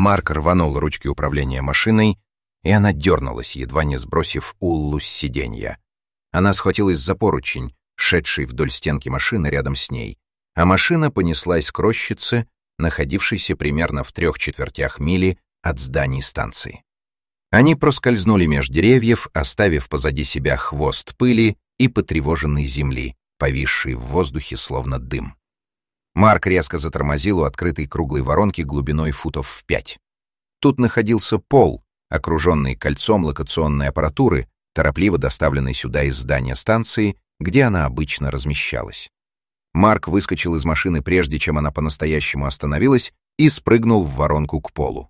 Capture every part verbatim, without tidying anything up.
Марк рванул ручки управления машиной, и она дернулась, едва не сбросив Уллу с сиденья. Она схватилась за поручень, шедший вдоль стенки машины рядом с ней, а машина понеслась к рощице, находившейся примерно в трех четвертях мили от зданий станции. Они проскользнули меж деревьев, оставив позади себя хвост пыли и потревоженной земли, повисшей в воздухе словно дым. Марк резко затормозил у открытой круглой воронки глубиной футов в пять. Тут находился пол, окруженный кольцом локационной аппаратуры, торопливо доставленной сюда из здания станции, где она обычно размещалась. Марк выскочил из машины, прежде чем она по-настоящему остановилась, и спрыгнул в воронку к Полу.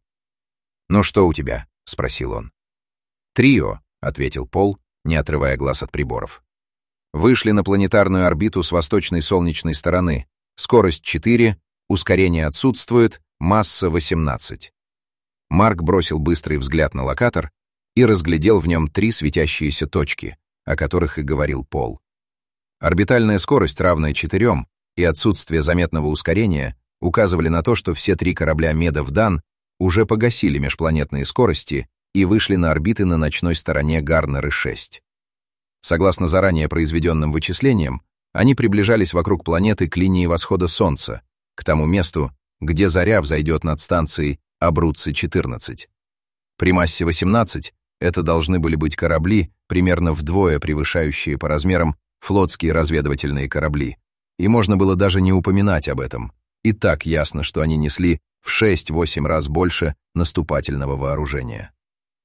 «Ну что у тебя?» — спросил он. «Трио», — ответил Пол, не отрывая глаз от приборов. «Вышли на планетарную орбиту с восточной солнечной стороны. Скорость четыре, ускорение отсутствует, масса восемнадцать». Марк бросил быстрый взгляд на локатор и разглядел в нем три светящиеся точки, о которых и говорил Пол. Орбитальная скорость, равная четырем, и отсутствие заметного ускорения указывали на то, что все три корабля Медов-Дан уже погасили межпланетные скорости и вышли на орбиты на ночной стороне Гарнеры шесть. Согласно заранее произведенным вычислениям, они приближались вокруг планеты к линии восхода Солнца, к тому месту, где заря взойдет над станцией Абруцци четырнадцать. При массе восемнадцать это должны были быть корабли, примерно вдвое превышающие по размерам флотские разведывательные корабли, и можно было даже не упоминать об этом. И так ясно, что они несли в шесть-восемь раз больше наступательного вооружения.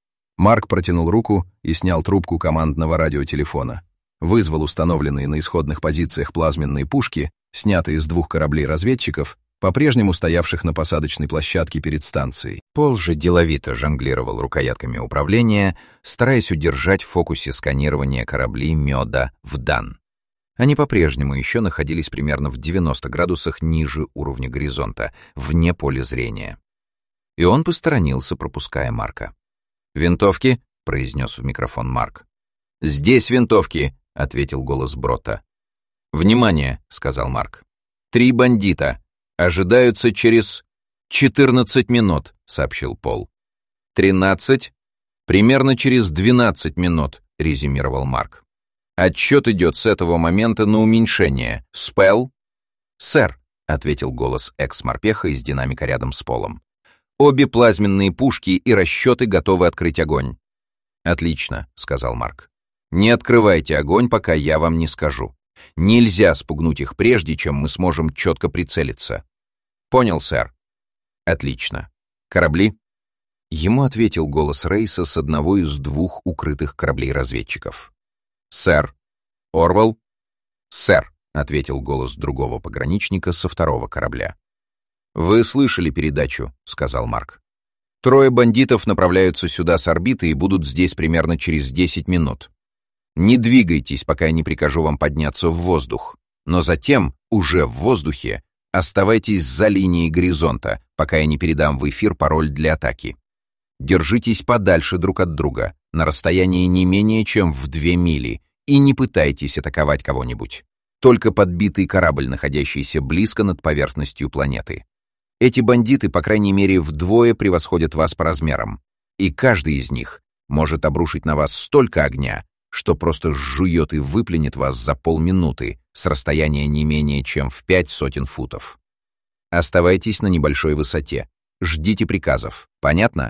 Марк протянул руку и снял трубку командного радиотелефона, вызвал установленные на исходных позициях плазменные пушки, снятые с двух кораблей-разведчиков, по-прежнему стоявших на посадочной площадке перед станцией. Пол же деловито жонглировал рукоятками управления, стараясь удержать в фокусе сканирования корабли Меда в Дан. Они по-прежнему еще находились примерно в девяноста градусах ниже уровня горизонта, вне поля зрения. И он посторонился, пропуская Марка. «Винтовки?» — произнес в микрофон Марк. «Здесь винтовки!» — ответил голос Брота. «Внимание!» — сказал Марк. «Три бандита. Ожидаются через четырнадцать минут», — сообщил Пол. «Тринадцать? Примерно через двенадцать минут», — резюмировал Марк. «Отсчет идет с этого момента на уменьшение. Спел?» «Сэр», — ответил голос экс-морпеха из динамика рядом с Полом. «Обе плазменные пушки и расчеты готовы открыть огонь». «Отлично», — сказал Марк. «Не открывайте огонь, пока я вам не скажу. Нельзя спугнуть их прежде, чем мы сможем четко прицелиться». «Понял, сэр». «Отлично. Корабли?» Ему ответил голос Рейса с одного из двух укрытых кораблей-разведчиков. «Сэр». «Орвелл?» «Сэр», — ответил голос другого пограничника со второго корабля. «Вы слышали передачу», — сказал Марк. «Трое бандитов направляются сюда с орбиты и будут здесь примерно через десять минут. Не двигайтесь, пока я не прикажу вам подняться в воздух, но затем, уже в воздухе, оставайтесь за линией горизонта, пока я не передам в эфир пароль для атаки. Держитесь подальше друг от друга, на расстоянии не менее чем в две мили, и не пытайтесь атаковать кого-нибудь. Только подбитый корабль, находящийся близко над поверхностью планеты. Эти бандиты, по крайней мере, вдвое превосходят вас по размерам, и каждый из них может обрушить на вас столько огня, что просто сжует и выплюнет вас за полминуты с расстояния не менее чем в пять сотен футов. Оставайтесь на небольшой высоте. Ждите приказов. Понятно?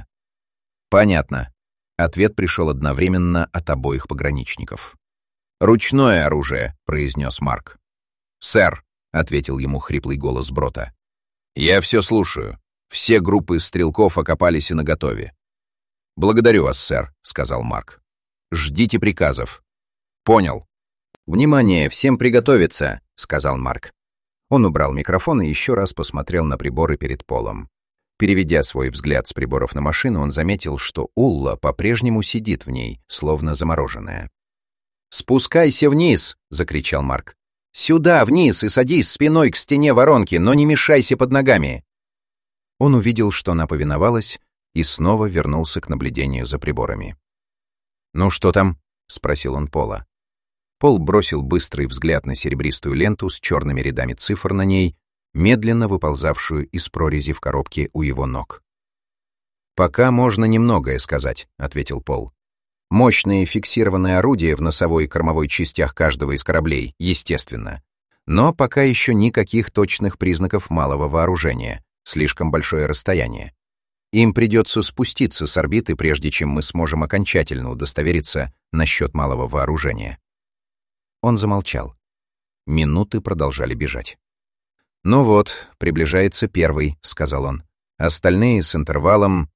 Понятно. Ответ пришел одновременно от обоих пограничников. «Ручное оружие», — произнес Марк. «Сэр», — ответил ему хриплый голос Брота. «Я все слушаю. Все группы стрелков окопались и наготове». «Благодарю вас, сэр», — сказал Марк. «Ждите приказов». «Понял». «Внимание, всем приготовиться», — сказал Марк. Он убрал микрофон и еще раз посмотрел на приборы перед Полом. Переведя свой взгляд с приборов на машину, он заметил, что Улла по-прежнему сидит в ней, словно замороженная. «Спускайся вниз!» — закричал Марк. «Сюда, вниз, и садись спиной к стене воронки, но не мешайся под ногами!» Он увидел, что она повиновалась, и снова вернулся к наблюдению за приборами. «Ну что там?» — спросил он Пола. Пол бросил быстрый взгляд на серебристую ленту с черными рядами цифр на ней, медленно выползавшую из прорези в коробке у его ног. «Пока можно немногое сказать», — ответил Пол. «Мощные фиксированные орудия в носовой и кормовой частях каждого из кораблей, естественно. Но пока еще никаких точных признаков малого вооружения, слишком большое расстояние. Им придется спуститься с орбиты, прежде чем мы сможем окончательно удостовериться насчет малого вооружения». Он замолчал. Минуты продолжали бежать. «Ну вот, приближается первый», — сказал он. «Остальные с интервалом...»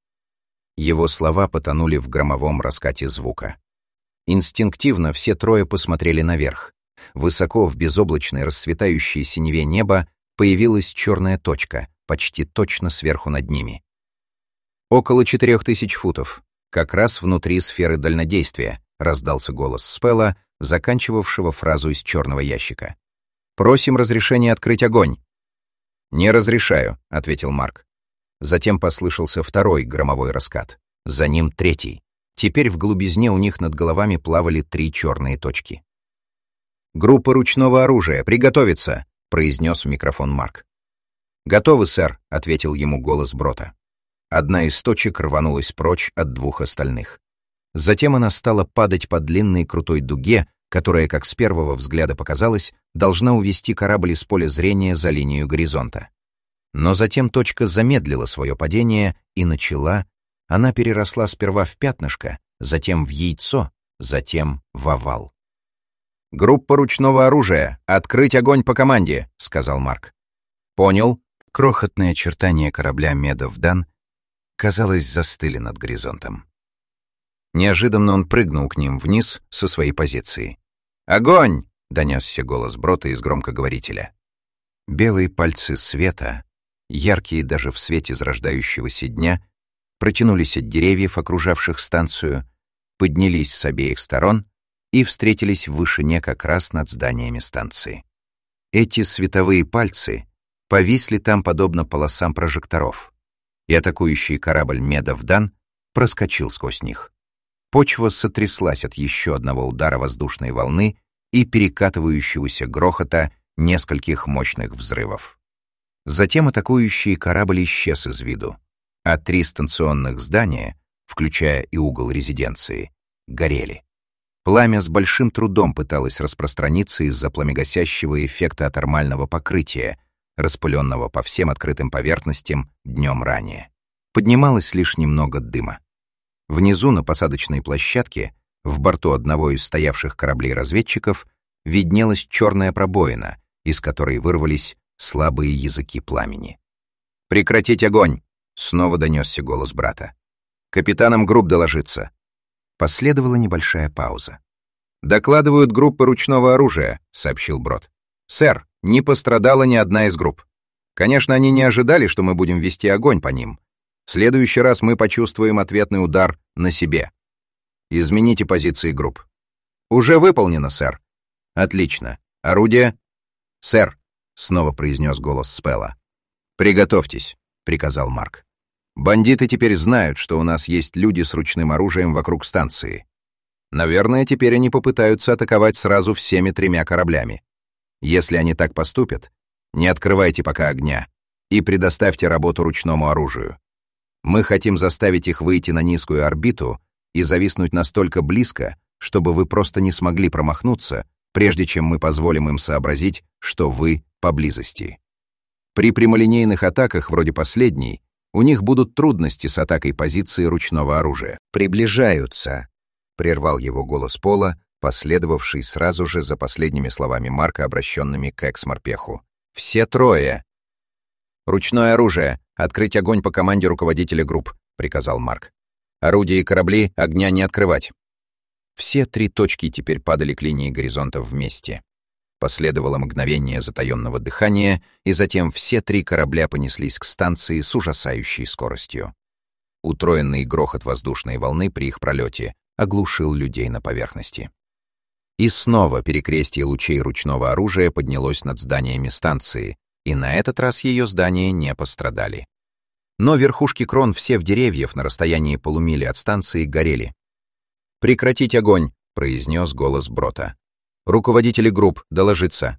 Его слова потонули в громовом раскате звука. Инстинктивно все трое посмотрели наверх. Высоко в безоблачной расцветающей синеве неба появилась черная точка, почти точно сверху над ними. «Около четырех тысяч футов, как раз внутри сферы дальнодействия», — раздался голос Спелла, заканчивавшего фразу из черного ящика. «Просим разрешения открыть огонь». «Не разрешаю», — ответил Марк. Затем послышался второй громовой раскат. За ним третий. Теперь в глубизне у них над головами плавали три черные точки. «Группа ручного оружия, приготовиться!» — произнес в микрофон Марк. «Готовы, сэр», — ответил ему голос Брота. Одна из точек рванулась прочь от двух остальных. Затем она стала падать по длинной крутой дуге, которая, как с первого взгляда показалось, должна увести корабль из поля зрения за линию горизонта. Но затем точка замедлила свое падение и начала, она переросла сперва в пятнышко, затем в яйцо, затем в овал. «Группа ручного оружия, открыть огонь по команде», — сказал Марк. «Понял». Крохотные очертания корабля «Медов-Дан», казалось, застыли над горизонтом. Неожиданно он прыгнул к ним вниз со своей позиции. «Огонь!» — донесся голос Брота из громкоговорителя. Белые пальцы света, яркие даже в свете зарождающегося дня, протянулись от деревьев, окружавших станцию, поднялись с обеих сторон и встретились в вышине как раз над зданиями станции. Эти световые пальцы повисли там подобно полосам прожекторов, и атакующий корабль «Медов-Дан» проскочил сквозь них. Почва сотряслась от еще одного удара воздушной волны и перекатывающегося грохота нескольких мощных взрывов. Затем атакующий корабль исчез из виду, а три станционных здания, включая и угол резиденции, горели. Пламя с большим трудом пыталось распространиться из-за пламегасящего эффекта атермального покрытия, распыленного по всем открытым поверхностям днем ранее. Поднималось лишь немного дыма. Внизу, на посадочной площадке, в борту одного из стоявших кораблей-разведчиков, виднелась черная пробоина, из которой вырвались слабые языки пламени. «Прекратить огонь!» — снова донесся голос брата. «Капитанам групп доложиться». Последовала небольшая пауза. «Докладывают группы ручного оружия», — сообщил Брот. «Сэр, не пострадала ни одна из групп. Конечно, они не ожидали, что мы будем вести огонь по ним. В следующий раз мы почувствуем ответный удар на себе. Измените позиции групп». «Уже выполнено, сэр». «Отлично. Орудие?» «Сэр», — снова произнес голос Спелла. «Приготовьтесь», — приказал Марк. «Бандиты теперь знают, что у нас есть люди с ручным оружием вокруг станции. Наверное, теперь они попытаются атаковать сразу всеми тремя кораблями. Если они так поступят, не открывайте пока огня и предоставьте работу ручному оружию. Мы хотим заставить их выйти на низкую орбиту и зависнуть настолько близко, чтобы вы просто не смогли промахнуться, прежде чем мы позволим им сообразить, что вы поблизости. При прямолинейных атаках, вроде последней, у них будут трудности с атакой позиции ручного оружия. «Приближаются», — прервал его голос Пола, последовавший сразу же за последними словами Марка, обращенными к экс-морпеху. «Все трое!» «Ручное оружие! Открыть огонь по команде руководителя групп», — приказал Марк. «Орудия и корабли огня не открывать». Все три точки теперь падали к линии горизонта вместе. Последовало мгновение затаённого дыхания, и затем все три корабля понеслись к станции с ужасающей скоростью. Утроенный грохот воздушной волны при их пролете оглушил людей на поверхности. И снова перекрестие лучей ручного оружия поднялось над зданиями станции, и на этот раз ее здания не пострадали. Но верхушки крон всех деревьев на расстоянии полумили от станции горели. «Прекратить огонь!» — произнес голос Брота. «Руководители групп, доложиться!»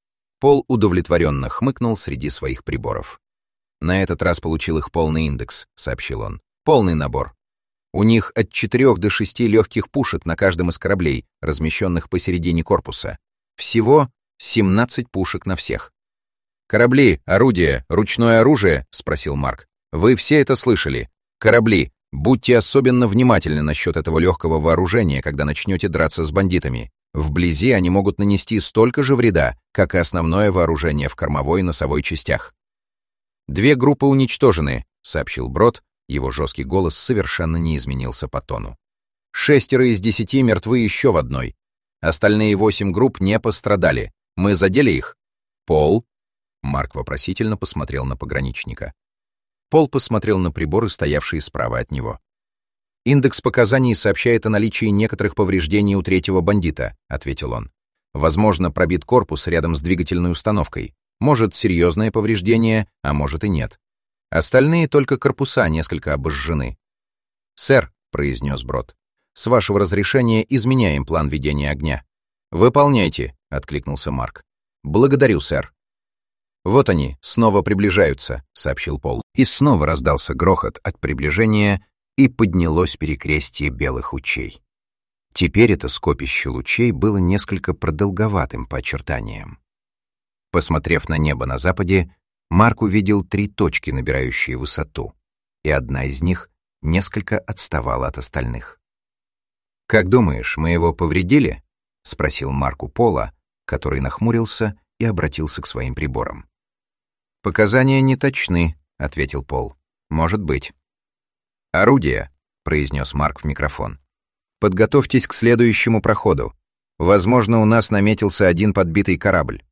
Пол удовлетворенно хмыкнул среди своих приборов. «На этот раз получил их полный индекс», — сообщил он. Полный набор. У них от четырех до шести легких пушек на каждом из кораблей, размещенных посередине корпуса. Всего семнадцать пушек на всех. «Корабли, орудия, ручное оружие?» — спросил Марк. «Вы все это слышали? Корабли, будьте особенно внимательны насчет этого легкого вооружения, когда начнете драться с бандитами. Вблизи они могут нанести столько же вреда, как и основное вооружение в кормовой и носовой частях». «Две группы уничтожены», — сообщил Брод. Его жесткий голос совершенно не изменился по тону. «Шестеро из десяти мертвы еще в одной. Остальные восемь групп не пострадали. Мы задели их?» «Пол?» Марк вопросительно посмотрел на пограничника. Пол посмотрел на приборы, стоявшие справа от него. «Индекс показаний сообщает о наличии некоторых повреждений у третьего бандита», — ответил он. «Возможно, пробит корпус рядом с двигательной установкой. Может, серьезное повреждение, а может и нет. Остальные только корпуса несколько обожжены». «Сэр», — произнес Брод, — «с вашего разрешения изменяем план ведения огня». «Выполняйте», — откликнулся Марк. «Благодарю, сэр». «Вот они, снова приближаются», — сообщил Пол. И снова раздался грохот от приближения, и поднялось перекрестие белых лучей. Теперь это скопище лучей было несколько продолговатым по очертаниям. Посмотрев на небо на западе, Марк увидел три точки, набирающие высоту, и одна из них несколько отставала от остальных. «Как думаешь, мы его повредили?» — спросил Марк у Пола, который нахмурился и обратился к своим приборам. «Показания не точны», — ответил Пол. «Может быть». «Орудие», — произнес Марк в микрофон. «Подготовьтесь к следующему проходу. Возможно, у нас наметился один подбитый корабль».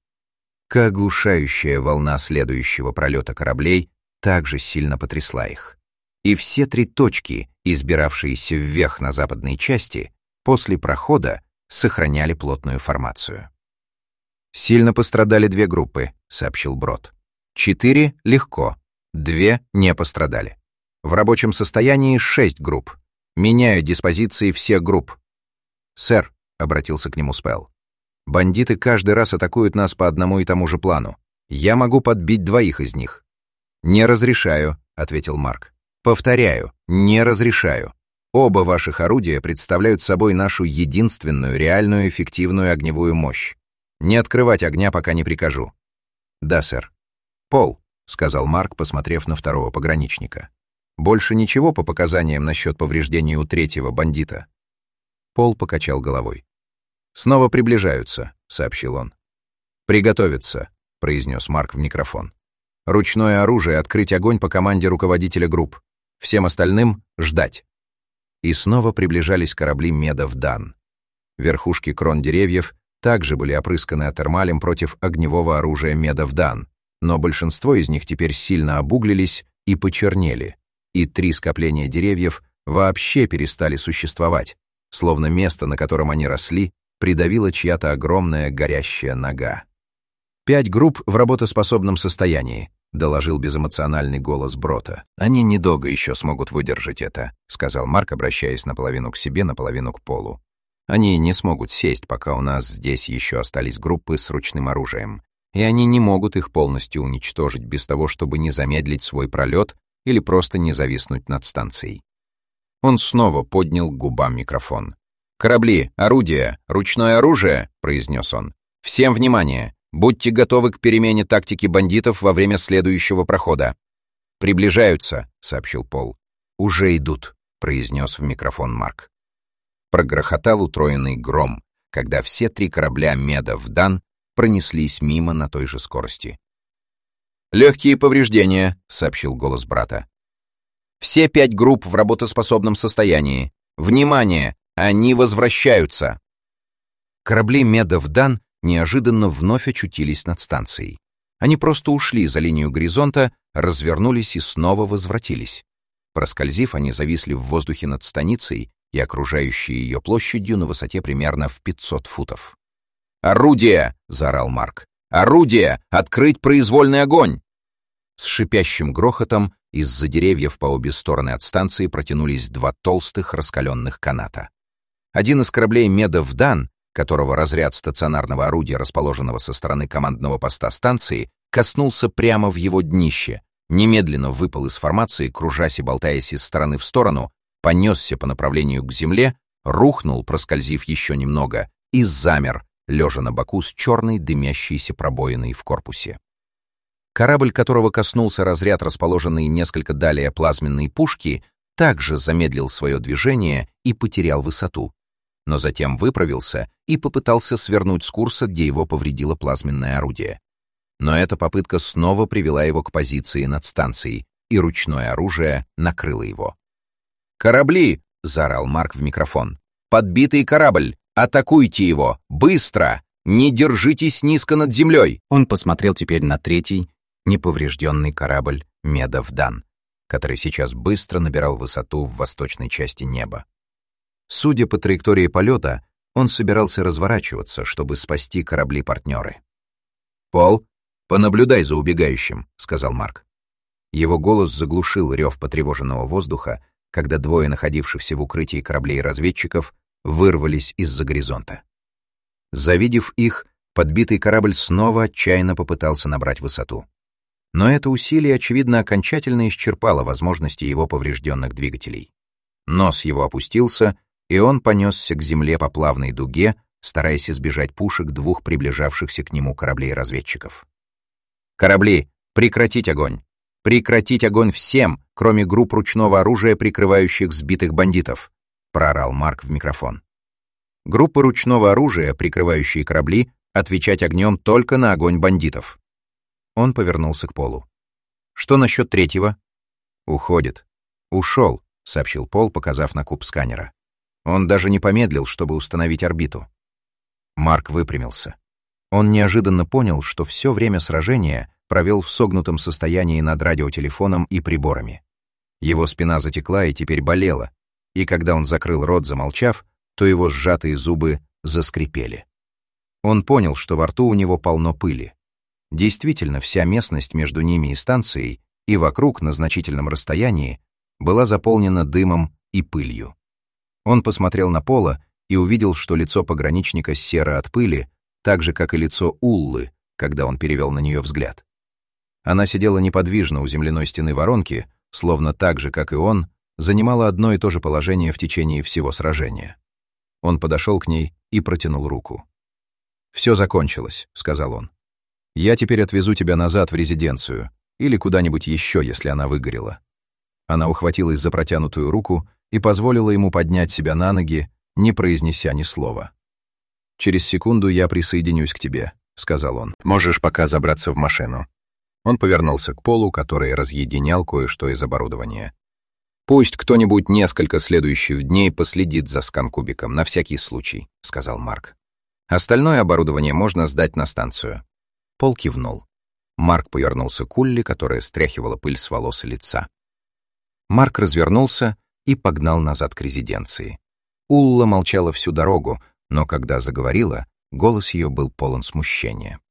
Оглушающая волна следующего пролета кораблей также сильно потрясла их. И все три точки, избиравшиеся вверх на западной части, после прохода сохраняли плотную формацию. «Сильно пострадали две группы», — сообщил Брод. «Четыре — легко, две не пострадали. В рабочем состоянии шесть групп. Меняю диспозиции всех групп». «Сэр», — обратился к нему Спелл, — «бандиты каждый раз атакуют нас по одному и тому же плану. Я могу подбить двоих из них». «Не разрешаю», — ответил Марк. «Повторяю, не разрешаю. Оба ваших орудия представляют собой нашу единственную реальную эффективную огневую мощь. Не открывать огня, пока не прикажу». «Да, сэр». «Пол», — сказал Марк, посмотрев на второго пограничника. «Больше ничего по показаниям насчет повреждений у третьего бандита?» Пол покачал головой. «Снова приближаются», — сообщил он. «Приготовиться», — произнес Марк в микрофон. «Ручное оружие — открыть огонь по команде руководителя групп. Всем остальным — ждать». И снова приближались корабли Медов-Дан. Верхушки крон деревьев также были опрысканы атермалем против огневого оружия Медов-Дан, но большинство из них теперь сильно обуглились и почернели, и три скопления деревьев вообще перестали существовать, словно место, на котором они росли, придавила чья-то огромная горящая нога. «Пять групп в работоспособном состоянии», — доложил безэмоциональный голос Брота. «Они недолго еще смогут выдержать это», — сказал Марк, обращаясь наполовину к себе, наполовину к Полу. «Они не смогут сесть, пока у нас здесь еще остались группы с ручным оружием, и они не могут их полностью уничтожить без того, чтобы не замедлить свой пролет или просто не зависнуть над станцией». Он снова поднял к губам микрофон. «Корабли, орудия, ручное оружие», — произнес он. «Всем внимание! Будьте готовы к перемене тактики бандитов во время следующего прохода». «Приближаются», — сообщил Пол. «Уже идут», — произнес в микрофон Марк. Прогрохотал утроенный гром, когда все три корабля Медов-Дан пронеслись мимо на той же скорости. «Легкие повреждения», — сообщил голос брата. «Все пять групп в работоспособном состоянии. Внимание! Они возвращаются!» Корабли Медов-Дан неожиданно вновь очутились над станцией. Они просто ушли за линию горизонта, развернулись и снова возвратились. Проскользив, они зависли в воздухе над станицей и окружающей ее площадью на высоте примерно в пятьсот футов. «Орудие!» — заорал Марк. «Орудие! Открыть произвольный огонь!» С шипящим грохотом из-за деревьев по обе стороны от станции протянулись два толстых раскаленных каната. Один из кораблей Медов-Дан, которого разряд стационарного орудия, расположенного со стороны командного поста станции, коснулся прямо в его днище, немедленно выпал из формации, кружась и болтаясь из стороны в сторону, понесся по направлению к земле, рухнул, проскользив еще немного, и замер, лежа на боку с черной дымящейся пробоиной в корпусе. Корабль, которого коснулся разряд, расположенный несколько далее плазменной пушки, также замедлил свое движение и потерял высоту, но затем выправился и попытался свернуть с курса, где его повредило плазменное орудие. Но эта попытка снова привела его к позиции над станцией, и ручное оружие накрыло его. «Корабли!» — заорал Марк в микрофон. «Подбитый корабль! Атакуйте его! Быстро! Не держитесь низко над землей!» Он посмотрел теперь на третий, неповрежденный корабль «Медовдан», который сейчас быстро набирал высоту в восточной части неба. Судя по траектории полета, он собирался разворачиваться, чтобы спасти корабли-партнеры. «Пол, понаблюдай за убегающим», — сказал Марк. Его голос заглушил рев потревоженного воздуха, когда двое находившихся в укрытии кораблей-разведчиков вырвались из-за горизонта. Завидев их, подбитый корабль снова отчаянно попытался набрать высоту. Но это усилие, очевидно, окончательно исчерпало возможности его поврежденных двигателей. Нос его опустился, и он понесся к земле по плавной дуге, стараясь избежать пушек двух приближавшихся к нему кораблей-разведчиков. «Корабли, прекратить огонь! Прекратить огонь всем, кроме групп ручного оружия, прикрывающих сбитых бандитов!» — проорал Марк в микрофон. «Группы ручного оружия, прикрывающие корабли, отвечать огнем только на огонь бандитов». Он повернулся к Полу. «Что насчет третьего?» «Уходит». «Ушел», — сообщил Пол, показав на куб сканера. Он даже не помедлил, чтобы установить орбиту. Марк выпрямился. Он неожиданно понял, что все время сражения провел в согнутом состоянии над радиотелефоном и приборами. Его спина затекла и теперь болела, и когда он закрыл рот, замолчав, то его сжатые зубы заскрипели. Он понял, что во рту у него полно пыли. Действительно, вся местность между ними и станцией, и вокруг, на значительном расстоянии, была заполнена дымом и пылью. Он посмотрел на Пола и увидел, что лицо пограничника серо от пыли, так же, как и лицо Уллы, когда он перевел на нее взгляд. Она сидела неподвижно у земляной стены воронки, словно так же, как и он, занимала одно и то же положение в течение всего сражения. Он подошел к ней и протянул руку. «Все закончилось», — сказал он. «Я теперь отвезу тебя назад в резиденцию или куда-нибудь еще, если она выгорела». Она ухватилась за протянутую руку и позволила ему поднять себя на ноги, не произнеся ни слова. «Через секунду я присоединюсь к тебе», — сказал он. «Можешь пока забраться в машину». Он повернулся к Полу, который разъединял кое-что из оборудования. «Пусть кто-нибудь несколько следующих дней последит за скан-кубиком, на всякий случай», — сказал Марк. «Остальное оборудование можно сдать на станцию». Пол кивнул. Марк повернулся к Улле, которая стряхивала пыль с волос и лица. Марк развернулся и погнал назад к резиденции. Улла молчала всю дорогу, но когда заговорила, голос ее был полон смущения.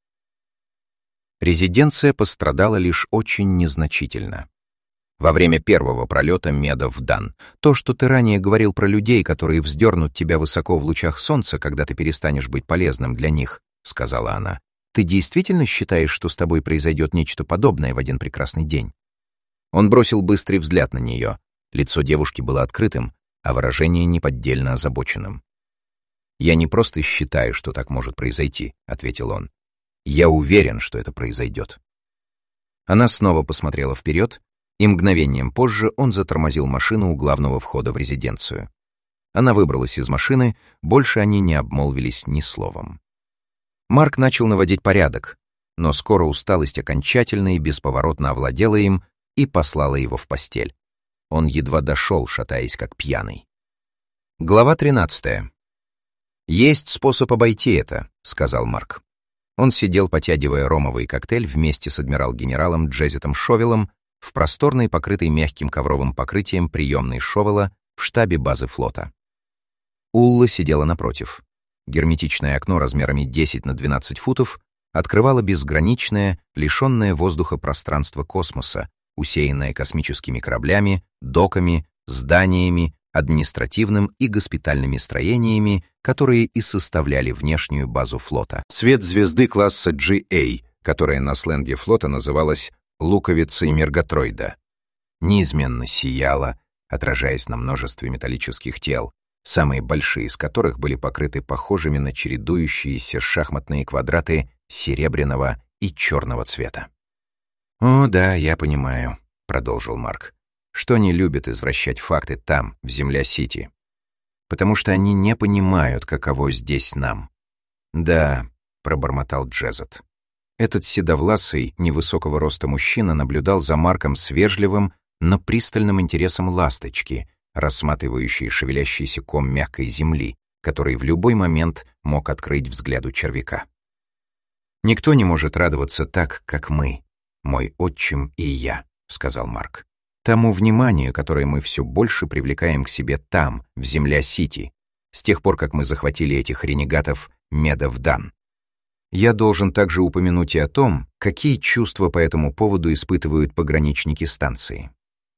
Резиденция пострадала лишь очень незначительно. Во время первого пролета Медовдан, то, что ты ранее говорил про людей, которые вздернут тебя высоко в лучах солнца, когда ты перестанешь быть полезным для них, — сказала она, — ты действительно считаешь, что с тобой произойдет нечто подобное в один прекрасный день? Он бросил быстрый взгляд на нее. Лицо девушки было открытым, а выражение неподдельно озабоченным. «Я не просто считаю, что так может произойти», — ответил он. «Я уверен, что это произойдет». Она снова посмотрела вперед, и мгновением позже он затормозил машину у главного входа в резиденцию. Она выбралась из машины, больше они не обмолвились ни словом. Марк начал наводить порядок, но скоро усталость окончательно и бесповоротно овладела им и послала его в постель. Он едва дошел, шатаясь как пьяный. Глава тринадцатая. «Есть способ обойти это», — сказал Марк. Он сидел, потягивая ромовый коктейль вместе с адмирал-генералом Джезетом Шовелом в просторной, покрытой мягким ковровым покрытием приемной Шовела в штабе базы флота. Улла сидела напротив. Герметичное окно размерами десять на двенадцать футов открывало безграничное, лишенное воздуха пространство космоса, усеянное космическими кораблями, доками, зданиями, административным и госпитальными строениями, которые и составляли внешнюю базу флота. Цвет звезды класса джи эй, которая на сленге флота называлась луковицей Мерготроида. Неизменно сияла, отражаясь на множестве металлических тел, самые большие из которых были покрыты похожими на чередующиеся шахматные квадраты серебряного и черного цвета. «О, да, я понимаю», — продолжил Марк, «что они любят извращать факты там, в Земля-Сити, потому что они не понимают, каково здесь нам». «Да», — пробормотал Джезет. Этот седовласый, невысокого роста мужчина наблюдал за Марком с вежливым, но пристальным интересом ласточки, рассматривающей шевелящийся ком мягкой земли, который в любой момент мог открыть взгляду червяка. «Никто не может радоваться так, как мы, мой отчим и я», — сказал Марк. «Тому вниманию, которое мы все больше привлекаем к себе там, в Земля-Сити, с тех пор, как мы захватили этих ренегатов Медов-Дан. Я должен также упомянуть и о том, какие чувства по этому поводу испытывают пограничники станции.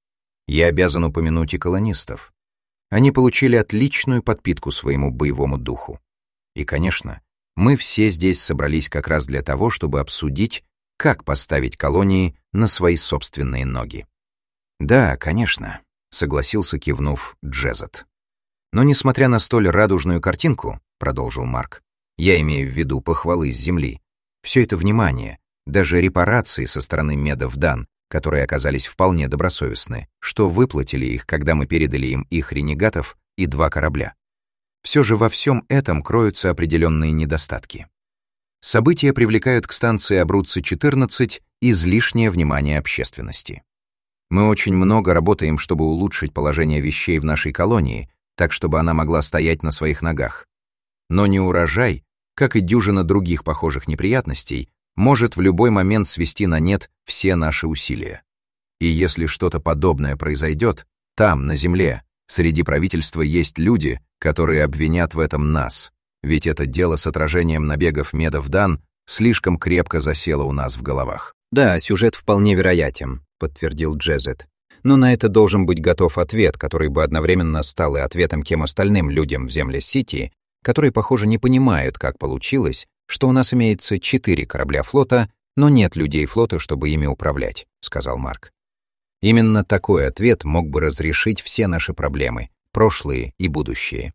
Я обязан упомянуть и колонистов. Они получили отличную подпитку своему боевому духу. И, конечно, мы все здесь собрались как раз для того, чтобы обсудить, как поставить колонии на свои собственные ноги». «Да, конечно», — согласился, кивнув, Джезет. «Но несмотря на столь радужную картинку, — продолжил Марк, — я имею в виду похвалы с земли, все это внимание, даже репарации со стороны Медов-Дан, которые оказались вполне добросовестны, что выплатили их, когда мы передали им их ренегатов и два корабля. Все же во всем этом кроются определенные недостатки. События привлекают к станции Абруцци-четырнадцать излишнее внимание общественности. Мы очень много работаем, чтобы улучшить положение вещей в нашей колонии, так чтобы она могла стоять на своих ногах. Но неурожай, как и дюжина других похожих неприятностей, может в любой момент свести на нет все наши усилия. И если что-то подобное произойдет, там, на Земле, среди правительства есть люди, которые обвинят в этом нас, ведь это дело с отражением набегов Медов-Дан слишком крепко засело у нас в головах». «Да, сюжет вполне вероятен», — подтвердил Джезет. «Но на это должен быть готов ответ, который бы одновременно стал и ответом тем остальным людям в Земле-Сити, которые, похоже, не понимают, как получилось, что у нас имеется четыре корабля флота, но нет людей флота, чтобы ими управлять», — сказал Марк. «Именно такой ответ мог бы разрешить все наши проблемы, прошлые и будущие».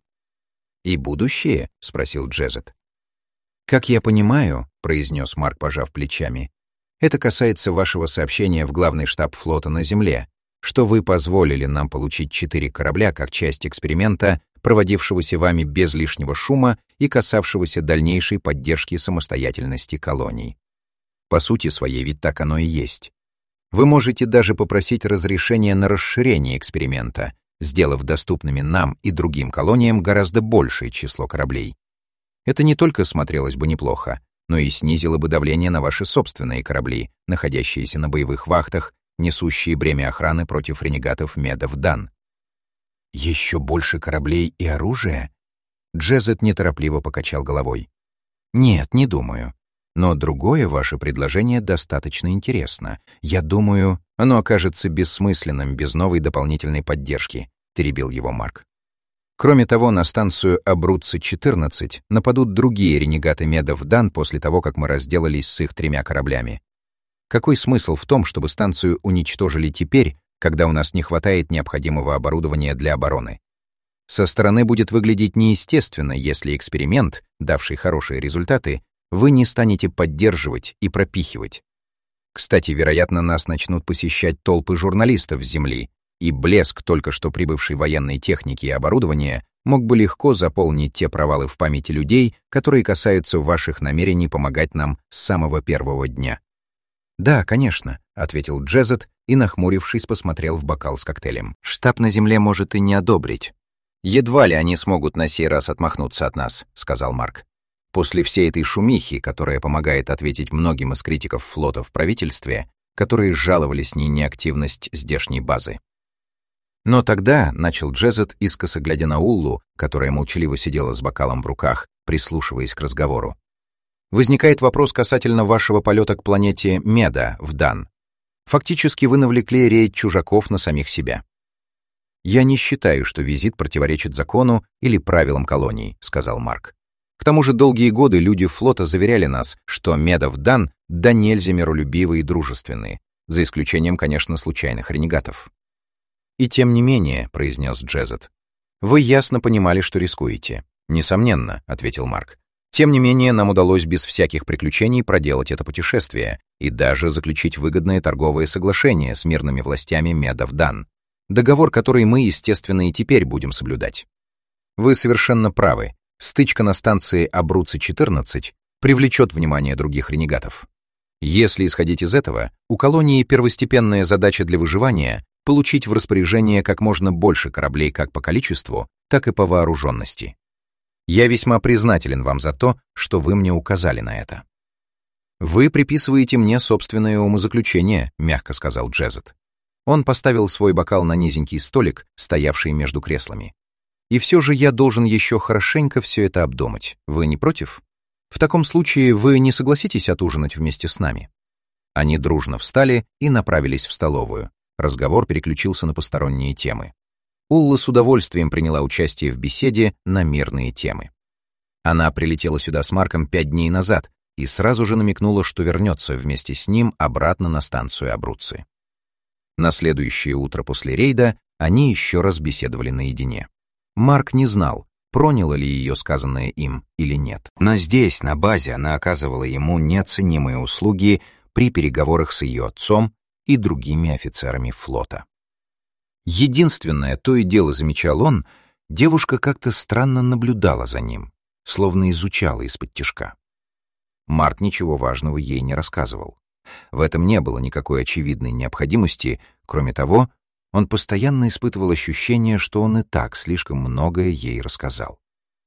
«И будущее?» — спросил Джезет. «Как я понимаю», — произнес Марк, пожав плечами, «это касается вашего сообщения в главный штаб флота на Земле, что вы позволили нам получить четыре корабля как часть эксперимента, проводившегося вами без лишнего шума и касавшегося дальнейшей поддержки самостоятельности колоний. По сути своей ведь так оно и есть. Вы можете даже попросить разрешения на расширение эксперимента, сделав доступными нам и другим колониям гораздо большее число кораблей. Это не только смотрелось бы неплохо, но и снизило бы давление на ваши собственные корабли, находящиеся на боевых вахтах, несущие бремя охраны против ренегатов Медов-Дан. «Еще больше кораблей и оружия?» Джезет неторопливо покачал головой. «Нет, не думаю. Но другое ваше предложение достаточно интересно. Я думаю, оно окажется бессмысленным без новой дополнительной поддержки», — теребил его Марк. «Кроме того, на станцию Абруцци-четырнадцать нападут другие ренегаты Медов-Дан после того, как мы разделались с их тремя кораблями. Какой смысл в том, чтобы станцию уничтожили теперь, когда у нас не хватает необходимого оборудования для обороны? Со стороны будет выглядеть неестественно, если эксперимент, давший хорошие результаты, вы не станете поддерживать и пропихивать. Кстати, вероятно, нас начнут посещать толпы журналистов с Земли, и блеск только что прибывшей военной техники и оборудования мог бы легко заполнить те провалы в памяти людей, которые касаются ваших намерений помогать нам с самого первого дня». «Да, конечно», — ответил Джезет и, нахмурившись, посмотрел в бокал с коктейлем. «Штаб на Земле может и не одобрить. Едва ли они смогут на сей раз отмахнуться от нас», — сказал Марк. «После всей этой шумихи, которая помогает ответить многим из критиков флота в правительстве, которые жаловались на неактивность здешней базы». «Но тогда», — начал Джезет, искоса глядя на Уллу, которая молчаливо сидела с бокалом в руках, прислушиваясь к разговору, «возникает вопрос касательно вашего полета к планете Меда в Дан. Фактически вы навлекли рейд чужаков на самих себя». «Я не считаю, что визит противоречит закону или правилам колонии», — сказал Марк. «К тому же долгие годы люди флота заверяли нас, что Медов-Дан да нельзя миролюбивые и дружественные, за исключением, конечно, случайных ренегатов. «И тем не менее», — произнес Джезет, — «вы ясно понимали, что рискуете». «Несомненно», — ответил Марк. «Тем не менее, нам удалось без всяких приключений проделать это путешествие и даже заключить выгодное торговое соглашение с мирными властями Медов-Дан, договор, который мы, естественно, и теперь будем соблюдать. Вы совершенно правы. Стычка на станции Абруцци-четырнадцать привлечет внимание других ренегатов. Если исходить из этого, у колонии первостепенная задача для выживания — получить в распоряжение как можно больше кораблей как по количеству, так и по вооруженности. Я весьма признателен вам за то, что вы мне указали на это». «Вы приписываете мне собственное умозаключение», — мягко сказал Джезет. Он поставил свой бокал на низенький столик, стоявший между креслами. «И все же я должен еще хорошенько все это обдумать. Вы не против? В таком случае вы не согласитесь отужинать вместе с нами?» Они дружно встали и направились в столовую. Разговор переключился на посторонние темы. Улла с удовольствием приняла участие в беседе на мирные темы. Она прилетела сюда с Марком пять дней назад и сразу же намекнула, что вернется вместе с ним обратно на станцию Абруцци. На следующее утро после рейда они еще раз беседовали наедине. Марк не знал, проняло ли ее сказанное им или нет. Но здесь, на базе, она оказывала ему неоценимые услуги при переговорах с ее отцом и другими офицерами флота. Единственное, то и дело замечал он, девушка как-то странно наблюдала за ним, словно изучала из-под тишка. Марк ничего важного ей не рассказывал. В этом не было никакой очевидной необходимости, кроме того, он постоянно испытывал ощущение, что он и так слишком многое ей рассказал.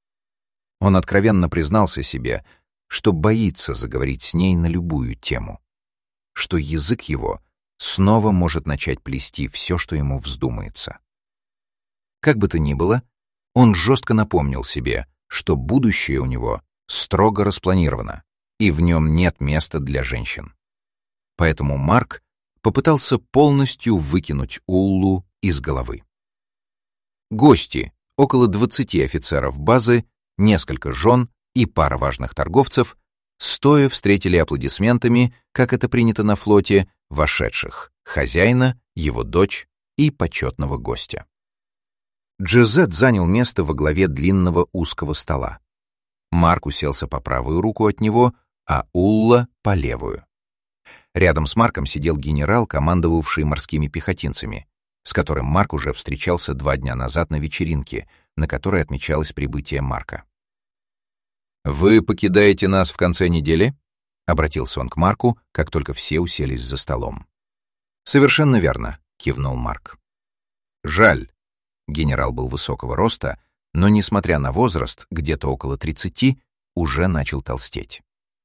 Он откровенно признался себе, что боится заговорить с ней на любую тему, что язык его снова может начать плести все, что ему вздумается. Как бы то ни было, он жестко напомнил себе, что будущее у него строго распланировано, и в нем нет места для женщин. Поэтому Марк попытался полностью выкинуть Уллу из головы. Гости, около двадцати офицеров базы, несколько жен и пара важных торговцев, стоя встретили аплодисментами, как это принято на флоте, вошедших хозяина, его дочь и почетного гостя. Джезет занял место во главе длинного узкого стола. Марк уселся по правую руку от него, а Улла — по левую. Рядом с Марком сидел генерал, командовавший морскими пехотинцами, с которым Марк уже встречался два дня назад на вечеринке, на которой отмечалось прибытие Марка. «Вы покидаете нас в конце недели?» — обратился он к Марку, как только все уселись за столом. «Совершенно верно», — кивнул Марк. «Жаль». Генерал был высокого роста, но, несмотря на возраст, где-то около тридцати, уже начал толстеть.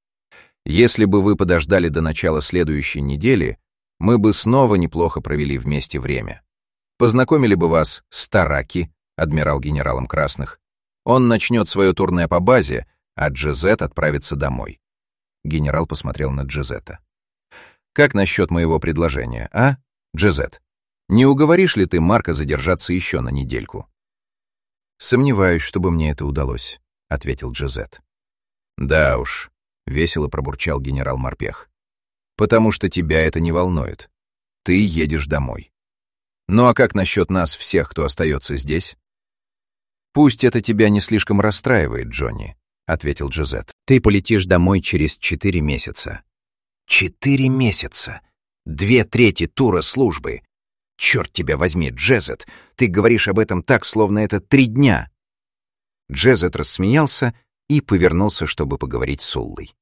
«Если бы вы подождали до начала следующей недели, мы бы снова неплохо провели вместе время. Познакомили бы вас с Тараки, адмирал генералом Красных. Он начнет свое турне по базе, а Джезет отправится домой». Генерал посмотрел на Джезета. «Как насчет моего предложения, а, Джезет? Не уговоришь ли ты Марка задержаться еще на недельку?» «Сомневаюсь, чтобы мне это удалось», — ответил Джезет. «Да уж», — весело пробурчал генерал-морпех. «Потому что тебя это не волнует. Ты едешь домой. Ну а как насчет нас всех, кто остается здесь?» «Пусть это тебя не слишком расстраивает, Джонни», — ответил Джезет. «Ты полетишь домой через четыре месяца». «Четыре месяца! Две трети тура службы! Черт тебя возьми, Джезет! Ты говоришь об этом так, словно это три дня!» Джезет рассмеялся и повернулся, чтобы поговорить с Уллой.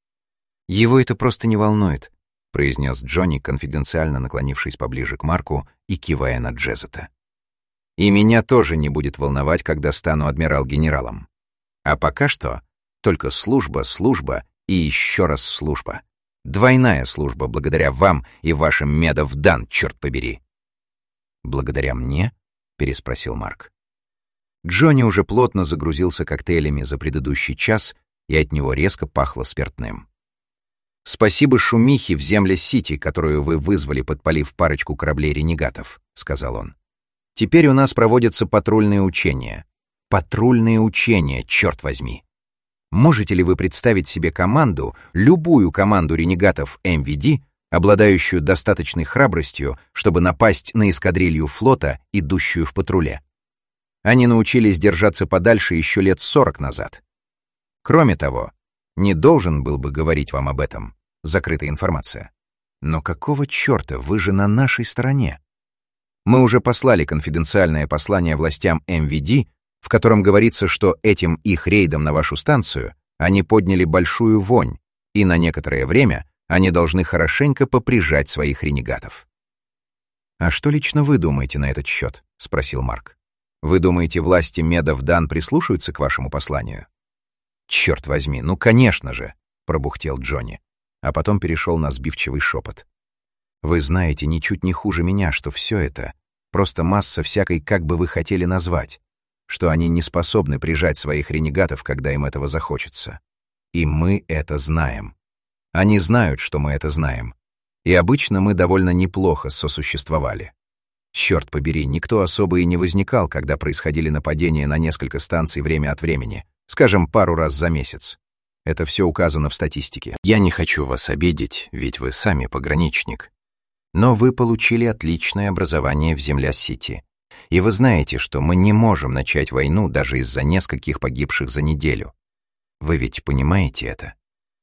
«Его это просто не волнует», — произнес Джонни, конфиденциально наклонившись поближе к Марку и кивая на Джезета. «И меня тоже не будет волновать, когда стану адмирал-генералом. А пока что только служба, служба и еще раз служба. Двойная служба благодаря вам и вашим Медов-Дан, черт побери!» «Благодаря мне?» — переспросил Марк. Джонни уже плотно загрузился коктейлями за предыдущий час, и от него резко пахло спиртным. «Спасибо шумихе в Земля-Сити, которую вы вызвали, подпалив парочку кораблей-ренегатов», — сказал он. «Теперь у нас проводятся патрульные учения. Патрульные учения, черт возьми! Можете ли вы представить себе команду, любую команду ренегатов эм ви ди, обладающую достаточной храбростью, чтобы напасть на эскадрилью флота, идущую в патруле. Они научились держаться подальше еще лет сорок назад. Кроме того, не должен был бы говорить вам об этом. Закрытая информация. Но какого черта вы же на нашей стороне? Мы уже послали конфиденциальное послание властям эм ви ди, в котором говорится, что этим их рейдом на вашу станцию они подняли большую вонь, и на некоторое время они должны хорошенько поприжать своих ренегатов. «А что лично вы думаете на этот счет?» — спросил Марк. «Вы думаете, власти Медов-Дан прислушаются к вашему посланию?» «Черт возьми, ну конечно же!» — пробухтел Джонни, а потом перешел на сбивчивый шепот. «Вы знаете ничуть не хуже меня, что все это — просто масса всякой, как бы вы хотели назвать, что они не способны прижать своих ренегатов, когда им этого захочется. И мы это знаем. Они знают, что мы это знаем. И обычно мы довольно неплохо сосуществовали. Черт побери, никто особо и не возникал, когда происходили нападения на несколько станций время от времени, скажем, пару раз за месяц. Это все указано в статистике. Я не хочу вас обидеть, ведь вы сами пограничник. Но вы получили отличное образование в Земля-Сити. И вы знаете, что мы не можем начать войну даже из-за нескольких погибших за неделю. Вы ведь понимаете это?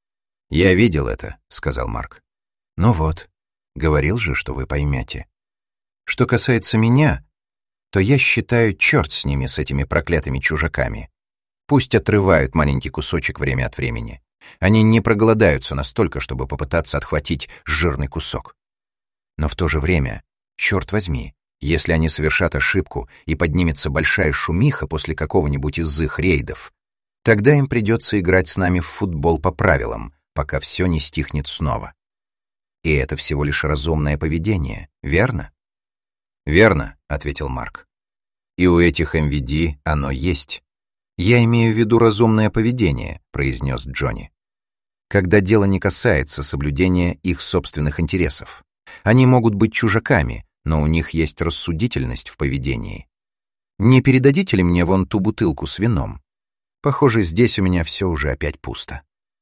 «Я видел это», — сказал Марк. «Ну вот, говорил же, что вы поймете. Что касается меня, то я считаю, черт с ними, с этими проклятыми чужаками. Пусть отрывают маленький кусочек время от времени. Они не проголодаются настолько, чтобы попытаться отхватить жирный кусок. Но в то же время, черт возьми, если они совершат ошибку и поднимется большая шумиха после какого-нибудь из их рейдов, тогда им придется играть с нами в футбол по правилам, пока все не стихнет снова. И это всего лишь разумное поведение, верно?» «Верно», — ответил Марк. «И у этих эм ви ди оно есть». «Я имею в виду разумное поведение», — произнес Джонни. «Когда дело не касается соблюдения их собственных интересов. Они могут быть чужаками, но у них есть рассудительность в поведении. Не передадите ли мне вон ту бутылку с вином? Похоже, здесь у меня все уже опять пусто».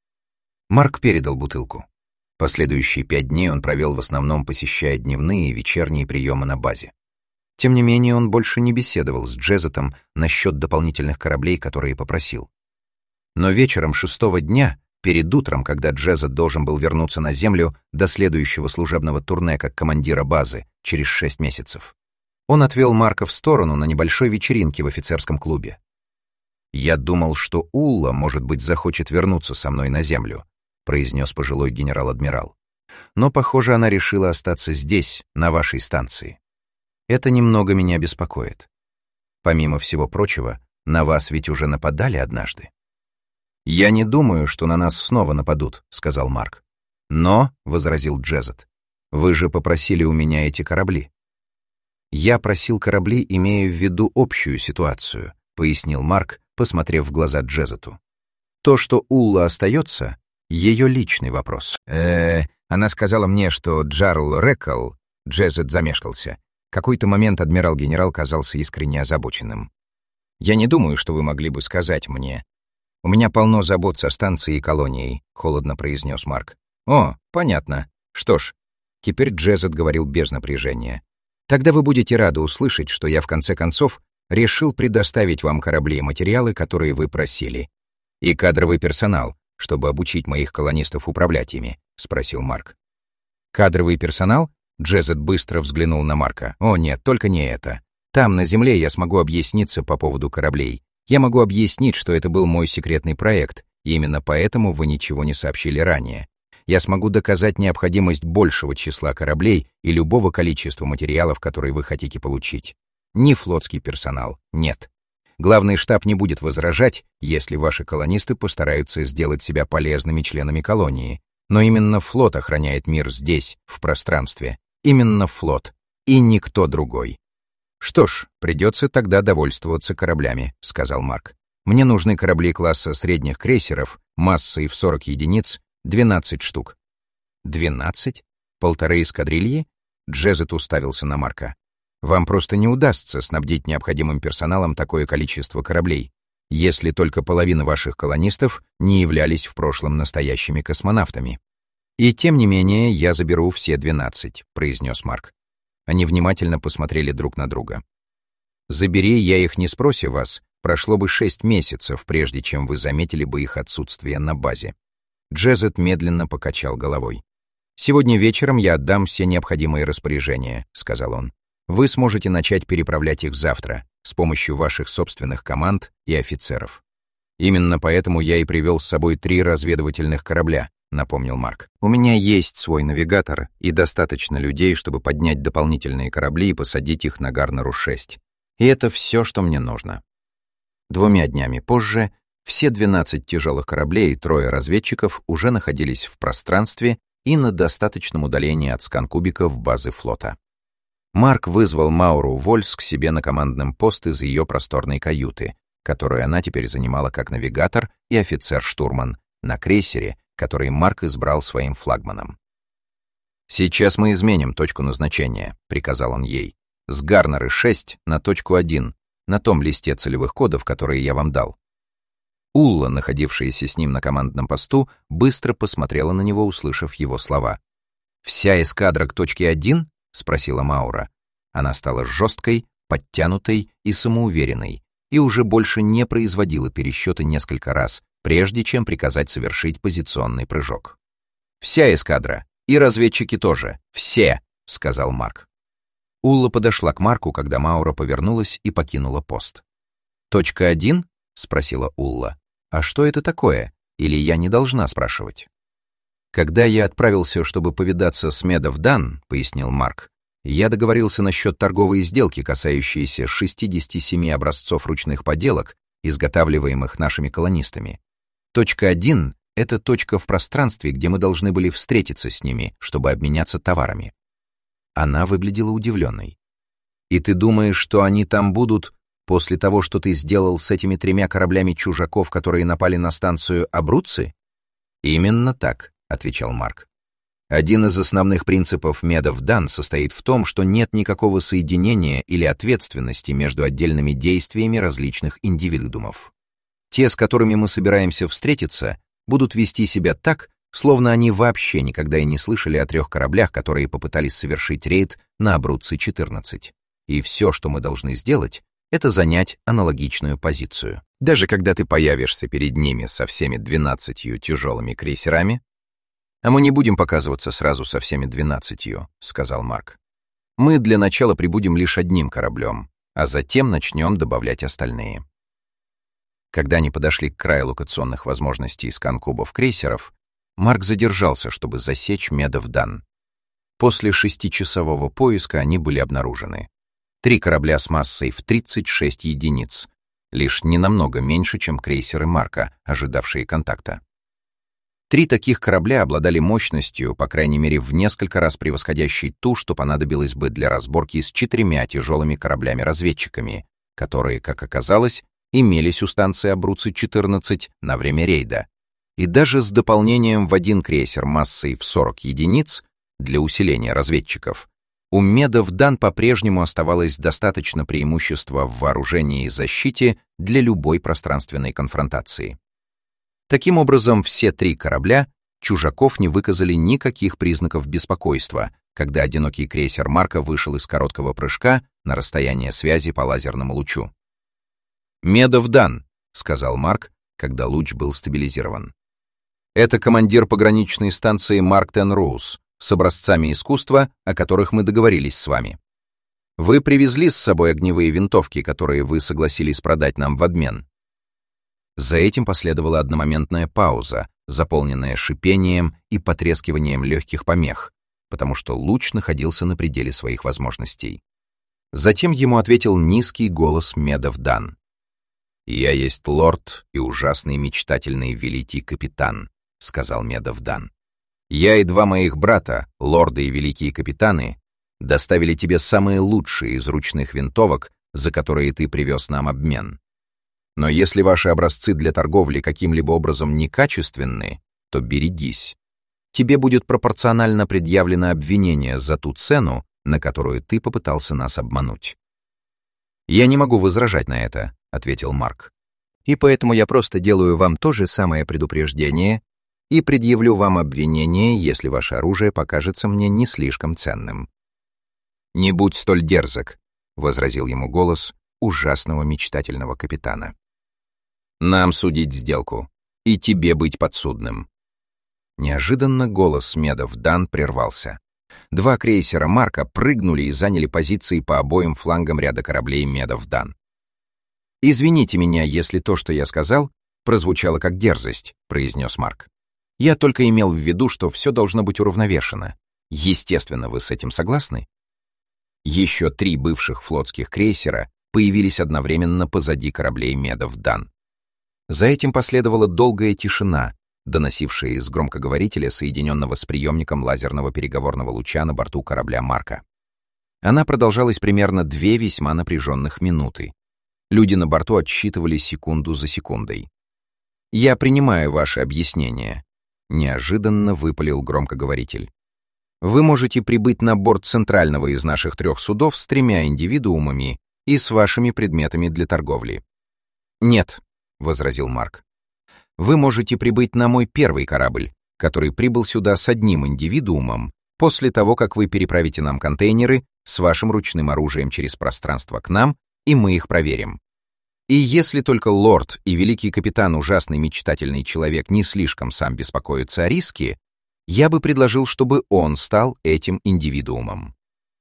Марк передал бутылку. Последующие пять дней он провел в основном, посещая дневные и вечерние приемы на базе. Тем не менее, он больше не беседовал с Джезетом насчет дополнительных кораблей, которые попросил. Но вечером шестого дня, перед утром, когда Джезет должен был вернуться на Землю до следующего служебного турне как командира базы через шесть месяцев, он отвел Марка в сторону на небольшой вечеринке в офицерском клубе. «Я думал, что Улла, может быть, захочет вернуться со мной на Землю», произнес пожилой генерал-адмирал. «Но, похоже, она решила остаться здесь, на вашей станции. Это немного меня беспокоит. Помимо всего прочего, на вас ведь уже нападали однажды». «Я не думаю, что на нас снова нападут», — сказал Марк. «Но», — возразил Джезет, — «вы же попросили у меня эти корабли». «Я просил корабли, имея в виду общую ситуацию», — пояснил Марк, посмотрев в глаза Джезету. «То, что Улла остается, ее личный вопрос». Э, она сказала мне, что Джарл Рекл... Джезет замешкался. Какой-то момент адмирал-генерал казался искренне озабоченным. «Я не думаю, что вы могли бы сказать мне. У меня полно забот со станцией и колонией», — холодно произнес Марк. «О, понятно. Что ж». Теперь Джезет говорил без напряжения. «Тогда вы будете рады услышать, что я в конце концов решил предоставить вам корабли и материалы, которые вы просили. И кадровый персонал, чтобы обучить моих колонистов управлять ими», — спросил Марк. «Кадровый персонал?» Джезет быстро взглянул на Марка. «О, нет, только не это. Там, на Земле, я смогу объясниться по поводу кораблей. Я могу объяснить, что это был мой секретный проект, и именно поэтому вы ничего не сообщили ранее. Я смогу доказать необходимость большего числа кораблей и любого количества материалов, которые вы хотите получить. Ни флотский персонал, нет. Главный штаб не будет возражать, если ваши колонисты постараются сделать себя полезными членами колонии. Но именно флот охраняет мир здесь, в пространстве. Именно флот. И никто другой. «Что ж, придется тогда довольствоваться кораблями», — сказал Марк. «Мне нужны корабли класса средних крейсеров, массой в сорок единиц, двенадцать штук». «Двенадцать? Полторы эскадрильи?» Джезет уставился на Марка. «Вам просто не удастся снабдить необходимым персоналом такое количество кораблей, если только половина ваших колонистов не являлись в прошлом настоящими космонавтами». «И тем не менее я заберу все двенадцать», — произнес Марк. Они внимательно посмотрели друг на друга. «Забери я их, не спрося вас, прошло бы шесть месяцев, прежде чем вы заметили бы их отсутствие на базе». Джезет медленно покачал головой. «Сегодня вечером я отдам все необходимые распоряжения», — сказал он. «Вы сможете начать переправлять их завтра с помощью ваших собственных команд и офицеров». «Именно поэтому я и привел с собой три разведывательных корабля», — напомнил Марк. «У меня есть свой навигатор и достаточно людей, чтобы поднять дополнительные корабли и посадить их на Гарнеру шесть. И это все, что мне нужно». Двумя днями позже все двенадцать тяжелых кораблей и трое разведчиков уже находились в пространстве и на достаточном удалении от сканкубиков базы флота. Марк вызвал Мауру Вольс к себе на командном пост из ее просторной каюты, которую она теперь занимала как навигатор и офицер-штурман, на крейсере, который Марк избрал своим флагманом. «Сейчас мы изменим точку назначения», — приказал он ей, «с Гарнеры шесть на точку один, на том листе целевых кодов, которые я вам дал». Улла, находившаяся с ним на командном посту, быстро посмотрела на него, услышав его слова. «Вся эскадра к точке один?» — спросила Маура. Она стала жесткой, подтянутой и самоуверенной, и уже больше не производила пересчеты несколько раз, прежде чем приказать совершить позиционный прыжок. «Вся эскадра, и разведчики тоже, все!» — сказал Марк. Улла подошла к Марку, когда Маура повернулась и покинула пост. «Точка один?» — спросила Улла. «А что это такое? Или я не должна спрашивать?» «Когда я отправился, чтобы повидаться с Медов Дан», — пояснил Марк, «я договорился насчет торговой сделки, касающейся шестидесяти семи образцов ручных поделок, изготавливаемых нашими колонистами. Точка один — это точка в пространстве, где мы должны были встретиться с ними, чтобы обменяться товарами». Она выглядела удивленной. «И ты думаешь, что они там будут после того, что ты сделал с этими тремя кораблями чужаков, которые напали на станцию Абруцци?» «Именно так», — отвечал Марк. «Один из основных принципов Медов Дан состоит в том, что нет никакого соединения или ответственности между отдельными действиями различных индивидуумов. Те, с которыми мы собираемся встретиться, будут вести себя так, словно они вообще никогда и не слышали о трех кораблях, которые попытались совершить рейд на Абруцци четырнадцать. И все, что мы должны сделать, это занять аналогичную позицию. Даже когда ты появишься перед ними со всеми двенадцатью тяжелыми крейсерами, «А мы не будем показываться сразу со всеми двенадцатью», — сказал Марк. «Мы для начала прибудем лишь одним кораблем, а затем начнем добавлять остальные». Когда они подошли к краю локационных возможностей сканкубов крейсеров, Марк задержался, чтобы засечь Медов Дан. После шестичасового поиска они были обнаружены. Три корабля с массой в тридцать шесть единиц, лишь ненамного меньше, чем крейсеры Марка, ожидавшие контакта. Три таких корабля обладали мощностью, по крайней мере, в несколько раз превосходящей ту, что понадобилось бы для разборки с четырьмя тяжелыми кораблями-разведчиками, которые, как оказалось, имелись у станции Абруцци четырнадцать на время рейда. И даже с дополнением в один крейсер массой в сорок единиц для усиления разведчиков, у Медов Дан по-прежнему оставалось достаточно преимущества в вооружении и защите для любой пространственной конфронтации. Таким образом, все три корабля чужаков не выказали никаких признаков беспокойства, когда одинокий крейсер Марка вышел из короткого прыжка на расстояние связи по лазерному лучу. «Медов Дан», — сказал Марк, когда луч был стабилизирован. «Это командир пограничной станции Марк Тен Роуз с образцами искусства, о которых мы договорились с вами. Вы привезли с собой огневые винтовки, которые вы согласились продать нам в обмен». За этим последовала одномоментная пауза, заполненная шипением и потрескиванием легких помех, потому что луч находился на пределе своих возможностей. Затем ему ответил низкий голос Медов Дан. «Я есть лорд и ужасный мечтательный великий капитан», — сказал Медов Дан. «Я и два моих брата, лорды и великие капитаны, доставили тебе самые лучшие из ручных винтовок, за которые ты привез нам обмен. Но если ваши образцы для торговли каким-либо образом некачественны, то берегись. Тебе будет пропорционально предъявлено обвинение за ту цену, на которую ты попытался нас обмануть». «Я не могу возражать на это», — ответил Марк. «И поэтому я просто делаю вам то же самое предупреждение, и предъявлю вам обвинение, если ваше оружие покажется мне не слишком ценным». «Не будь столь дерзок», — возразил ему голос ужасного мечтательного капитана. «Нам судить сделку, и тебе быть подсудным». Неожиданно голос Медов Дан прервался. Два крейсера Марка прыгнули и заняли позиции по обоим флангам ряда кораблей Медов Дан. «Извините меня, если то, что я сказал, прозвучало как дерзость», — произнес Марк. «Я только имел в виду, что все должно быть уравновешено. Естественно, вы с этим согласны?» Еще три бывших флотских крейсера появились одновременно позади кораблей Медов Дан. За этим последовала долгая тишина, доносившая из громкоговорителя, соединенного с приемником лазерного переговорного луча на борту корабля Марка. Она продолжалась примерно две весьма напряженных минуты. Люди на борту отсчитывали секунду за секундой. «Я принимаю ваше объяснение», — неожиданно выпалил громкоговоритель. «Вы можете прибыть на борт центрального из наших трех судов с тремя индивидуумами и с вашими предметами для торговли». «Нет», — возразил Марк. «Вы можете прибыть на мой первый корабль, который прибыл сюда с одним индивидуумом, после того, как вы переправите нам контейнеры с вашим ручным оружием через пространство к нам, и мы их проверим. И если только лорд и великий капитан, ужасный мечтательный человек, не слишком сам беспокоится о риске, я бы предложил, чтобы он стал этим индивидуумом».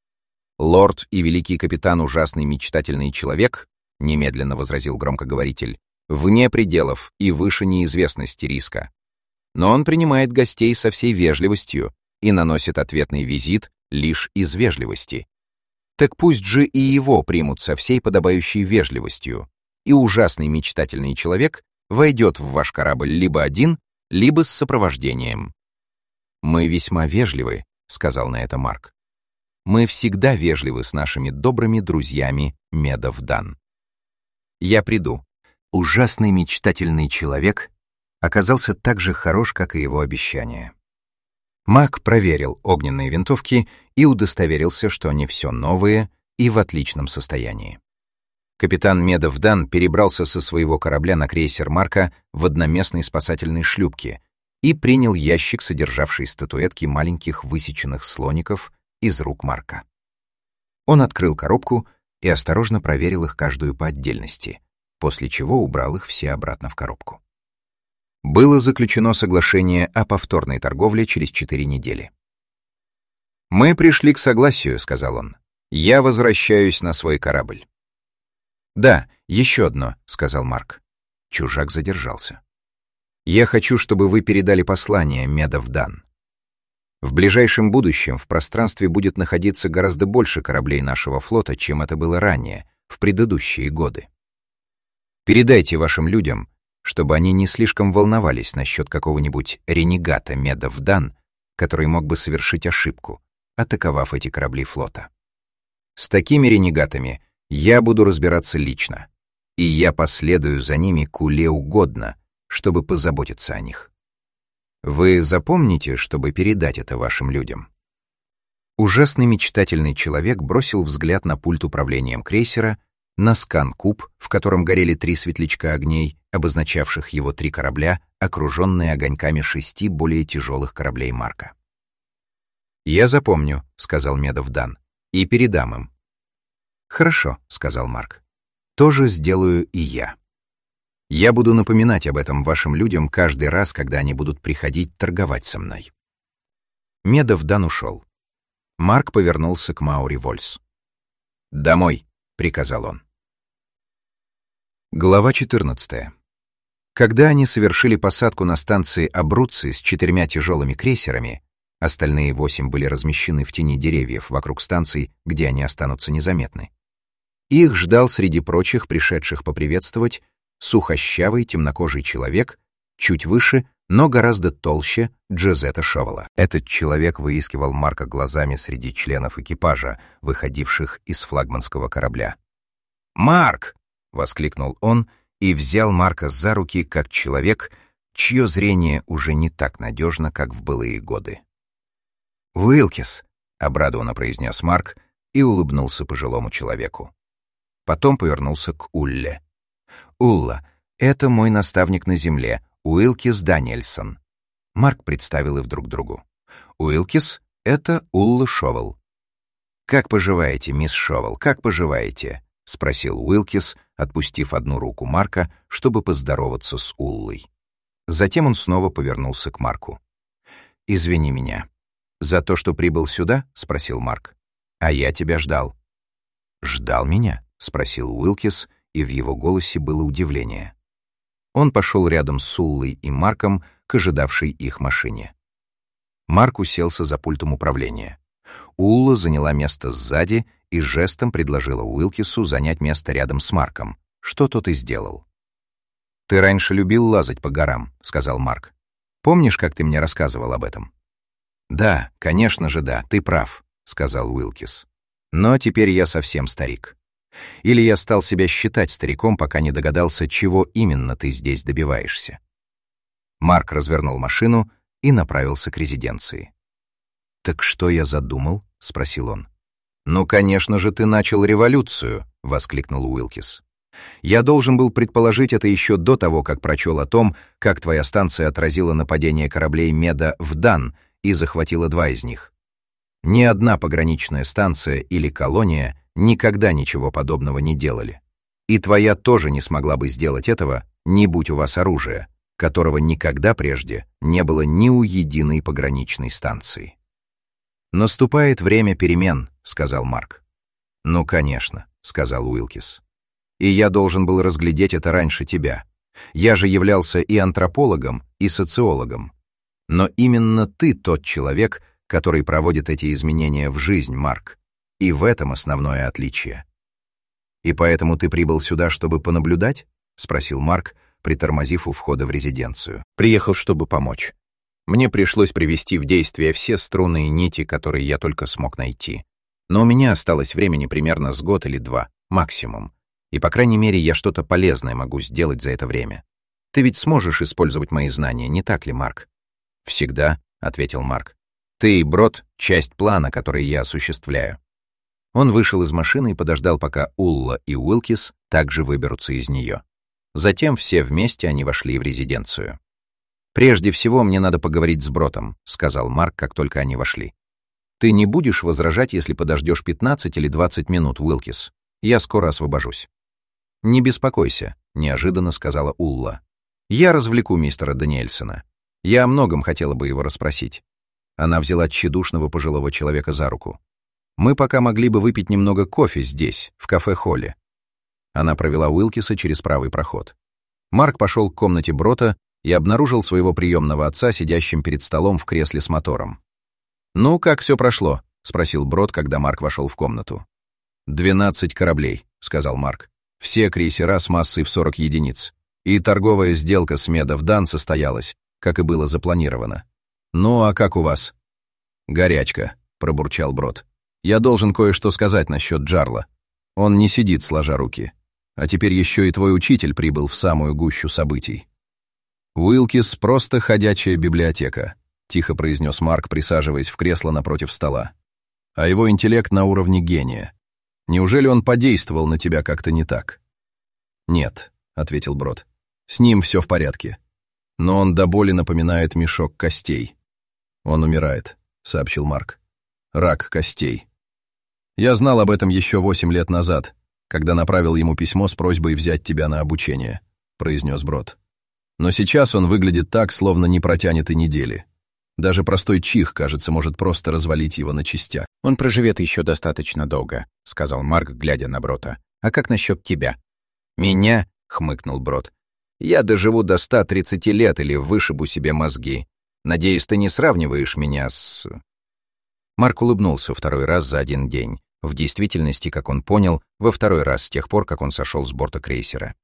«Лорд и великий капитан, ужасный мечтательный человек», — немедленно возразил громкоговоритель, «вне пределов и выше неизвестности риска. Но он принимает гостей со всей вежливостью и наносит ответный визит лишь из вежливости. Так пусть же и его примут со всей подобающей вежливостью, и ужасный мечтательный человек войдет в ваш корабль либо один, либо с сопровождением». «Мы весьма вежливы», — сказал на это Марк. «Мы всегда вежливы с нашими добрыми друзьями Медов Дан. Я приду». Ужасный мечтательный человек оказался так же хорош, как и его обещание. Мак проверил огненные винтовки и удостоверился, что они все новые и в отличном состоянии. Капитан Медов Дан перебрался со своего корабля на крейсер Марка в одноместной спасательной шлюпке и принял ящик, содержавший статуэтки маленьких высеченных слоников, из рук Марка. Он открыл коробку и осторожно проверил их каждую по отдельности, после чего убрал их все обратно в коробку. Было заключено соглашение о повторной торговле через четыре недели. «Мы пришли к согласию», — сказал он. «Я возвращаюсь на свой корабль». «Да, еще одно», — сказал Марк. Чужак задержался. «Я хочу, чтобы вы передали послание Медов Дан. В ближайшем будущем в пространстве будет находиться гораздо больше кораблей нашего флота, чем это было ранее, в предыдущие годы. Передайте вашим людям, чтобы они не слишком волновались насчет какого-нибудь ренегата Медов Дан, который мог бы совершить ошибку, атаковав эти корабли флота. С такими ренегатами я буду разбираться лично, и я последую за ними куле угодно, чтобы позаботиться о них. Вы запомните, чтобы передать это вашим людям». Ужасный мечтательный человек бросил взгляд на пульт управлением крейсера, на скан-куб, в котором горели три светлячка огней, обозначавших его три корабля, окруженные огоньками шести более тяжелых кораблей Марка. «Я запомню», — сказал Медов Дан, — «и передам им». «Хорошо», — сказал Марк. «То же сделаю и я. Я буду напоминать об этом вашим людям каждый раз, когда они будут приходить торговать со мной». Медов Дан ушел. Марк повернулся к Маури Вольс. «Домой», — приказал он. Глава четырнадцатая. Когда они совершили посадку на станции Абруцци с четырьмя тяжелыми крейсерами, остальные восемь были размещены в тени деревьев вокруг станций, где они останутся незаметны, их ждал среди прочих пришедших поприветствовать сухощавый темнокожий человек, чуть выше, но гораздо толще Джозетта Шовела. Этот человек выискивал Марка глазами среди членов экипажа, выходивших из флагманского корабля. «Марк!» — воскликнул он и взял Марка за руки, как человек, чье зрение уже не так надежно, как в былые годы. «Уилкис!» — обрадованно произнес Марк и улыбнулся пожилому человеку. Потом повернулся к Улле. «Улла, это мой наставник на земле, Уилкис Даниэльсон. Марк представил их друг другу. Уилкис — это Улла Шовел. «Как поживаете, мисс Шовел, как поживаете?» — спросил Уилкис, отпустив одну руку Марка, чтобы поздороваться с Уллой. Затем он снова повернулся к Марку. «Извини меня. За то, что прибыл сюда?» — спросил Марк. «А я тебя ждал». «Ждал меня?» — спросил Уилкис, и в его голосе было удивление. Он пошел рядом с Уллой и Марком к ожидавшей их машине. Марк уселся за пультом управления. Улла заняла место сзади и жестом предложила Уилкису занять место рядом с Марком, что тот и сделал. «Ты раньше любил лазать по горам», — сказал Марк. «Помнишь, как ты мне рассказывал об этом?» «Да, конечно же, да, ты прав», — сказал Уилкис. «Но теперь я совсем старик. Или я стал себя считать стариком, пока не догадался, чего именно ты здесь добиваешься». Марк развернул машину и направился к резиденции. «Так что я задумал?» — спросил он. «Ну, конечно же, ты начал революцию», — воскликнул Уилкис. «Я должен был предположить это еще до того, как прочел о том, как твоя станция отразила нападение кораблей Меда в Дан и захватила два из них. Ни одна пограничная станция или колония никогда ничего подобного не делали. И твоя тоже не смогла бы сделать этого, не будь у вас оружия, которого никогда прежде не было ни у единой пограничной станции». «Наступает время перемен», — сказал Марк. «Ну, конечно», — сказал Уилкис. «И я должен был разглядеть это раньше тебя. Я же являлся и антропологом, и социологом. Но именно ты тот человек, который проводит эти изменения в жизнь, Марк. И в этом основное отличие». «И поэтому ты прибыл сюда, чтобы понаблюдать?» — спросил Марк, притормозив у входа в резиденцию. «Приехал, чтобы помочь. Мне пришлось привести в действие все струны и нити, которые я только смог найти. Но у меня осталось времени примерно с год или два, максимум. И, по крайней мере, я что-то полезное могу сделать за это время. Ты ведь сможешь использовать мои знания, не так ли, Марк?» «Всегда», — ответил Марк. «Ты и Брод — часть плана, который я осуществляю». Он вышел из машины и подождал, пока Улла и Уилкис также выберутся из нее. Затем все вместе они вошли в резиденцию. «Прежде всего мне надо поговорить с Бротом», — сказал Марк, как только они вошли. «Ты не будешь возражать, если подождешь пятнадцать или двадцать минут, Уилкис? Я скоро освобожусь». «Не беспокойся», — неожиданно сказала Улла. «Я развлеку мистера Даниэльсона. Я о многом хотела бы его расспросить». Она взяла тщедушного пожилого человека за руку. «Мы пока могли бы выпить немного кофе здесь, в кафе-холле». Она провела Уилкиса через правый проход. Марк пошел к комнате Брота и обнаружил своего приемного отца, сидящим перед столом в кресле с мотором. «Ну, как все прошло?» — спросил Брод, когда Марк вошел в комнату. «Двенадцать кораблей», — сказал Марк. «Все крейсера с массой в сорок единиц. И торговая сделка с Меда в Дан состоялась, как и было запланировано. Ну, а как у вас?» «Горячка», — пробурчал Брод. «Я должен кое-что сказать насчет Джарла. Он не сидит сложа руки. А теперь еще и твой учитель прибыл в самую гущу событий». «Уилкис — просто ходячая библиотека», — тихо произнес Марк, присаживаясь в кресло напротив стола. «А его интеллект на уровне гения. Неужели он подействовал на тебя как-то не так?» «Нет», — ответил Брод. «С ним все в порядке. Но он до боли напоминает мешок костей». «Он умирает», — сообщил Марк. «Рак костей. Я знал об этом еще восемь лет назад, когда направил ему письмо с просьбой взять тебя на обучение», — произнес Брод. «Но сейчас он выглядит так, словно не протянет и недели. Даже простой чих, кажется, может просто развалить его на частях». «Он проживет еще достаточно долго», — сказал Марк, глядя на Брота. «А как насчет тебя?» «Меня?» — хмыкнул Брод. «Я доживу до ста тридцати лет или вышибу себе мозги. Надеюсь, ты не сравниваешь меня с...» Марк улыбнулся второй раз за один день. В действительности, как он понял, во второй раз с тех пор, как он сошел с борта крейсера.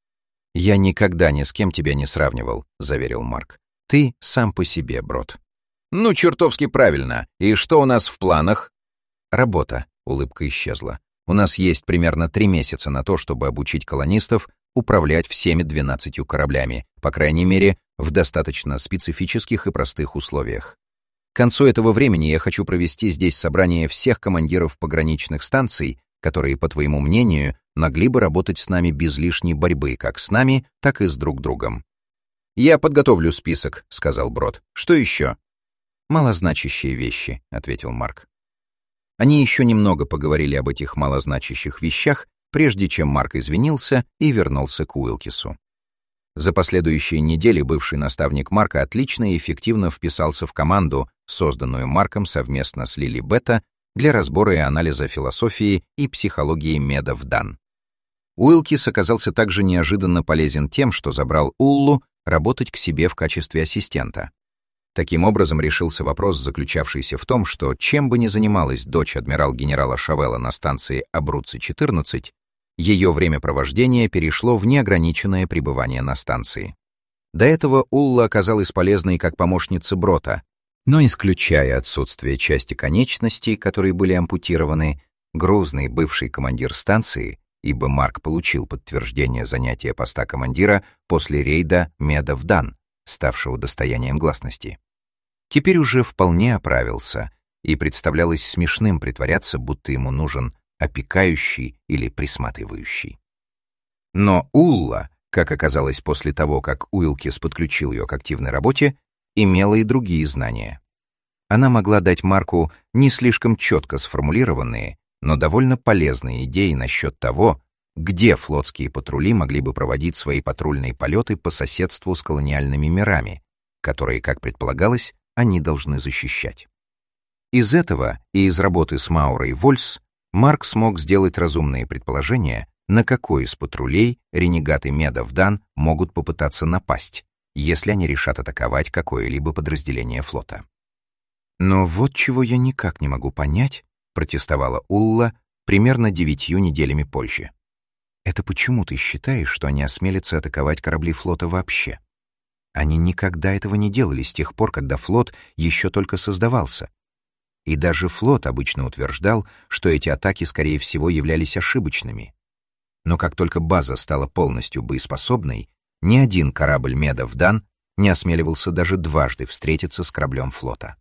«Я никогда ни с кем тебя не сравнивал», — заверил Марк. «Ты сам по себе, Брод». «Ну, чертовски правильно. И что у нас в планах?» «Работа», — улыбка исчезла. «У нас есть примерно три месяца на то, чтобы обучить колонистов управлять всеми двенадцатью кораблями, по крайней мере, в достаточно специфических и простых условиях. К концу этого времени я хочу провести здесь собрание всех командиров пограничных станций, которые, по твоему мнению, могли бы работать с нами без лишней борьбы, как с нами, так и с друг другом. «Я подготовлю список», — сказал Брод. «Что еще?» «Малозначащие вещи», — ответил Марк. Они еще немного поговорили об этих малозначащих вещах, прежде чем Марк извинился и вернулся к Уилкису. За последующие недели бывший наставник Марка отлично и эффективно вписался в команду, созданную Марком совместно с Лили Бетта для разбора и анализа философии и психологии медов Дан. Уилкис оказался также неожиданно полезен тем, что забрал Уллу работать к себе в качестве ассистента. Таким образом решился вопрос, заключавшийся в том, что чем бы ни занималась дочь адмирал-генерала Шавелла на станции Абруцци-четырнадцать, ее времяпровождение перешло в неограниченное пребывание на станции. До этого Улла оказалась полезной как помощница Брота, но, исключая отсутствие части конечностей, которые были ампутированы, грузный бывший командир станции, ибо Марк получил подтверждение занятия поста командира после рейда медов Дан, ставшего достоянием гласности, теперь уже вполне оправился, и представлялось смешным притворяться, будто ему нужен опекающий или присматривающий. Но Улла, как оказалось после того, как Уилкис подключил ее к активной работе, имела и другие знания. Она могла дать Марку не слишком четко сформулированные, но довольно полезные идеи насчет того, где флотские патрули могли бы проводить свои патрульные полеты по соседству с колониальными мирами, которые, как предполагалось, они должны защищать. Из этого и из работы с Маурой Вольс Марк смог сделать разумные предположения, на какой из патрулей ренегаты медов Дан могут попытаться напасть, если они решат атаковать какое-либо подразделение флота. «Но вот чего я никак не могу понять», — протестовала Улла примерно девятью неделями позже. «Это почему ты считаешь, что они осмелятся атаковать корабли флота вообще? Они никогда этого не делали с тех пор, когда флот еще только создавался. И даже флот обычно утверждал, что эти атаки, скорее всего, являлись ошибочными. Но как только база стала полностью боеспособной, ни один корабль медов Дан не осмеливался даже дважды встретиться с кораблем флота.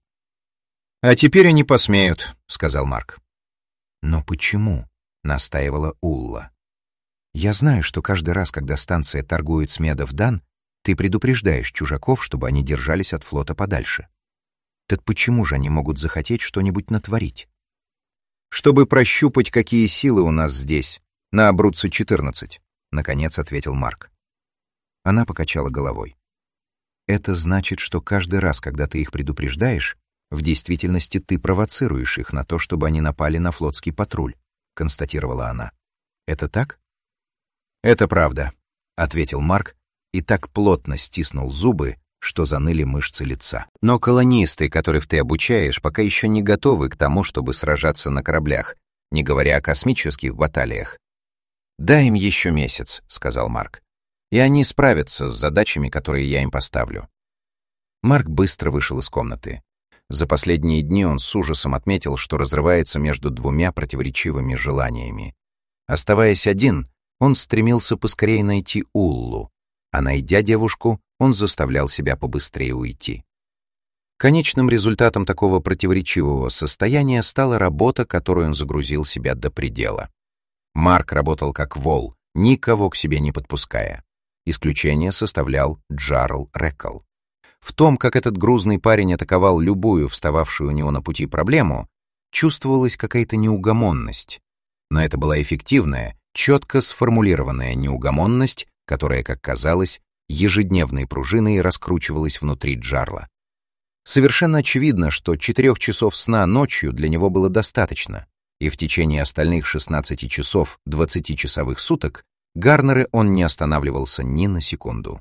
«А теперь они посмеют», — сказал Марк. «Но почему?» — настаивала Улла. «Я знаю, что каждый раз, когда станция торгует с медов Дан, ты предупреждаешь чужаков, чтобы они держались от флота подальше. Так почему же они могут захотеть что-нибудь натворить?» «Чтобы прощупать, какие силы у нас здесь, на Абруцци-четырнадцать», — наконец ответил Марк. Она покачала головой. «Это значит, что каждый раз, когда ты их предупреждаешь, в действительности ты провоцируешь их на то, чтобы они напали на флотский патруль», — констатировала она. «Это так?» «Это правда», — ответил Марк и так плотно стиснул зубы, что заныли мышцы лица. «Но колонисты, которых ты обучаешь, пока еще не готовы к тому, чтобы сражаться на кораблях, не говоря о космических баталиях». «Дай им еще месяц», — сказал Марк, «и они справятся с задачами, которые я им поставлю». Марк быстро вышел из комнаты. За последние дни он с ужасом отметил, что разрывается между двумя противоречивыми желаниями. Оставаясь один, он стремился поскорее найти Уллу, а найдя девушку, он заставлял себя побыстрее уйти. Конечным результатом такого противоречивого состояния стала работа, которую он загрузил себя до предела. Марк работал как вол, никого к себе не подпуская. Исключение составлял Джарл Реккл. В том, как этот грузный парень атаковал любую встававшую у него на пути проблему, чувствовалась какая-то неугомонность. Но это была эффективная, четко сформулированная неугомонность, которая, как казалось, ежедневной пружиной раскручивалась внутри Джарла. Совершенно очевидно, что четырех часов сна ночью для него было достаточно, и в течение остальных шестнадцати часов двадцатичасовых суток Гарнеры он не останавливался ни на секунду.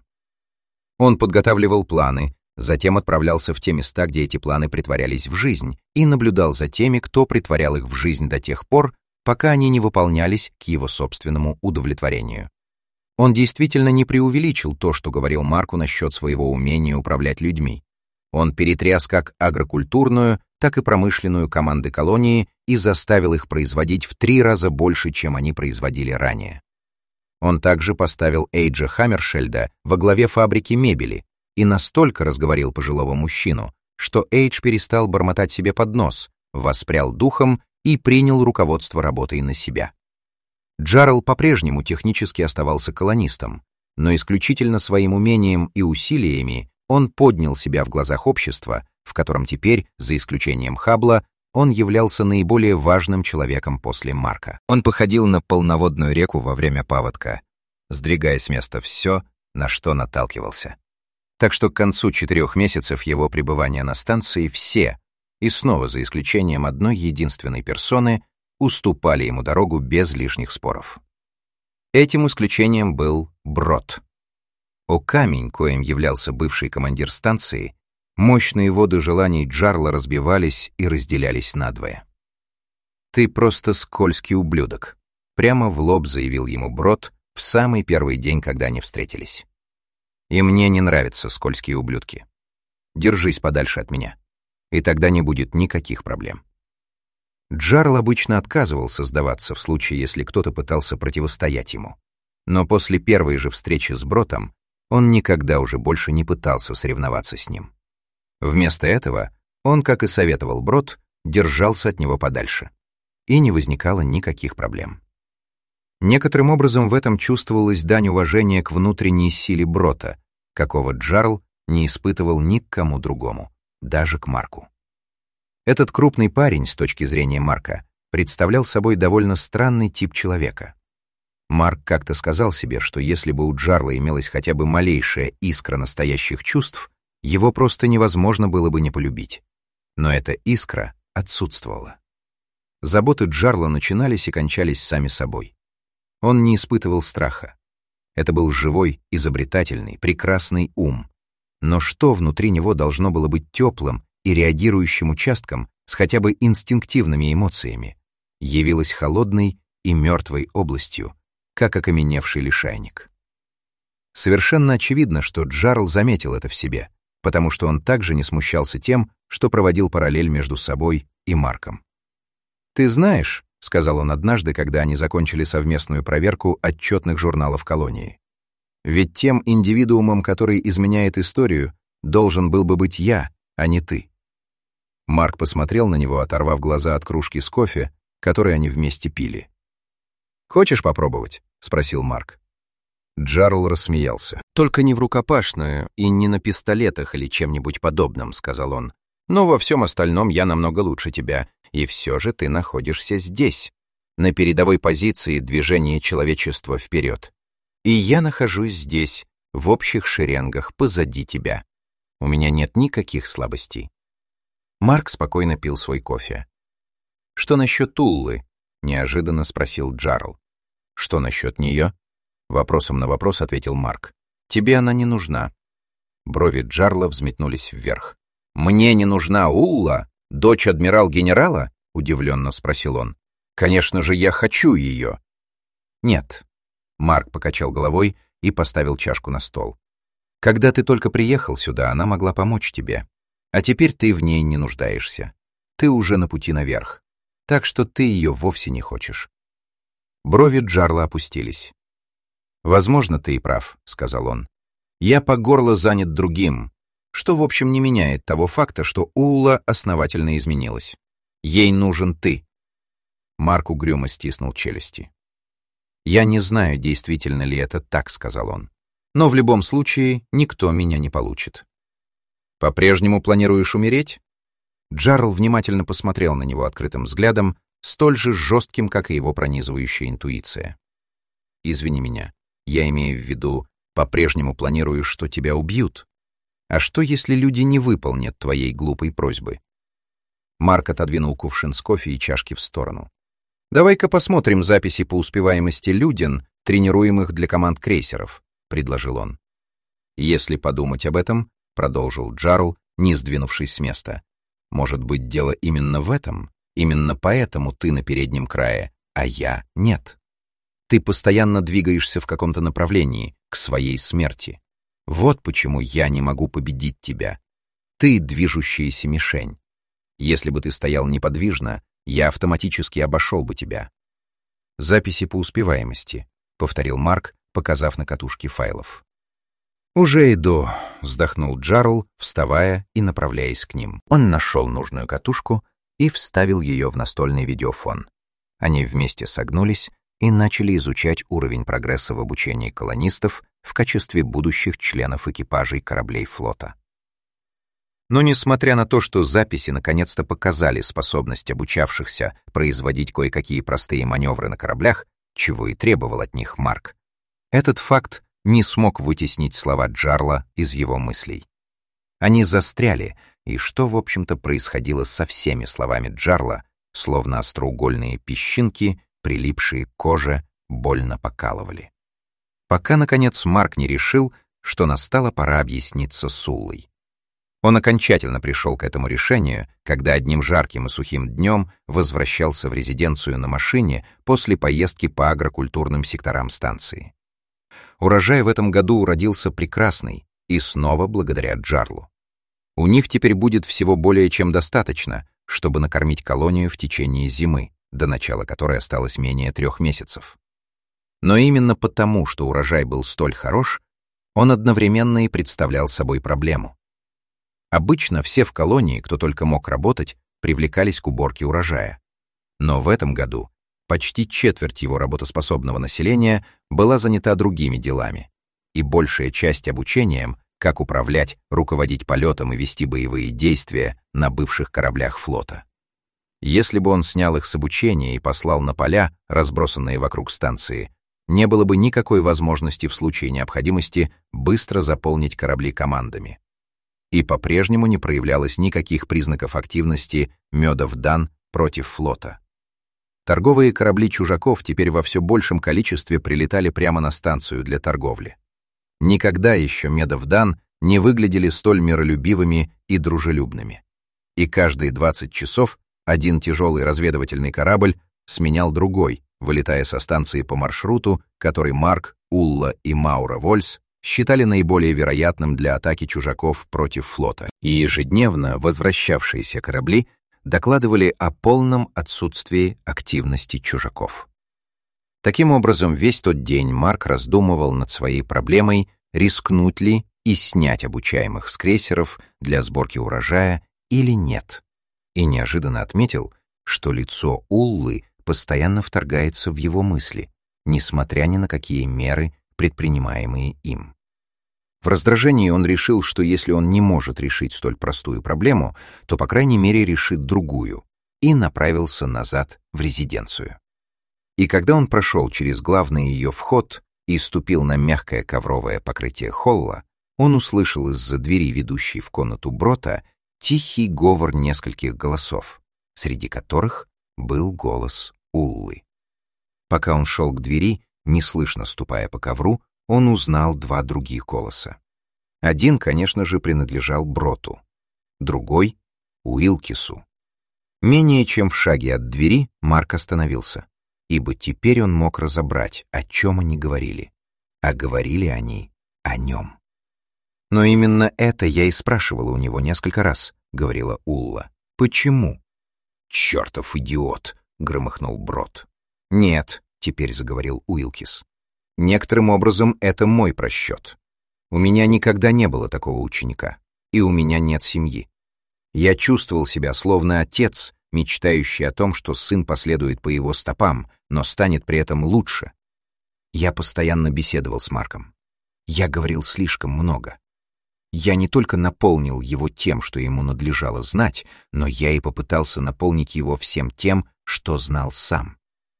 Он подготавливал планы, затем отправлялся в те места, где эти планы притворялись в жизнь, и наблюдал за теми, кто притворял их в жизнь до тех пор, пока они не выполнялись к его собственному удовлетворению. Он действительно не преувеличил то, что говорил Марку насчет своего умения управлять людьми. Он перетряс как агрокультурную, так и промышленную команды колонии и заставил их производить в три раза больше, чем они производили ранее. Он также поставил Эйджа Хаммершельда во главе фабрики мебели и настолько разговорил пожилого мужчину, что Эйдж перестал бормотать себе под нос, воспрял духом и принял руководство работой на себя. Джарл по-прежнему технически оставался колонистом, но исключительно своим умением и усилиями он поднял себя в глазах общества, в котором теперь, за исключением Хаббла, он являлся наиболее важным человеком после Марка. Он походил на полноводную реку во время паводка, сдвигая с места все, на что наталкивался. Так что к концу четырех месяцев его пребывания на станции все, и снова за исключением одной единственной персоны, уступали ему дорогу без лишних споров. Этим исключением был Брод. О камень, коим являлся бывший командир станции, мощные воды желаний Джарла разбивались и разделялись надвое. «Ты просто скользкий ублюдок», — прямо в лоб заявил ему Брод в самый первый день, когда они встретились. «И мне не нравятся скользкие ублюдки. Держись подальше от меня, и тогда не будет никаких проблем». Джарл обычно отказывался сдаваться в случае, если кто-то пытался противостоять ему. Но после первой же встречи с Бротом он никогда уже больше не пытался соревноваться с ним. Вместо этого он, как и советовал Брод, держался от него подальше. И не возникало никаких проблем. Некоторым образом в этом чувствовалась дань уважения к внутренней силе Брота, какого Джарл не испытывал ни к кому другому, даже к Марку. Этот крупный парень, с точки зрения Марка, представлял собой довольно странный тип человека. Марк как-то сказал себе, что если бы у Джарла имелась хотя бы малейшая искра настоящих чувств, его просто невозможно было бы не полюбить. Но эта искра отсутствовала. Заботы Джарла начинались и кончались сами собой. Он не испытывал страха. Это был живой, изобретательный, прекрасный ум. Но что внутри него должно было быть теплым и реагирующим участком с хотя бы инстинктивными эмоциями, явилось холодной и мертвой областью, как окаменевший лишайник. Совершенно очевидно, что Джарл заметил это в себе, потому что он также не смущался тем, что проводил параллель между собой и Марком. «Ты знаешь», — сказал он однажды, когда они закончили совместную проверку отчетных журналов колонии, «ведь тем индивидуумом, который изменяет историю, должен был бы быть я, а не ты». Марк посмотрел на него, оторвав глаза от кружки с кофе, который они вместе пили. «Хочешь попробовать?» — спросил Марк. Джарл рассмеялся. «Только не в рукопашную и не на пистолетах или чем-нибудь подобном», — сказал он. «Но во всем остальном я намного лучше тебя, и все же ты находишься здесь, на передовой позиции движения человечества вперед. И я нахожусь здесь, в общих шеренгах, позади тебя. У меня нет никаких слабостей». Марк спокойно пил свой кофе. «Что насчет Уллы?» — неожиданно спросил Джарл. «Что насчет нее?» — вопросом на вопрос ответил Марк. «Тебе она не нужна». Брови Джарла взметнулись вверх. «Мне не нужна Улла, дочь адмирал-генерала?» — удивленно спросил он. «Конечно же, я хочу ее». «Нет». Марк покачал головой и поставил чашку на стол. «Когда ты только приехал сюда, она могла помочь тебе. А теперь ты в ней не нуждаешься. Ты уже на пути наверх. Так что ты ее вовсе не хочешь». Брови Джарла опустились. «Возможно, ты и прав», — сказал он. «Я по горло занят другим, что, в общем, не меняет того факта, что Улла основательно изменилась. Ей нужен ты». Марк угрюмо стиснул челюсти. «Я не знаю, действительно ли это так», — сказал он. «Но в любом случае никто меня не получит». «По-прежнему планируешь умереть?» Джарл внимательно посмотрел на него открытым взглядом, столь же жестким, как и его пронизывающая интуиция. «Извини меня, я имею в виду, по-прежнему планируешь, что тебя убьют? А что, если люди не выполнят твоей глупой просьбы?» Марк отодвинул кувшин с кофе и чашки в сторону. «Давай-ка посмотрим записи по успеваемости Люден, тренируемых для команд крейсеров», — предложил он. «Если подумать об этом», — продолжил Джарл, не сдвинувшись с места, «может быть, дело именно в этом? Именно поэтому ты на переднем крае, а я нет. Ты постоянно двигаешься в каком-то направлении, к своей смерти. Вот почему я не могу победить тебя. Ты движущаяся мишень. Если бы ты стоял неподвижно, я автоматически обошел бы тебя». «Записи по успеваемости», — повторил Марк, показав на катушке файлов. «Уже иду», — вздохнул Джарл, вставая и направляясь к ним. Он нашел нужную катушку и вставил ее в настольный видеофон. Они вместе согнулись и начали изучать уровень прогресса в обучении колонистов в качестве будущих членов экипажей кораблей флота. Но несмотря на то, что записи наконец-то показали способность обучавшихся производить кое-какие простые маневры на кораблях, чего и требовал от них Марк, этот факт не смог вытеснить слова Джарла из его мыслей. Они застряли, и что, в общем-то, происходило со всеми словами Джарла, словно остроугольные песчинки, прилипшие к коже, больно покалывали. Пока, наконец, Марк не решил, что настала пора объясниться с Уллой. Он окончательно пришел к этому решению, когда одним жарким и сухим днем возвращался в резиденцию на машине после поездки по агрокультурным секторам станции. Урожай в этом году уродился прекрасный, и снова благодаря Джарлу. У них теперь будет всего более чем достаточно, чтобы накормить колонию в течение зимы, до начала которой осталось менее трех месяцев. Но именно потому, что урожай был столь хорош, он одновременно и представлял собой проблему. Обычно все в колонии, кто только мог работать, привлекались к уборке урожая. Но в этом году почти четверть его работоспособного населения была занята другими делами, и большая часть обучением, как управлять, руководить полетом и вести боевые действия на бывших кораблях флота. Если бы он снял их с обучения и послал на поля, разбросанные вокруг станции, не было бы никакой возможности в случае необходимости быстро заполнить корабли командами. И по-прежнему не проявлялось никаких признаков активности Медов Дан против флота. Торговые корабли чужаков теперь во все большем количестве прилетали прямо на станцию для торговли. Никогда еще Медов Дан не выглядели столь миролюбивыми и дружелюбными. И каждые двадцать часов один тяжелый разведывательный корабль сменял другой, вылетая со станции по маршруту, который Марк, Улла и Маура Вольс считали наиболее вероятным для атаки чужаков против флота. И ежедневно возвращавшиеся корабли докладывали о полном отсутствии активности чужаков. Таким образом, весь тот день Марк раздумывал над своей проблемой, рискнуть ли и снять обучаемых с крейсеров для сборки урожая или нет, и неожиданно отметил, что лицо Уллы постоянно вторгается в его мысли, несмотря ни на какие меры, предпринимаемые им. В раздражении он решил, что если он не может решить столь простую проблему, то, по крайней мере, решит другую, и направился назад в резиденцию. И когда он прошел через главный ее вход и ступил на мягкое ковровое покрытие холла, он услышал из-за двери, ведущей в комнату Брота, тихий говор нескольких голосов, среди которых был голос Уллы. Пока он шел к двери, неслышно ступая по ковру, он узнал два других голоса. Один, конечно же, принадлежал Броту, другой — Уилкису. Менее чем в шаге от двери Марк остановился, ибо теперь он мог разобрать, о чем они говорили. А говорили они о нем. «Но именно это я и спрашивала у него несколько раз», — говорила Улла. «Почему?» «Чертов идиот!» — громыхнул Брот. «Нет», — теперь заговорил Уилкис. «Некоторым образом это мой просчет. У меня никогда не было такого ученика, и у меня нет семьи. Я чувствовал себя словно отец, мечтающий о том, что сын последует по его стопам, но станет при этом лучше. Я постоянно беседовал с Марком. Я говорил слишком много. Я не только наполнил его тем, что ему надлежало знать, но я и попытался наполнить его всем тем, что знал сам».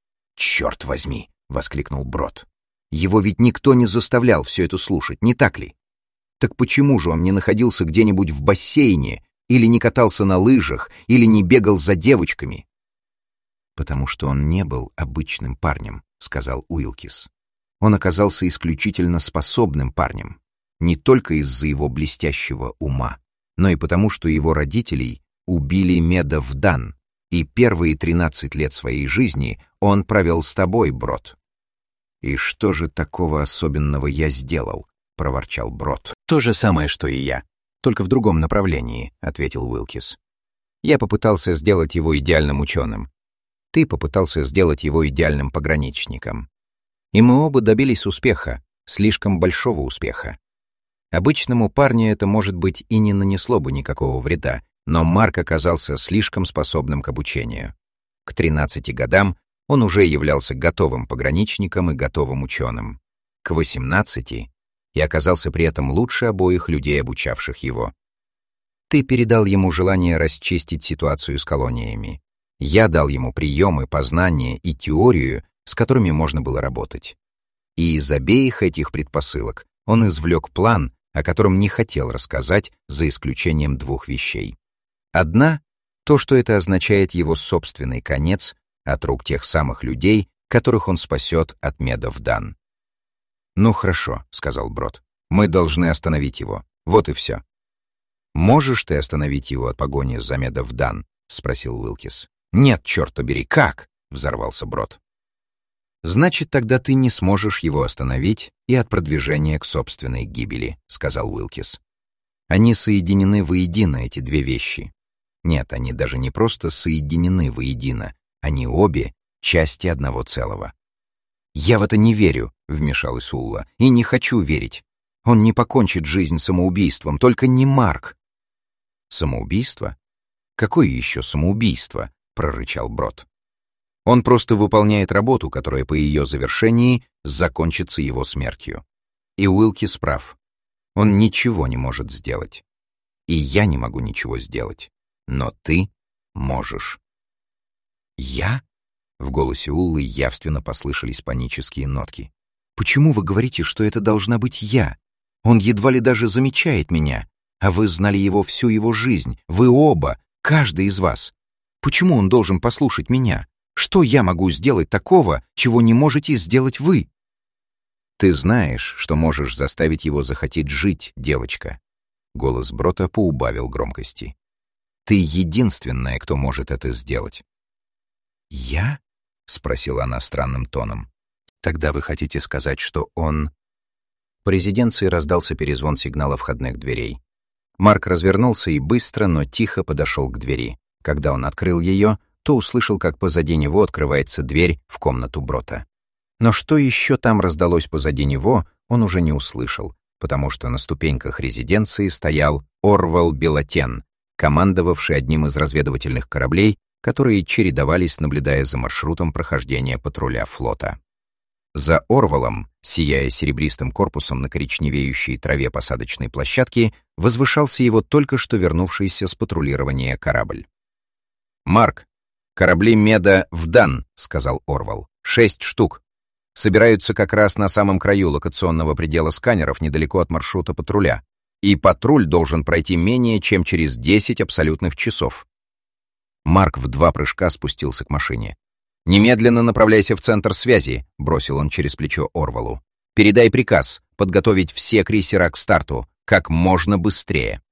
«Черт возьми!» — воскликнул Брот. «Его ведь никто не заставлял все это слушать, не так ли? Так почему же он не находился где-нибудь в бассейне, или не катался на лыжах, или не бегал за девочками?» «Потому что он не был обычным парнем», — сказал Уилкис. «Он оказался исключительно способным парнем, не только из-за его блестящего ума, но и потому, что его родителей убили Медов Дан, и первые тринадцать лет своей жизни он провел с тобой, Брот». «И что же такого особенного я сделал?» — проворчал Брот. «То же самое, что и я, только в другом направлении», — ответил Уилкис. «Я попытался сделать его идеальным ученым. Ты попытался сделать его идеальным пограничником. И мы оба добились успеха, слишком большого успеха. Обычному парню это, может быть, и не нанесло бы никакого вреда, но Марк оказался слишком способным к обучению. К тринадцати годам он уже являлся готовым пограничником и готовым ученым. К восемнадцати и оказался при этом лучше обоих людей, обучавших его. Ты передал ему желание расчистить ситуацию с колониями. Я дал ему приемы, познания и теорию, с которыми можно было работать. И из обеих этих предпосылок он извлек план, о котором не хотел рассказать, за исключением двух вещей. Одна — то, что это означает его собственный конец от рук тех самых людей, которых он спасет от Меда в Дан. «Ну хорошо», — сказал Брод, — «мы должны остановить его. Вот и все». «Можешь ты остановить его от погони за Меда в Дан?» — спросил Уилкис. «Нет, черт побери, как?» — взорвался Брод. «Значит, тогда ты не сможешь его остановить и от продвижения к собственной гибели», — сказал Уилкис. «Они соединены воедино, эти две вещи. Нет, они даже не просто соединены воедино, они обе части одного целого». «Я в это не верю», — вмешалась Улла, — «и не хочу верить. Он не покончит жизнь самоубийством, только не Марк». «Самоубийство? Какое еще самоубийство?» — прорычал Брод. «Он просто выполняет работу, которая по ее завершении закончится его смертью. И Уилкис прав. Он ничего не может сделать. И я не могу ничего сделать. Но ты можешь». «Я?» — в голосе Уллы явственно послышались панические нотки. «Почему вы говорите, что это должна быть я? Он едва ли даже замечает меня. А вы знали его всю его жизнь. Вы оба, каждый из вас. Почему он должен послушать меня? Что я могу сделать такого, чего не можете сделать вы?» «Ты знаешь, что можешь заставить его захотеть жить, девочка». Голос Брота поубавил громкости. «Ты единственная, кто может это сделать». «Я?» — спросила она странным тоном. «Тогда вы хотите сказать, что он...» По резиденции раздался перезвон сигнала входных дверей. Марк развернулся и быстро, но тихо подошел к двери. Когда он открыл ее, то услышал, как позади него открывается дверь в комнату Брота. Но что еще там раздалось позади него, он уже не услышал, потому что на ступеньках резиденции стоял Орвал Белотен, командовавший одним из разведывательных кораблей, которые чередовались, наблюдая за маршрутом прохождения патруля флота. За Орвалом, сияя серебристым корпусом на коричневеющей траве посадочной площадки, возвышался его только что вернувшийся с патрулирования корабль. «Марк, корабли Меда в Дан», — сказал Орвал. «Шесть штук. Собираются как раз на самом краю локационного предела сканеров, недалеко от маршрута патруля. И патруль должен пройти менее чем через десять абсолютных часов». Марк в два прыжка спустился к машине. «Немедленно направляйся в центр связи», — бросил он через плечо Орвалу. «Передай приказ подготовить все крейсера к старту как можно быстрее».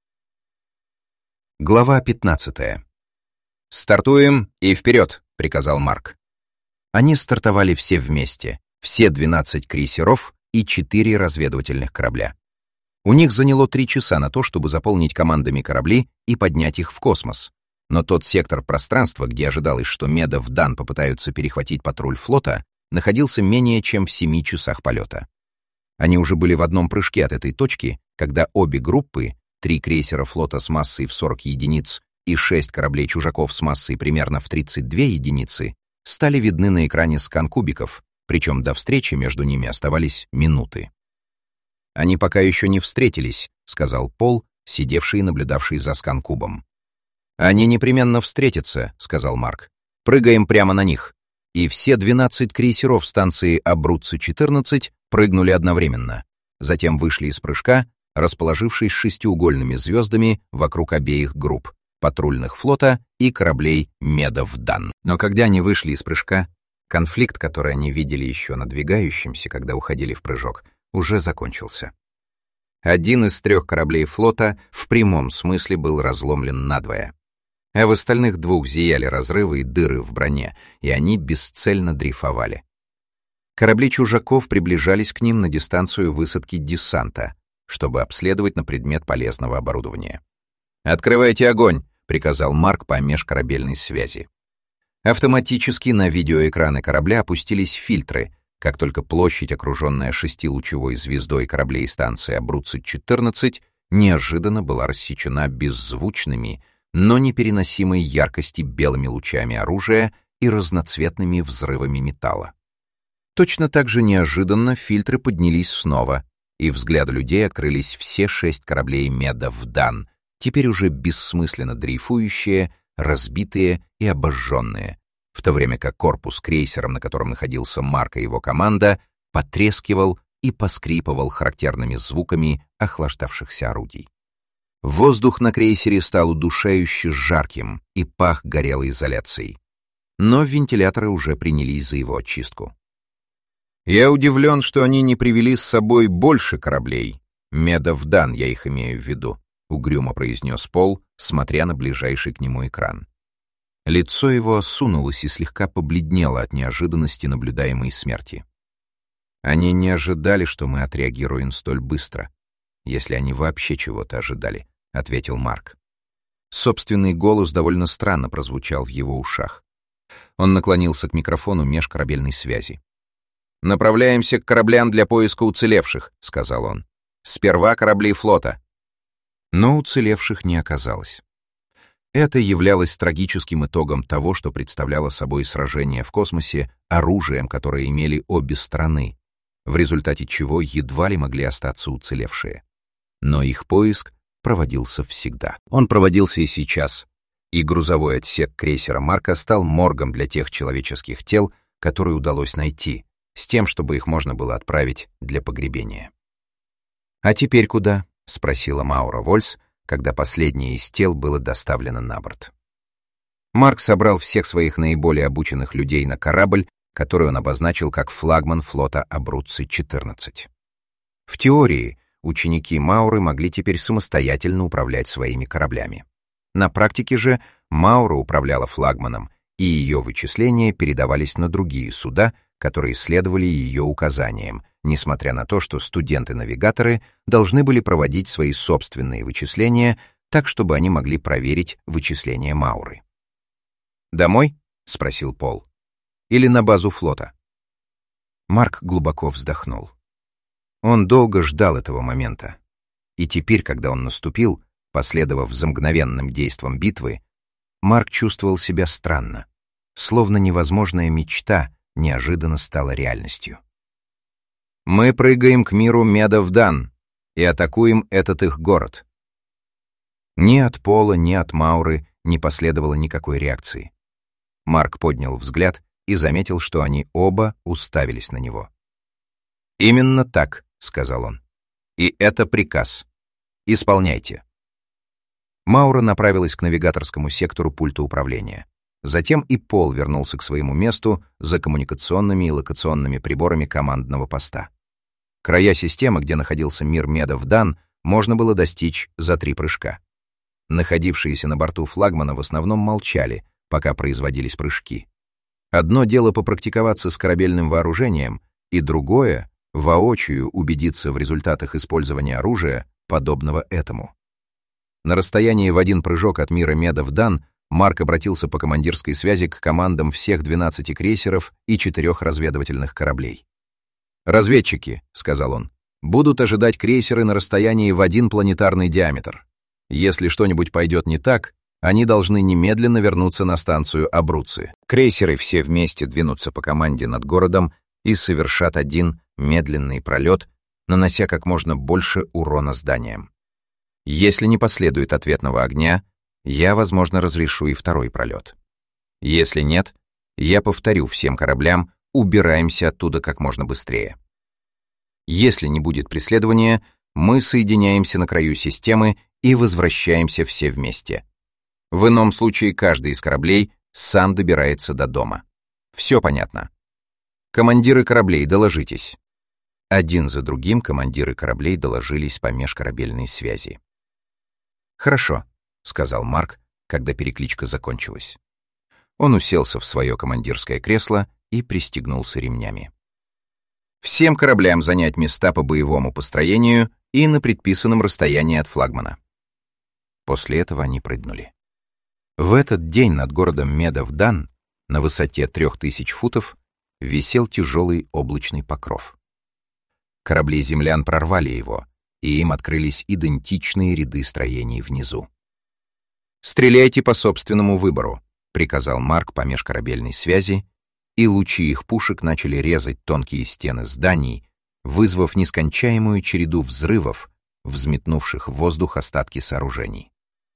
Глава пятнадцатая. «Стартуем и вперед», — приказал Марк. Они стартовали все вместе, все двенадцать крейсеров и четыре разведывательных корабля. У них заняло три часа на то, чтобы заполнить командами корабли и поднять их в космос. Но тот сектор пространства, где ожидалось, что Меда в Дан попытаются перехватить патруль флота, находился менее чем в семи часах полета. Они уже были в одном прыжке от этой точки, когда обе группы, три крейсера флота с массой в сорок единиц и шесть кораблей-чужаков с массой примерно в тридцать две единицы, стали видны на экране скан-кубиков, причем до встречи между ними оставались минуты. «Они пока еще не встретились», — сказал Пол, сидевший и наблюдавший за скан-кубом. «Они непременно встретятся», — сказал Марк. «Прыгаем прямо на них». И все двенадцать крейсеров станции Абруцци-четырнадцать прыгнули одновременно. Затем вышли из прыжка, расположившись шестиугольными звездами вокруг обеих групп — патрульных флота и кораблей Меда в Дан. Но когда они вышли из прыжка, конфликт, который они видели еще надвигающимся, когда уходили в прыжок, уже закончился. Один из трех кораблей флота в прямом смысле был разломлен надвое. А в остальных двух зияли разрывы и дыры в броне, и они бесцельно дрейфовали. Корабли чужаков приближались к ним на дистанцию высадки десанта, чтобы обследовать на предмет полезного оборудования. «Открывайте огонь!» — приказал Марк по межкорабельной связи. Автоматически на видеоэкраны корабля опустились фильтры, как только площадь, окруженная шестилучевой звездой кораблей станции Абруцци-четырнадцать, неожиданно была рассечена беззвучными, но непереносимой яркости белыми лучами оружия и разноцветными взрывами металла. Точно так же неожиданно фильтры поднялись снова, и взгляду людей открылись все шесть кораблей Медовдан, теперь уже бессмысленно дрейфующие, разбитые и обожженные, в то время как корпус крейсером, на котором находился Марк и его команда, потрескивал и поскрипывал характерными звуками охлаждавшихся орудий. Воздух на крейсере стал удушающе жарким и пах горелой изоляцией. Но вентиляторы уже принялись за его очистку. «Я удивлен, что они не привели с собой больше кораблей. Медовдан, я их имею в виду», — угрюмо произнес Пол, смотря на ближайший к нему экран. Лицо его осунулось и слегка побледнело от неожиданности наблюдаемой смерти. «Они не ожидали, что мы отреагируем столь быстро, если они вообще чего-то ожидали», — ответил Марк. Собственный голос довольно странно прозвучал в его ушах. Он наклонился к микрофону межкорабельной связи. «Направляемся к кораблям для поиска уцелевших», — сказал он. «Сперва корабли флота». Но уцелевших не оказалось. Это являлось трагическим итогом того, что представляло собой сражение в космосе оружием, которое имели обе стороны, в результате чего едва ли могли остаться уцелевшие. Но их поиск проводился всегда. Он проводился и сейчас, и грузовой отсек крейсера Марка стал моргом для тех человеческих тел, которые удалось найти, с тем, чтобы их можно было отправить для погребения. «А теперь куда?» — спросила Маура Вольс, когда последнее из тел было доставлено на борт. Марк собрал всех своих наиболее обученных людей на корабль, который он обозначил как флагман флота Абруцци-четырнадцать. В теории ученики Мауры могли теперь самостоятельно управлять своими кораблями. На практике же Маура управляла флагманом, и ее вычисления передавались на другие суда, которые следовали ее указаниям, несмотря на то, что студенты-навигаторы должны были проводить свои собственные вычисления так, чтобы они могли проверить вычисления Мауры. «Домой?» — спросил Пол. «Или на базу флота?» Марк глубоко вздохнул. Он долго ждал этого момента. И теперь, когда он наступил, последовав за мгновенным действом битвы, Марк чувствовал себя странно, словно невозможная мечта неожиданно стала реальностью. «Мы прыгаем к миру Медовдан и атакуем этот их город». Ни от Пола, ни от Мауры не последовало никакой реакции. Марк поднял взгляд и заметил, что они оба уставились на него. «Именно так», — сказал он. «И это приказ. Исполняйте». Маура направилась к навигаторскому сектору пульта управления. Затем и Пол вернулся к своему месту за коммуникационными и локационными приборами командного поста. Края системы, где находился мир Медовдан, можно было достичь за три прыжка. Находившиеся на борту флагмана в основном молчали, пока производились прыжки. Одно дело попрактиковаться с корабельным вооружением, и другое — воочию убедиться в результатах использования оружия, подобного этому. На расстоянии в один прыжок от мира Медовдан Марк обратился по командирской связи к командам всех двенадцати крейсеров и четырех разведывательных кораблей. «Разведчики», — сказал он, — «будут ожидать крейсеры на расстоянии в один планетарный диаметр. Если что-нибудь пойдет не так, они должны немедленно вернуться на станцию Абруцци. Крейсеры все вместе двинутся по команде над городом и совершат один медленный пролет, нанося как можно больше урона зданиям. Если не последует ответного огня, я, возможно, разрешу и второй пролет. Если нет, я повторю всем кораблям, убираемся оттуда как можно быстрее. Если не будет преследования, мы соединяемся на краю системы и возвращаемся все вместе. В ином случае каждый из кораблей сам добирается до дома. Все понятно. Командиры кораблей, доложитесь». Один за другим командиры кораблей доложились по межкорабельной связи. «Хорошо», — сказал Марк, когда перекличка закончилась. Он уселся в свое командирское кресло и пристегнулся ремнями. «Всем кораблям занять места по боевому построению и на предписанном расстоянии от флагмана». После этого они прыгнули. В этот день над городом Медовдан на высоте трех тысяч футов висел тяжелый облачный покров. Корабли землян прорвали его, и им открылись идентичные ряды строений внизу. «Стреляйте по собственному выбору», — приказал Марк по межкорабельной связи, и лучи их пушек начали резать тонкие стены зданий, вызвав нескончаемую череду взрывов, взметнувших в воздух остатки сооружений.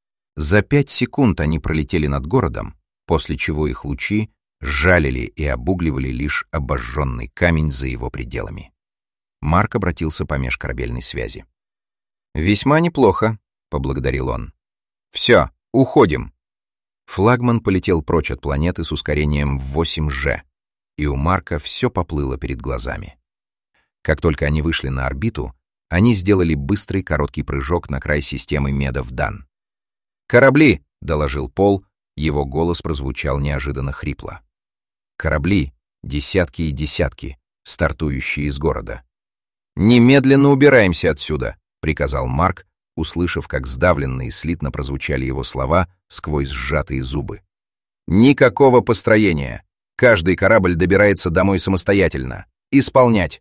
За пять секунд они пролетели над городом, после чего их лучи жалили и обугливали лишь обожженный камень за его пределами. Марк обратился по межкорабельной связи. «Весьма неплохо», — поблагодарил он. «Все, уходим». Флагман полетел прочь от планеты с ускорением в восемь же, и у Марка все поплыло перед глазами. Как только они вышли на орбиту, они сделали быстрый короткий прыжок на край системы Медов-Дан. «Корабли!» — доложил Пол, его голос прозвучал неожиданно хрипло. «Корабли, десятки и десятки, стартующие из города». «Немедленно убираемся отсюда!» — приказал Марк, услышав, как сдавленно и слитно прозвучали его слова сквозь сжатые зубы. «Никакого построения! Каждый корабль добирается домой самостоятельно! Исполнять!»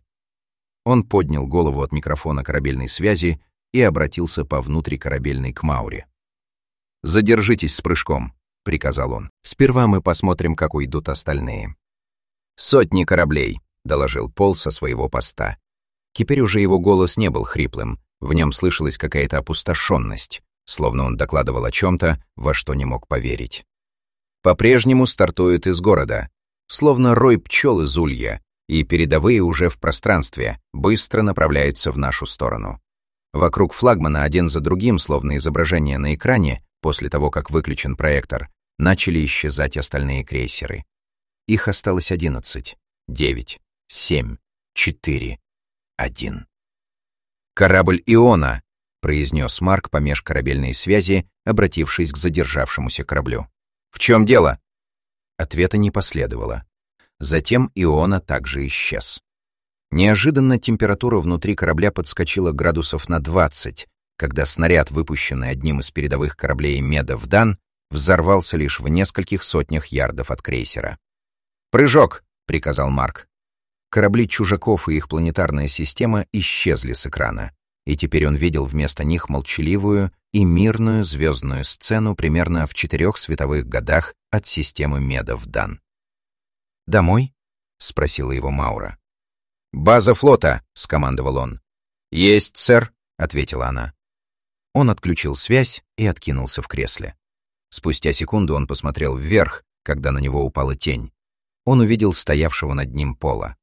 Он поднял голову от микрофона корабельной связи и обратился по внутрикорабельной к Мауре. «Задержитесь с прыжком», — приказал он. «Сперва мы посмотрим, как уйдут остальные». «Сотни кораблей», — доложил Пол со своего поста. Теперь уже его голос не был хриплым, в нем слышалась какая-то опустошенность, словно он докладывал о чем-то, во что не мог поверить. «По-прежнему стартуют из города, словно рой пчел из улья, и передовые уже в пространстве, быстро направляются в нашу сторону. Вокруг флагмана один за другим, словно изображение на экране, после того, как выключен проектор, начали исчезать остальные крейсеры. Их осталось одиннадцать, девять, семь, четыре, один. «Корабль Иона», — произнес Марк по межкорабельной связи, обратившись к задержавшемуся кораблю. «В чем дело?» Ответа не последовало. Затем Иона также исчез. Неожиданно температура внутри корабля подскочила градусов на двадцать, когда снаряд, выпущенный одним из передовых кораблей Медов-Дан, взорвался лишь в нескольких сотнях ярдов от крейсера. «Прыжок!» — приказал Марк. Корабли чужаков и их планетарная система исчезли с экрана, и теперь он видел вместо них молчаливую и мирную звездную сцену примерно в четырех световых годах от системы Медов-Дан. «Домой?» — спросила его Маура. «База флота!» — скомандовал он. «Есть, сэр!» — ответила она. Он отключил связь и откинулся в кресле. Спустя секунду он посмотрел вверх, когда на него упала тень. Он увидел стоявшего над ним Пола.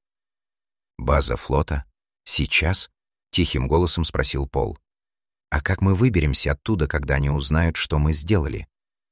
«База флота? Сейчас?» — тихим голосом спросил Пол. «А как мы выберемся оттуда, когда они узнают, что мы сделали?»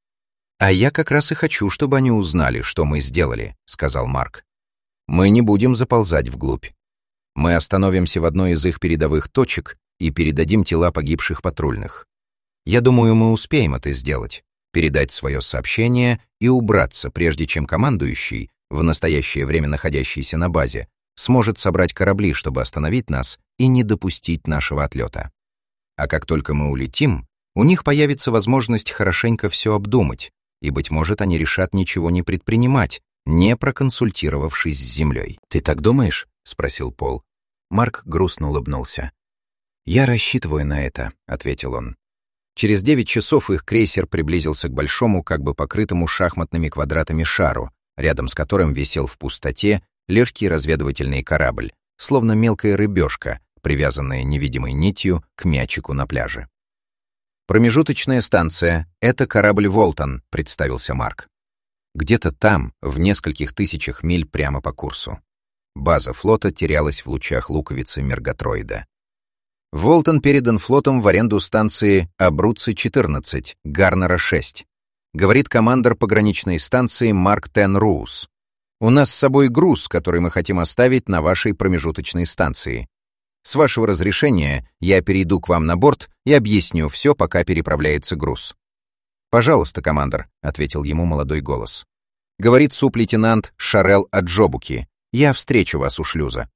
«А я как раз и хочу, чтобы они узнали, что мы сделали», — сказал Марк. «Мы не будем заползать вглубь. Мы остановимся в одной из их передовых точек и передадим тела погибших патрульных. Я думаю, мы успеем это сделать, передать свое сообщение и убраться, прежде чем командующий, в настоящее время находящийся на базе, сможет собрать корабли, чтобы остановить нас и не допустить нашего отлета. А как только мы улетим, у них появится возможность хорошенько все обдумать, и, быть может, они решат ничего не предпринимать, не проконсультировавшись с Землей. «Ты так думаешь?» — спросил Пол. Марк грустно улыбнулся. «Я рассчитываю на это», — ответил он. Через девять часов их крейсер приблизился к большому, как бы покрытому шахматными квадратами шару, рядом с которым висел в пустоте легкий разведывательный корабль, словно мелкая рыбешка, привязанная невидимой нитью к мячику на пляже. «Промежуточная станция — это корабль «Волтон», — представился Марк. Где-то там, в нескольких тысячах миль прямо по курсу. База флота терялась в лучах луковицы Мергатроида. «Волтон передан флотом в аренду станции Абруцци-четырнадцать, Гарнера шесть», говорит командир пограничной станции Марк Тен Роуз. «У нас с собой груз, который мы хотим оставить на вашей промежуточной станции. С вашего разрешения я перейду к вам на борт и объясню все, пока переправляется груз». «Пожалуйста, командир», — ответил ему молодой голос. Говорит суп-лейтенант Шарел Аджобуки. «Я встречу вас у шлюза».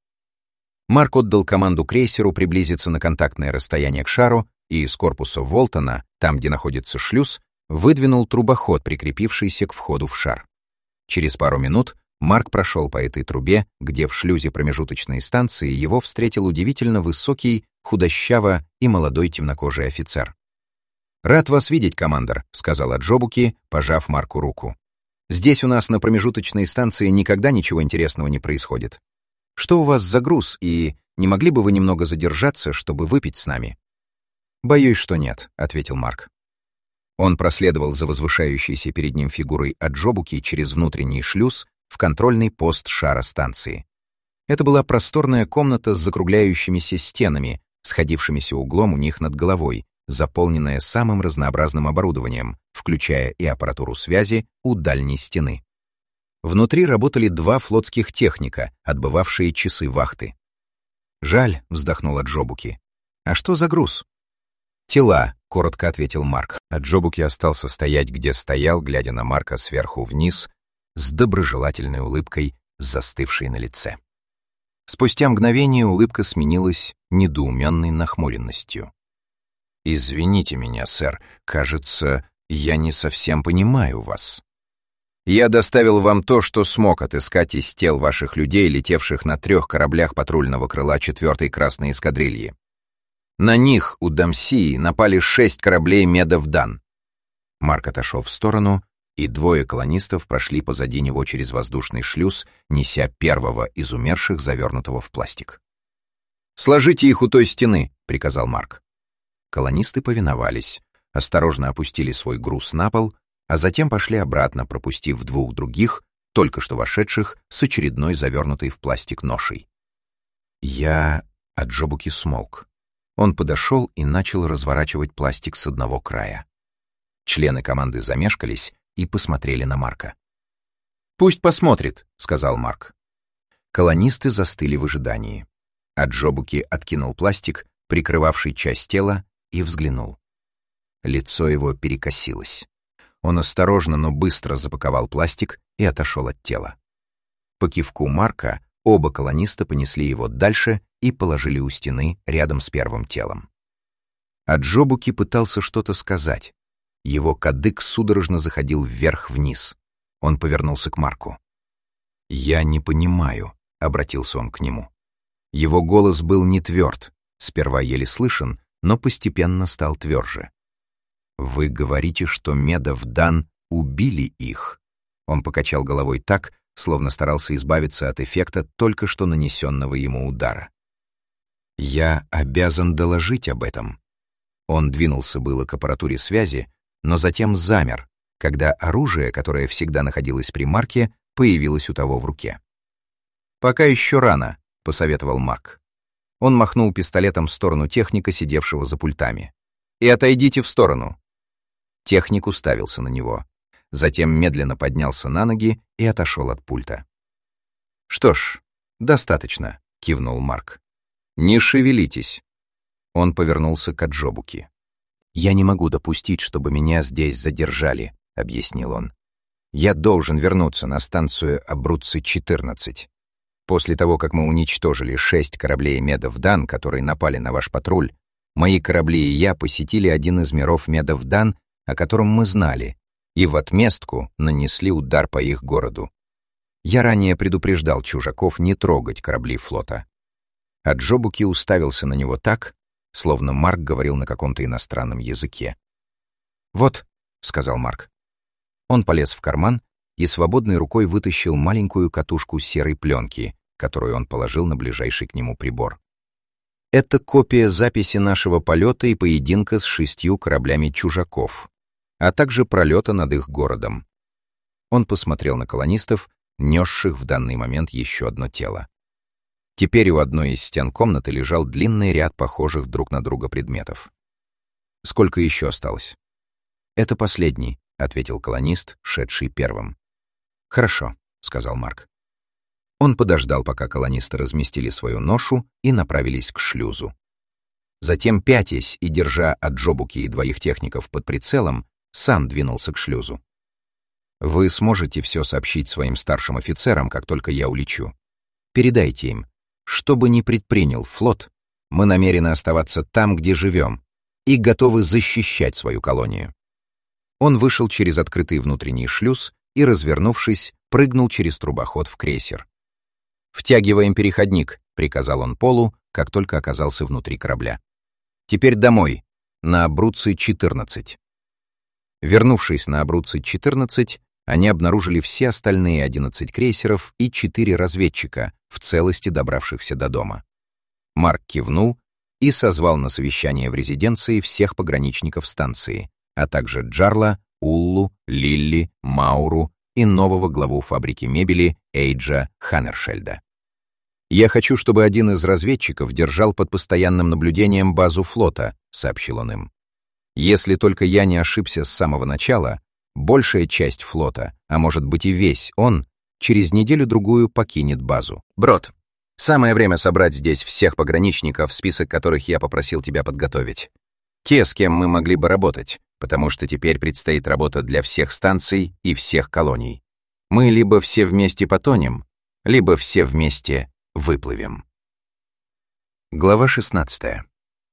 Марк отдал команду крейсеру приблизиться на контактное расстояние к шару и из корпуса Волтона, там, где находится шлюз, выдвинул трубоход, прикрепившийся к входу в шар. Через пару минут Марк прошел по этой трубе, где в шлюзе промежуточной станции его встретил удивительно высокий, худощаво и молодой темнокожий офицер. «Рад вас видеть, командир», — сказал Аджобуки, пожав Марку руку. «Здесь у нас на промежуточной станции никогда ничего интересного не происходит. Что у вас за груз и Не могли бы вы немного задержаться, чтобы выпить с нами?» «Боюсь, что нет», — ответил Марк. Он проследовал за возвышающейся перед ним фигурой Аджобуки через внутренний шлюз в контрольный пост шара станции. Это была просторная комната с закругляющимися стенами, сходившимися углом у них над головой, заполненная самым разнообразным оборудованием, включая и аппаратуру связи у дальней стены. Внутри работали два флотских техника, отбывавшие часы вахты. «Жаль», — вздохнула Джобуки. «А что за груз?» «Тела», — коротко ответил Марк. А Джобуки остался стоять, где стоял, глядя на Марка сверху вниз, с доброжелательной улыбкой, застывшей на лице. Спустя мгновение улыбка сменилась недоуменной нахмуренностью. «Извините меня, сэр, кажется, я не совсем понимаю вас. Я доставил вам то, что смог отыскать из тел ваших людей, летевших на трех кораблях патрульного крыла четвертой Красной эскадрильи. На них у Дамсии напали шесть кораблей Медовдан». Марк отошел в сторону, и двое колонистов прошли позади него через воздушный шлюз, неся первого из умерших, завернутого в пластик. «Сложите их у той стены», — приказал Марк. Колонисты повиновались, осторожно опустили свой груз на пол, а затем пошли обратно, пропустив двух других, только что вошедших, с очередной завернутой в пластик ношей. Я... от Джобуки смолк. Он подошел и начал разворачивать пластик с одного края. Члены команды замешкались и посмотрели на Марка. «Пусть посмотрит», — сказал Марк. Колонисты застыли в ожидании. А Джобуки откинул пластик, прикрывавший часть тела, и взглянул. Лицо его перекосилось. Он осторожно, но быстро запаковал пластик и отошел от тела. По кивку Марка оба колониста понесли его дальше и положили у стены рядом с первым телом. А Джобуки пытался что-то сказать. Его кадык судорожно заходил вверх-вниз. Он повернулся к Марку. «Я не понимаю», — обратился он к нему. Его голос был не тверд, сперва еле слышен, но постепенно стал тверже. «Вы говорите, что Медовдан убили их?» Он покачал головой так, словно старался избавиться от эффекта только что нанесенного ему удара. «Я обязан доложить об этом». Он двинулся было к аппаратуре связи, но затем замер, когда оружие, которое всегда находилось при Марке, появилось у того в руке. «Пока еще рано», — посоветовал Марк. Он махнул пистолетом в сторону техника, сидевшего за пультами. «И отойдите в сторону». Техник уставился на него. Затем медленно поднялся на ноги и отошел от пульта. «Что ж, достаточно», — кивнул Марк. «Не шевелитесь». Он повернулся к Аджобуки. «Я не могу допустить, чтобы меня здесь задержали», — объяснил он. «Я должен вернуться на станцию Абруцци-четырнадцать. После того, как мы уничтожили шесть кораблей Медовдан, которые напали на ваш патруль, мои корабли и я посетили один из миров Медовдан, о котором мы знали, и в отместку нанесли удар по их городу. Я ранее предупреждал чужаков не трогать корабли флота». А Джобуки уставился на него так, словно Марк говорил на каком-то иностранном языке. «Вот», — сказал Марк. Он полез в карман и свободной рукой вытащил маленькую катушку серой пленки, которую он положил на ближайший к нему прибор. «Это копия записи нашего полета и поединка с шестью кораблями чужаков, а также пролета над их городом». Он посмотрел на колонистов, несших в данный момент еще одно тело. Теперь у одной из стен комнаты лежал длинный ряд похожих друг на друга предметов. «Сколько еще осталось?» «Это последний», — ответил колонист, шедший первым. «Хорошо», — сказал Марк. Он подождал, пока колонисты разместили свою ношу и направились к шлюзу. Затем, пятясь и держа от Джобуки и двоих техников под прицелом, сам двинулся к шлюзу. «Вы сможете все сообщить своим старшим офицерам, как только я улечу. Передайте им, что бы ни предпринял флот, мы намерены оставаться там, где живем, и готовы защищать свою колонию». Он вышел через открытый внутренний шлюз и, развернувшись, прыгнул через трубоход в крейсер. «Втягиваем переходник», — приказал он Полу, как только оказался внутри корабля. «Теперь домой, на Абруцци-четырнадцать». Вернувшись на Абруцци-четырнадцать, они обнаружили все остальные одиннадцать крейсеров и четыре разведчика, в целости добравшихся до дома. Марк кивнул и созвал на совещание в резиденции всех пограничников станции, а также Джарла, Уллу, Лилли, Мауру и нового главу фабрики мебели Эйджа Ханнершельда. «Я хочу, чтобы один из разведчиков держал под постоянным наблюдением базу флота», — сообщил он им. «Если только я не ошибся с самого начала, большая часть флота, а может быть и весь он, через неделю-другую покинет базу». «Брод, самое время собрать здесь всех пограничников, список которых я попросил тебя подготовить. Те, с кем мы могли бы работать, потому что теперь предстоит работа для всех станций и всех колоний. Мы либо все вместе потонем, либо все вместе выплывем». Глава шестнадцатая.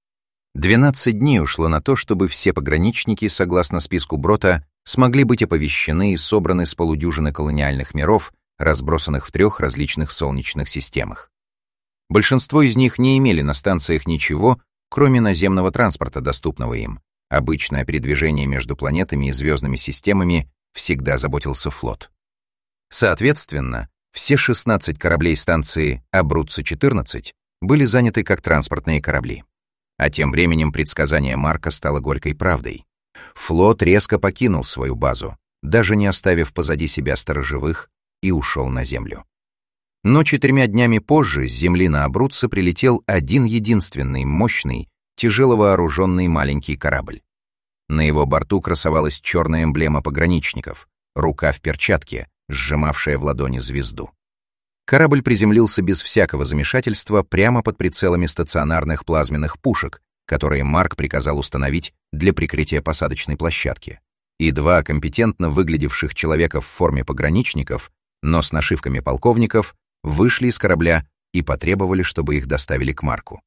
Двенадцать дней ушло на то, чтобы все пограничники, согласно списку Брота, смогли быть оповещены и собраны с полудюжины колониальных миров, разбросанных в трех различных солнечных системах. Большинство из них не имели на станциях ничего, кроме наземного транспорта, доступного им. Обычное передвижение между планетами и звездными системами всегда заботился флот. Соответственно, все шестнадцать кораблей станции Абруцци-четырнадцать были заняты как транспортные корабли. А тем временем предсказание Марка стало горькой правдой. Флот резко покинул свою базу, даже не оставив позади себя сторожевых, и ушел на Землю. Но четырьмя днями позже с Земли на Абруцци прилетел один единственный мощный, тяжеловооруженный маленький корабль. На его борту красовалась черная эмблема пограничников, рука в перчатке, сжимавшая в ладони звезду. Корабль приземлился без всякого замешательства прямо под прицелами стационарных плазменных пушек, которые Марк приказал установить для прикрытия посадочной площадки. И два компетентно выглядевших человека в форме пограничников, но с нашивками полковников, вышли из корабля и потребовали, чтобы их доставили к Марку.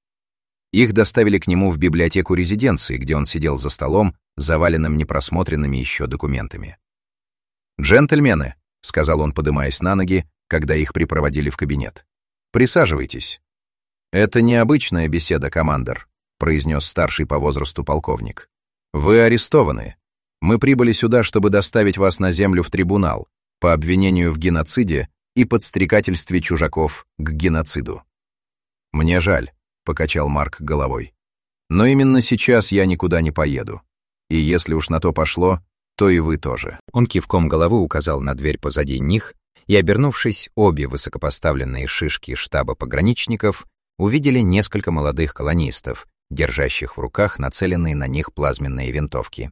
Их доставили к нему в библиотеку резиденции, где он сидел за столом, заваленным непросмотренными еще документами. «Джентльмены», — сказал он, подымаясь на ноги, когда их припроводили в кабинет, — «присаживайтесь». «Это необычная беседа, командор», — произнес старший по возрасту полковник. «Вы арестованы. Мы прибыли сюда, чтобы доставить вас на землю в трибунал по обвинению в геноциде и подстрекательстве чужаков к геноциду». «Мне жаль», — покачал Марк головой. «Но именно сейчас я никуда не поеду. И если уж на то пошло, то и вы тоже». Он кивком головы указал на дверь позади них, и, обернувшись, обе высокопоставленные шишки штаба пограничников увидели несколько молодых колонистов, держащих в руках нацеленные на них плазменные винтовки.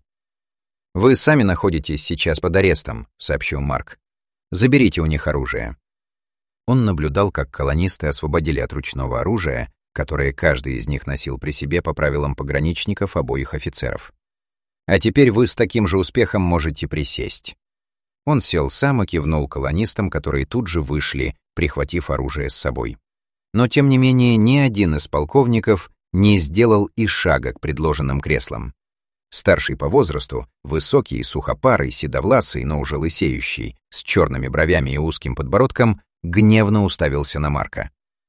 «Вы сами находитесь сейчас под арестом», — сообщил Марк. «Заберите у них оружие». Он наблюдал, как колонисты освободили от ручного оружия, которое каждый из них носил при себе по правилам пограничников обоих офицеров. «А теперь вы с таким же успехом можете присесть». Он сел сам и кивнул колонистам, которые тут же вышли, прихватив оружие с собой. Но, тем не менее, ни один из полковников не сделал и шага к предложенным креслам. Старший по возрасту, высокий, сухопарый, седовласый, но уже лысеющий, с черными бровями и узким подбородком, гневно уставился на Марка.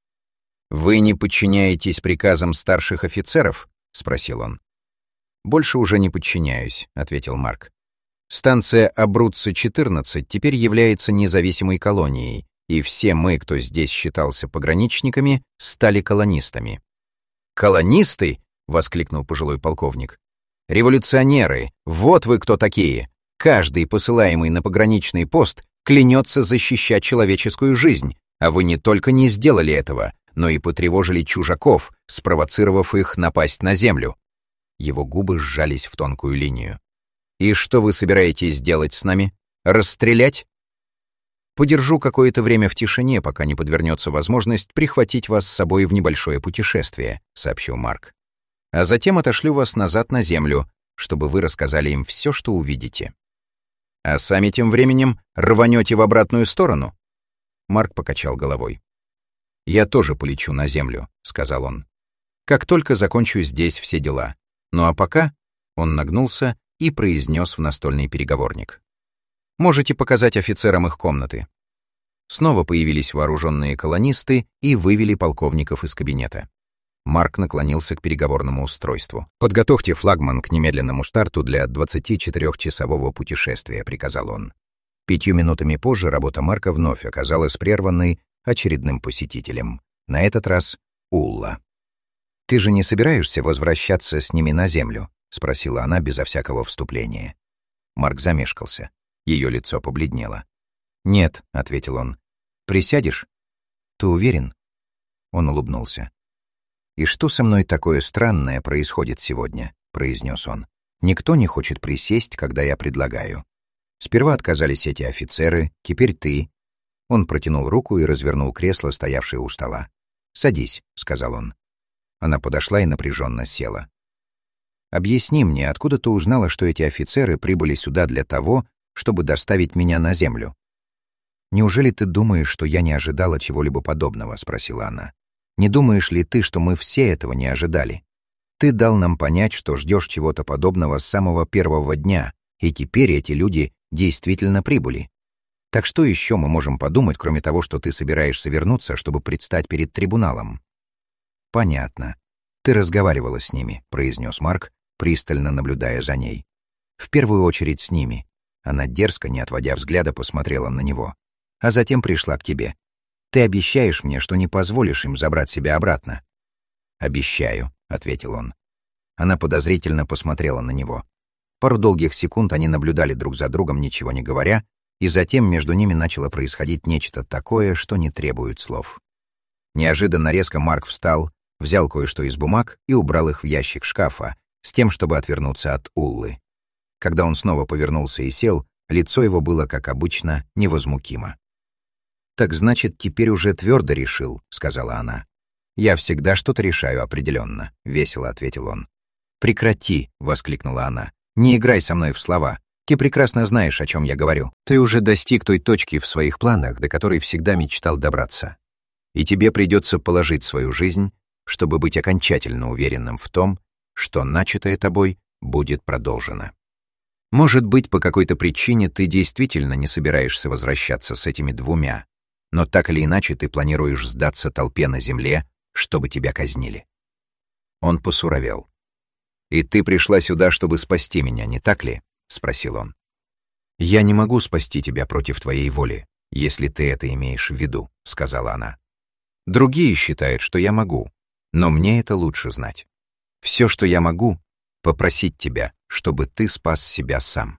«Вы не подчиняетесь приказам старших офицеров?» — спросил он. «Больше уже не подчиняюсь», — ответил Марк. «Станция Абруцци-четырнадцать теперь является независимой колонией, и все мы, кто здесь считался пограничниками, стали колонистами». «Колонисты?» — воскликнул пожилой полковник. «Революционеры! Вот вы кто такие! Каждый, посылаемый на пограничный пост, клянется защищать человеческую жизнь, а вы не только не сделали этого, но и потревожили чужаков, спровоцировав их напасть на землю». Его губы сжались в тонкую линию. «И что вы собираетесь делать с нами? Расстрелять?» «Подержу какое-то время в тишине, пока не подвернется возможность прихватить вас с собой в небольшое путешествие», — сообщил Марк. «А затем отошлю вас назад на Землю, чтобы вы рассказали им все, что увидите. А сами тем временем рванете в обратную сторону?» Марк покачал головой. «Я тоже полечу на Землю», — сказал он. «Как только закончу здесь все дела. Ну а пока...» — он нагнулся и произнес в настольный переговорник. «Можете показать офицерам их комнаты». Снова появились вооруженные колонисты и вывели полковников из кабинета. Марк наклонился к переговорному устройству. «Подготовьте флагман к немедленному старту для двадцатичетырёхчасового путешествия», — приказал он. Пятью минутами позже работа Марка вновь оказалась прерванной очередным посетителем. На этот раз Улла. «Ты же не собираешься возвращаться с ними на Землю?» — спросила она безо всякого вступления. Марк замешкался. Ее лицо побледнело. «Нет», — ответил он. «Присядешь? Ты уверен?» Он улыбнулся. «И что со мной такое странное происходит сегодня?» — произнес он. «Никто не хочет присесть, когда я предлагаю. Сперва отказались эти офицеры, теперь ты». Он протянул руку и развернул кресло, стоявшее у стола. «Садись», — сказал он. Она подошла и напряженно села. «Объясни мне, откуда ты узнала, что эти офицеры прибыли сюда для того, чтобы доставить меня на Землю?» «Неужели ты думаешь, что я не ожидала чего-либо подобного?» — спросила она. «Не думаешь ли ты, что мы все этого не ожидали? Ты дал нам понять, что ждешь чего-то подобного с самого первого дня, и теперь эти люди действительно прибыли. Так что еще мы можем подумать, кроме того, что ты собираешься вернуться, чтобы предстать перед трибуналом?» «Понятно. Ты разговаривала с ними», — произнес Марк, пристально наблюдая за ней. «В первую очередь с ними». Она дерзко, не отводя взгляда, посмотрела на него. «А затем пришла к тебе. Ты обещаешь мне, что не позволишь им забрать себя обратно?» «Обещаю», — ответил он. Она подозрительно посмотрела на него. Пару долгих секунд они наблюдали друг за другом, ничего не говоря, и затем между ними начало происходить нечто такое, что не требует слов. Неожиданно резко Марк встал, взял кое-что из бумаг и убрал их в ящик шкафа, с тем, чтобы отвернуться от Уллы. Когда он снова повернулся и сел, лицо его было, как обычно, невозмутимо. «Так значит, теперь уже твердо решил», — сказала она. «Я всегда что-то решаю определенно», — весело ответил он. «Прекрати», — воскликнула она. «Не играй со мной в слова. Ты прекрасно знаешь, о чем я говорю. Ты уже достиг той точки в своих планах, до которой всегда мечтал добраться. И тебе придется положить свою жизнь, чтобы быть окончательно уверенным в том, что начатое тобой будет продолжено. Может быть, по какой-то причине ты действительно не собираешься возвращаться с этими двумя, но так или иначе ты планируешь сдаться толпе на земле, чтобы тебя казнили». Он посуровел. «И ты пришла сюда, чтобы спасти меня, не так ли?» — спросил он. «Я не могу спасти тебя против твоей воли, если ты это имеешь в виду», — сказала она. «Другие считают, что я могу, но мне это лучше знать. Все, что я могу, — попросить тебя, чтобы ты спас себя сам».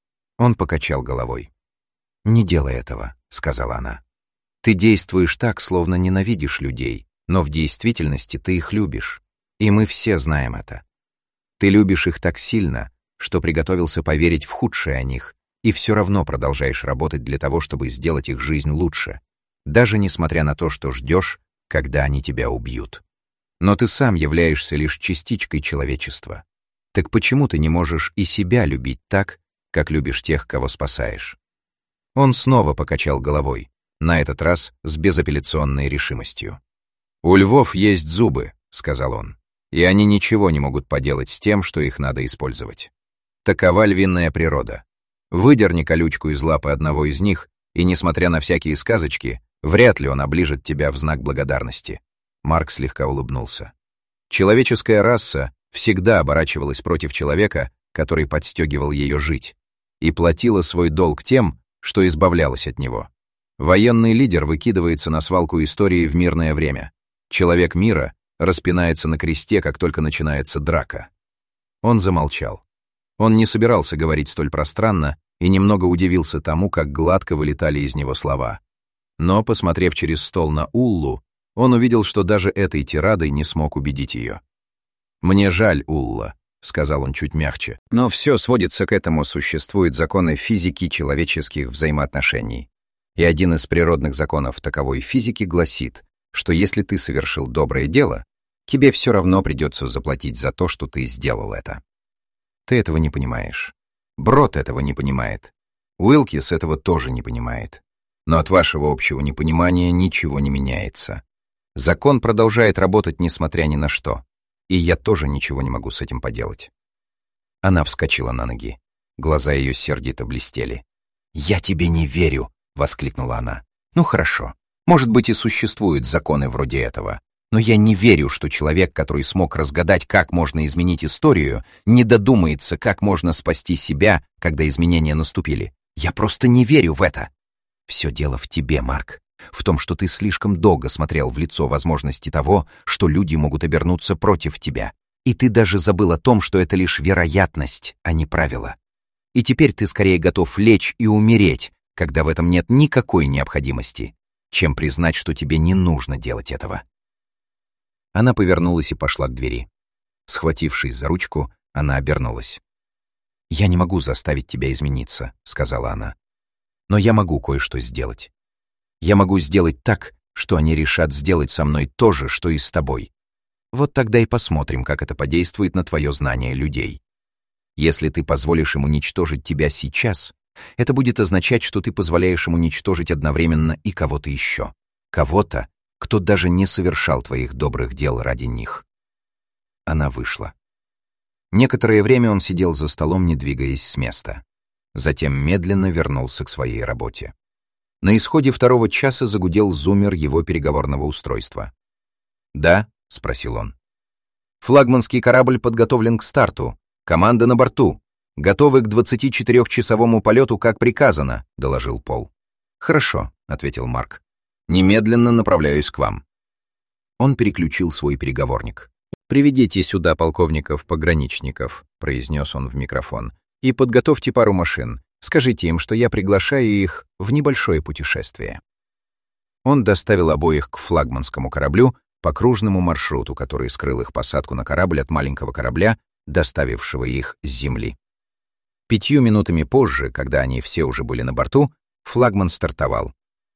Он покачал головой. «Не делай этого», — сказала она. «Ты действуешь так, словно ненавидишь людей, но в действительности ты их любишь, и мы все знаем это. Ты любишь их так сильно, что приготовился поверить в худшее о них, и все равно продолжаешь работать для того, чтобы сделать их жизнь лучше, даже несмотря на то, что ждешь, когда они тебя убьют. Но ты сам являешься лишь частичкой человечества. Так почему ты не можешь и себя любить так, как любишь тех, кого спасаешь?» Он снова покачал головой, на этот раз с безапелляционной решимостью. «У львов есть зубы», — сказал он, «и они ничего не могут поделать с тем, что их надо использовать. Такова львиная природа. Выдерни колючку из лапы одного из них, и, несмотря на всякие сказочки, вряд ли он оближет тебя в знак благодарности». Марк слегка улыбнулся. Человеческая раса всегда оборачивалась против человека, который подстегивал ее жить, и платила свой долг тем, что избавлялась от него. Военный лидер выкидывается на свалку истории в мирное время. Человек мира распинается на кресте, как только начинается драка. Он замолчал. Он не собирался говорить столь пространно и немного удивился тому, как гладко вылетали из него слова. Но, посмотрев через стол на Уллу, он увидел, что даже этой тирадой не смог убедить ее. «Мне жаль, Улла», — сказал он чуть мягче. «Но все сводится к этому, существуют законы физики человеческих взаимоотношений. И один из природных законов таковой физики гласит, что если ты совершил доброе дело, тебе все равно придется заплатить за то, что ты сделал это. Ты этого не понимаешь. Брод этого не понимает. Уилкис этого тоже не понимает. Но от вашего общего непонимания ничего не меняется. Закон продолжает работать, несмотря ни на что. И я тоже ничего не могу с этим поделать». Она вскочила на ноги. Глаза ее сердито блестели. «Я тебе не верю!» — воскликнула она. «Ну хорошо, может быть и существуют законы вроде этого, но я не верю, что человек, который смог разгадать, как можно изменить историю, не додумается, как можно спасти себя, когда изменения наступили. Я просто не верю в это!» «Все дело в тебе, Марк», В том, что ты слишком долго смотрел в лицо возможности того, что люди могут обернуться против тебя. И ты даже забыл о том, что это лишь вероятность, а не правило. И теперь ты скорее готов лечь и умереть, когда в этом нет никакой необходимости, чем признать, что тебе не нужно делать этого. Она повернулась и пошла к двери. Схватившись за ручку, она обернулась. «Я не могу заставить тебя измениться», — сказала она. «Но я могу кое-что сделать. Я могу сделать так, что они решат сделать со мной то же, что и с тобой. Вот тогда и посмотрим, как это подействует на твое знание людей. Если ты позволишь им уничтожить тебя сейчас, это будет означать, что ты позволяешь им уничтожить одновременно и кого-то еще. Кого-то, кто даже не совершал твоих добрых дел ради них». Она вышла. Некоторое время он сидел за столом, не двигаясь с места. Затем медленно вернулся к своей работе. На исходе второго часа загудел зуммер его переговорного устройства. «Да?» — спросил он. «Флагманский корабль подготовлен к старту. Команда на борту. Готовы к двадцатичетырёхчасовому полету, как приказано», — доложил Пол. «Хорошо», — ответил Марк. «Немедленно направляюсь к вам». Он переключил свой переговорник. «Приведите сюда полковников-пограничников», — произнес он в микрофон, «и подготовьте пару машин. Скажите им, что я приглашаю их в небольшое путешествие». Он доставил обоих к флагманскому кораблю по кружному маршруту, который скрыл их посадку на корабль от маленького корабля, доставившего их с земли. Пятью минутами позже, когда они все уже были на борту, флагман стартовал.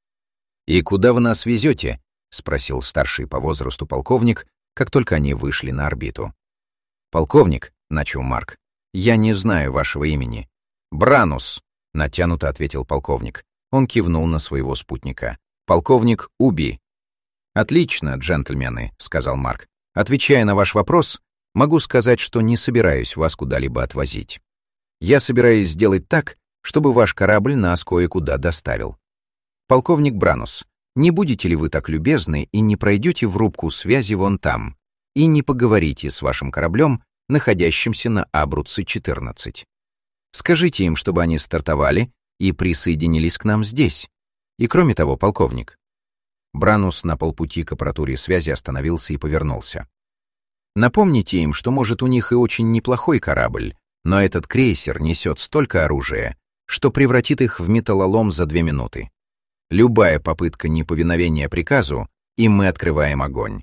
«И куда вы нас везете?» — спросил старший по возрасту полковник, как только они вышли на орбиту. «Полковник», — начал Марк, — «я не знаю вашего имени». «Бранус», — натянуто ответил полковник. Он кивнул на своего спутника. «Полковник Уби». «Отлично, джентльмены», — сказал Марк. «Отвечая на ваш вопрос, могу сказать, что не собираюсь вас куда-либо отвозить. Я собираюсь сделать так, чтобы ваш корабль нас кое-куда доставил. Полковник Бранус, не будете ли вы так любезны и не пройдете в рубку связи вон там и не поговорите с вашим кораблем, находящимся на Абруцци четырнадцать? Скажите им, чтобы они стартовали и присоединились к нам здесь. И кроме того, полковник». Бранус на полпути к аппаратуре связи остановился и повернулся. «Напомните им, что, может, у них и очень неплохой корабль, но этот крейсер несет столько оружия, что превратит их в металлолом за две минуты. Любая попытка неповиновения приказу, и мы открываем огонь».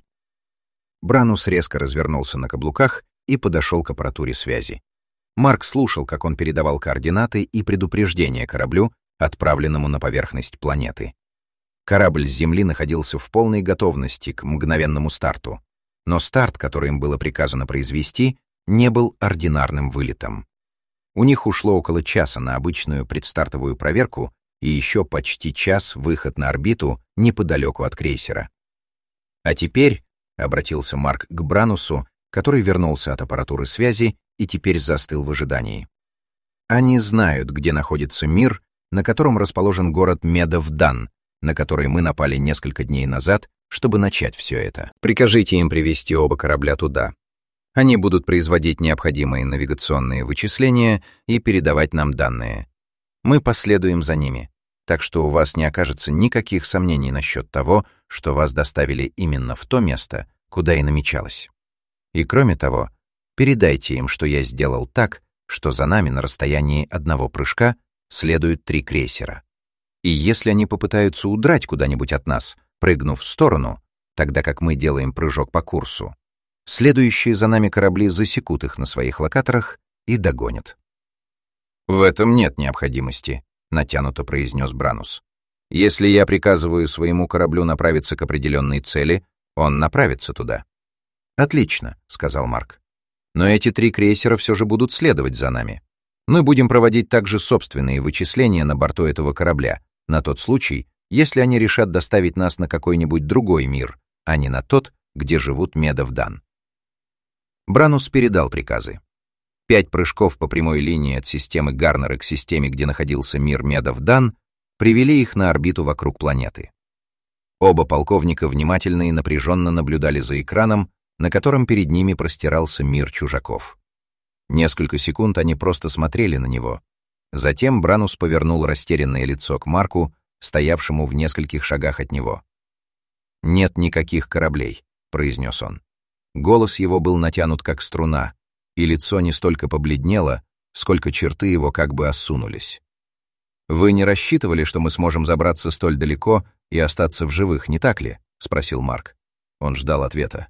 Бранус резко развернулся на каблуках и подошел к аппаратуре связи. Марк слушал, как он передавал координаты и предупреждения кораблю, отправленному на поверхность планеты. Корабль с Земли находился в полной готовности к мгновенному старту, но старт, который им было приказано произвести, не был ординарным вылетом. У них ушло около часа на обычную предстартовую проверку и еще почти час выход на орбиту неподалеку от крейсера. «А теперь», — обратился Марк к Бранусу, который вернулся от аппаратуры связи и теперь застыл в ожидании. «Они знают, где находится мир, на котором расположен город Медовдан, на который мы напали несколько дней назад, чтобы начать все это. Прикажите им привести оба корабля туда. Они будут производить необходимые навигационные вычисления и передавать нам данные. Мы последуем за ними, так что у вас не окажется никаких сомнений насчет того, что вас доставили именно в то место, куда и намечалось. И кроме того, передайте им, что я сделал так, что за нами на расстоянии одного прыжка следуют три крейсера. И если они попытаются удрать куда-нибудь от нас, прыгнув в сторону, тогда как мы делаем прыжок по курсу, следующие за нами корабли засекут их на своих локаторах и догонят». «В этом нет необходимости», — натянуто произнес Бранус. «Если я приказываю своему кораблю направиться к определенной цели, он направится туда». «Отлично», — сказал Марк. «Но эти три крейсера все же будут следовать за нами. Мы будем проводить также собственные вычисления на борту этого корабля, на тот случай, если они решат доставить нас на какой-нибудь другой мир, а не на тот, где живут Медовдан». Бранус передал приказы. Пять прыжков по прямой линии от системы Гарнера к системе, где находился мир Медовдан, привели их на орбиту вокруг планеты. Оба полковника внимательно и напряженно наблюдали за экраном, на котором перед ними простирался мир чужаков. Несколько секунд они просто смотрели на него. Затем Бранус повернул растерянное лицо к Марку стоявшему в нескольких шагах от него. «Нет никаких кораблей», — произнес он. Голос его был натянут как струна, и лицо не столько побледнело, сколько черты его как бы осунулись. «Вы не рассчитывали, что мы сможем забраться столь далеко и остаться в живых, не так ли?» — спросил Марк. Он ждал ответа.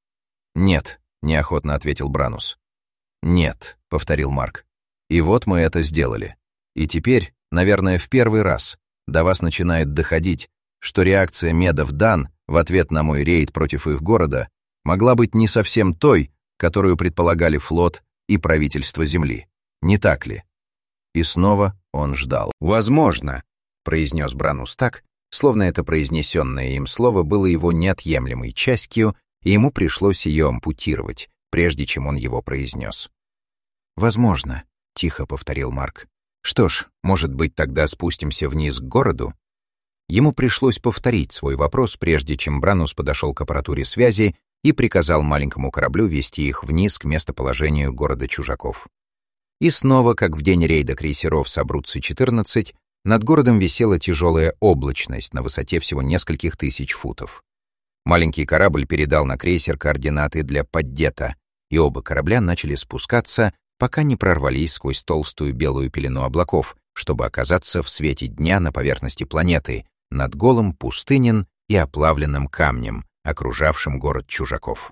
«Нет», — неохотно ответил Бранус. «Нет», — повторил Марк. «И вот мы это сделали. И теперь, наверное, в первый раз до вас начинает доходить, что реакция Медов Дан в ответ на мой рейд против их города могла быть не совсем той, которую предполагали флот и правительство Земли. Не так ли?» И снова он ждал. «Возможно», — произнес Бранус так, словно это произнесенное им слово было его неотъемлемой частью, и ему пришлось ее ампутировать, прежде чем он его произнес. «Возможно», — тихо повторил Марк. «Что ж, может быть, тогда спустимся вниз к городу?» Ему пришлось повторить свой вопрос, прежде чем Бранус подошел к аппаратуре связи и приказал маленькому кораблю вести их вниз к местоположению города чужаков. И снова, как в день рейда крейсеров с Абруцци четырнадцать, над городом висела тяжелая облачность на высоте всего нескольких тысяч футов. Маленький корабль передал на крейсер координаты для поддета, и оба корабля начали спускаться, пока не прорвались сквозь толстую белую пелену облаков, чтобы оказаться в свете дня на поверхности планеты, над голым, пустынен и оплавленным камнем, окружавшим город чужаков.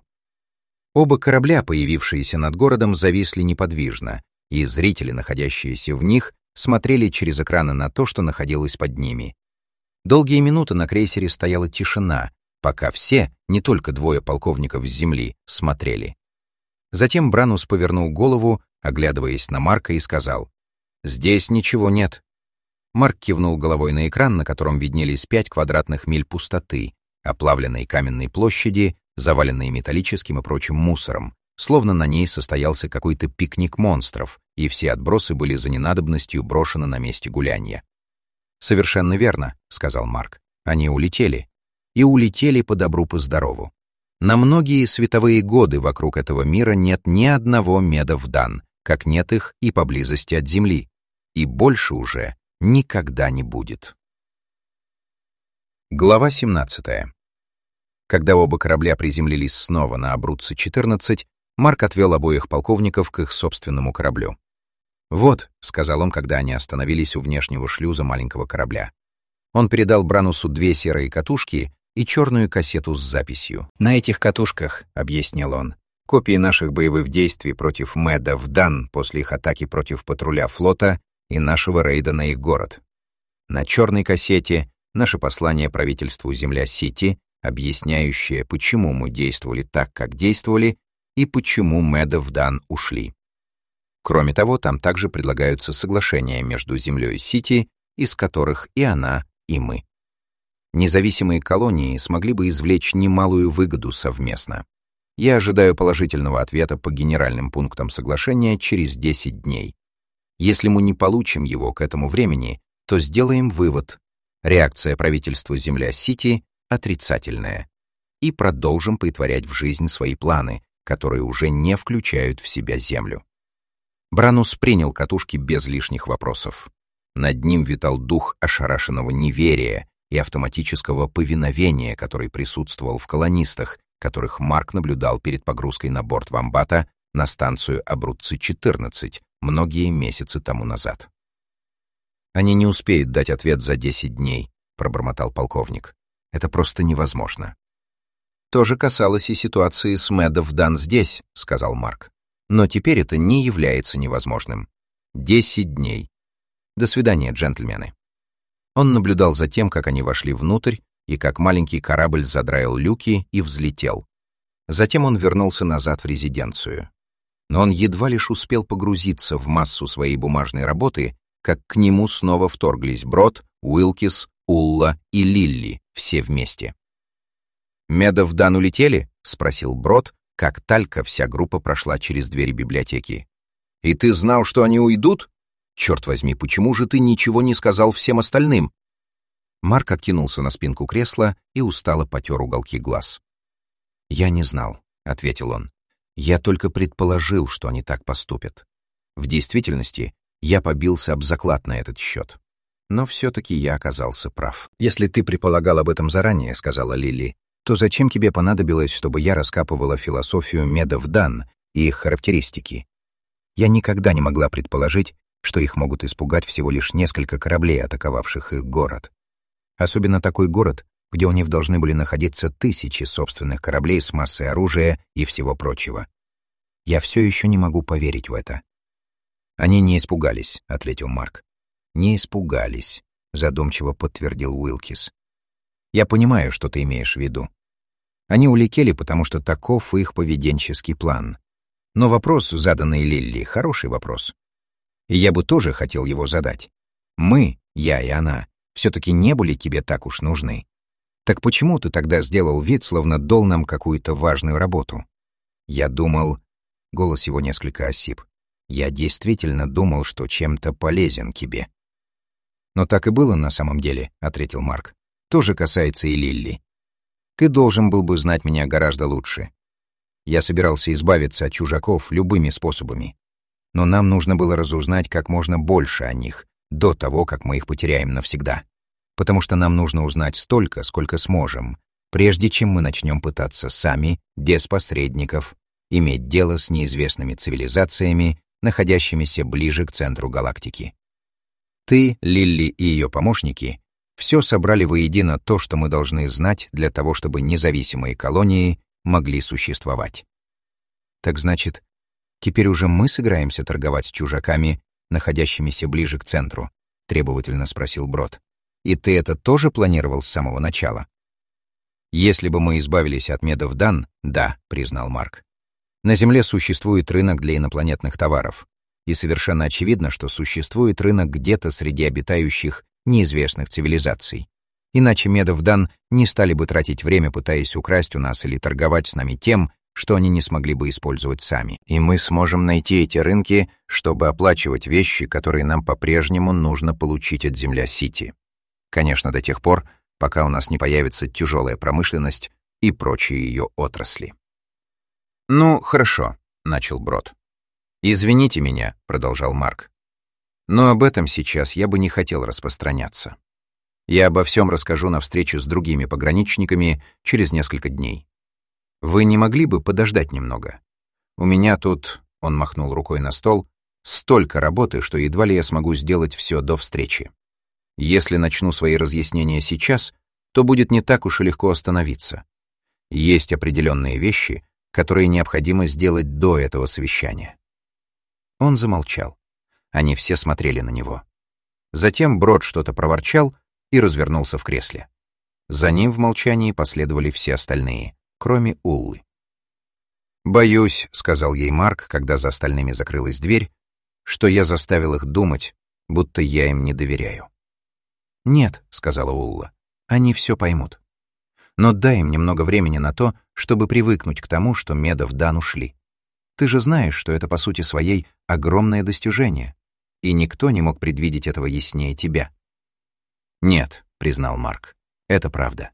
Оба корабля, появившиеся над городом, зависли неподвижно, и зрители, находящиеся в них, смотрели через экраны на то, что находилось под ними. Долгие минуты на крейсере стояла тишина, пока все, не только двое полковников с земли, смотрели. Затем Бранус повернул голову, оглядываясь на Марка, и сказал: «Здесь ничего нет». Марк кивнул головой на экран, на котором виднелись пять квадратных миль пустоты, оплавленной каменной площади, заваленной металлическим и прочим мусором, словно на ней состоялся какой-то пикник монстров, и все отбросы были за ненадобностью брошены на месте гулянья. «Совершенно верно», — сказал Марк. «Они улетели. И улетели по добру, по здорову. На многие световые годы вокруг этого мира нет ни одного Медов Дан, как нет их и поблизости от Земли. И больше уже никогда не будет». Глава семнадцатая. Когда оба корабля приземлились снова на Абруцци четырнадцать, Марк отвел обоих полковников к их собственному кораблю. «Вот», — сказал он, когда они остановились у внешнего шлюза маленького корабля. Он передал Бранусу две серые катушки и черную кассету с записью. «На этих катушках», — объяснил он, — «копии наших боевых действий против Медов Дан после их атаки против патруля флота и нашего рейда на их город. На черной кассете наше послание правительству Земля-Сити, объясняющее, почему мы действовали так, как действовали, и почему Медов Дан ушли. Кроме того, там также предлагаются соглашения между Землей и Сити, из которых и она, и мы. Независимые колонии смогли бы извлечь немалую выгоду совместно. Я ожидаю положительного ответа по генеральным пунктам соглашения через десять дней. Если мы не получим его к этому времени, то сделаем вывод. Реакция правительства Земля-Сити отрицательная. И продолжим претворять в жизнь свои планы, которые уже не включают в себя Землю». Бранус принял катушки без лишних вопросов. Над ним витал дух ошарашенного неверия и автоматического повиновения, который присутствовал в колонистах, которых Марк наблюдал перед погрузкой на борт Вамбата на станцию Абруцци четырнадцать многие месяцы тому назад. «Они не успеют дать ответ за десять дней», — пробормотал полковник. «Это просто невозможно». «То же касалось и ситуации с Медов Дан здесь», — сказал Марк. «Но теперь это не является невозможным. Десять дней. До свидания, джентльмены». Он наблюдал за тем, как они вошли внутрь, и как маленький корабль задраил люки и взлетел. Затем он вернулся назад в резиденцию. Но он едва лишь успел погрузиться в массу своей бумажной работы, как к нему снова вторглись Брод, Уилкис, Улла и Лилли, все вместе. «Медов Дан улетели?» — спросил Брод, как только вся группа прошла через двери библиотеки. «И ты знал, что они уйдут? Черт возьми, почему же ты ничего не сказал всем остальным?» Марк откинулся на спинку кресла и устало потер уголки глаз. «Я не знал», — ответил он. «Я только предположил, что они так поступят. В действительности, я побился об заклад на этот счет. но все-таки я оказался прав. «Если ты предполагал об этом заранее, — сказала Лили, — то зачем тебе понадобилось, чтобы я раскапывала философию медов Дан и их характеристики? Я никогда не могла предположить, что их могут испугать всего лишь несколько кораблей, атаковавших их город. Особенно такой город, где у них должны были находиться тысячи собственных кораблей с массой оружия и всего прочего. Я все еще не могу поверить в это». «Они не испугались», — ответил Марк. «Не испугались», — задумчиво подтвердил Уилкис. «Я понимаю, что ты имеешь в виду. Они улетели, потому что таков их поведенческий план. Но вопрос, заданный Лилли, хороший вопрос. И я бы тоже хотел его задать. Мы, я и она, все-таки не были тебе так уж нужны. Так почему ты тогда сделал вид, словно дал нам какую-то важную работу? Я думал...» Голос его несколько осип. «Я действительно думал, что чем-то полезен тебе». «Но так и было на самом деле», — ответил Марк. «То же касается и Лилли. Ты должен был бы знать меня гораздо лучше. Я собирался избавиться от чужаков любыми способами. Но нам нужно было разузнать как можно больше о них до того, как мы их потеряем навсегда. Потому что нам нужно узнать столько, сколько сможем, прежде чем мы начнем пытаться сами, без посредников, иметь дело с неизвестными цивилизациями, находящимися ближе к центру галактики. Ты, Лилли и ее помощники все собрали воедино то, что мы должны знать для того, чтобы независимые колонии могли существовать. Так значит, теперь уже мы собираемся торговать с чужаками, находящимися ближе к центру? Требовательно спросил Брод. И ты это тоже планировал с самого начала? Если бы мы избавились от медов Дан, да, признал Марк. На Земле существует рынок для инопланетных товаров. И совершенно очевидно, что существует рынок где-то среди обитающих неизвестных цивилизаций. Иначе медов Дан не стали бы тратить время, пытаясь украсть у нас или торговать с нами тем, что они не смогли бы использовать сами. И мы сможем найти эти рынки, чтобы оплачивать вещи, которые нам по-прежнему нужно получить от Земля-Сити. Конечно, до тех пор, пока у нас не появится тяжелая промышленность и прочие ее отрасли. «Ну, хорошо», — начал Брод. «Извините меня», — продолжал Марк. «Но об этом сейчас я бы не хотел распространяться. Я обо всем расскажу на встрече с другими пограничниками через несколько дней. Вы не могли бы подождать немного? У меня тут, — он махнул рукой на стол, — столько работы, что едва ли я смогу сделать все до встречи. Если начну свои разъяснения сейчас, то будет не так уж и легко остановиться. Есть определенные вещи, которые необходимо сделать до этого совещания». Он замолчал. Они все смотрели на него. Затем Брод что-то проворчал и развернулся в кресле. За ним в молчании последовали все остальные, кроме Уллы. «Боюсь», — сказал ей Марк, когда за остальными закрылась дверь, «что я заставил их думать, будто я им не доверяю». «Нет», — сказала Улла, — «они все поймут. Но дай им немного времени на то, чтобы привыкнуть к тому, что медов Дан ушли. Ты же знаешь, что это по сути своей огромное достижение, и никто не мог предвидеть этого яснее тебя». «Нет», — признал Марк, — «это правда».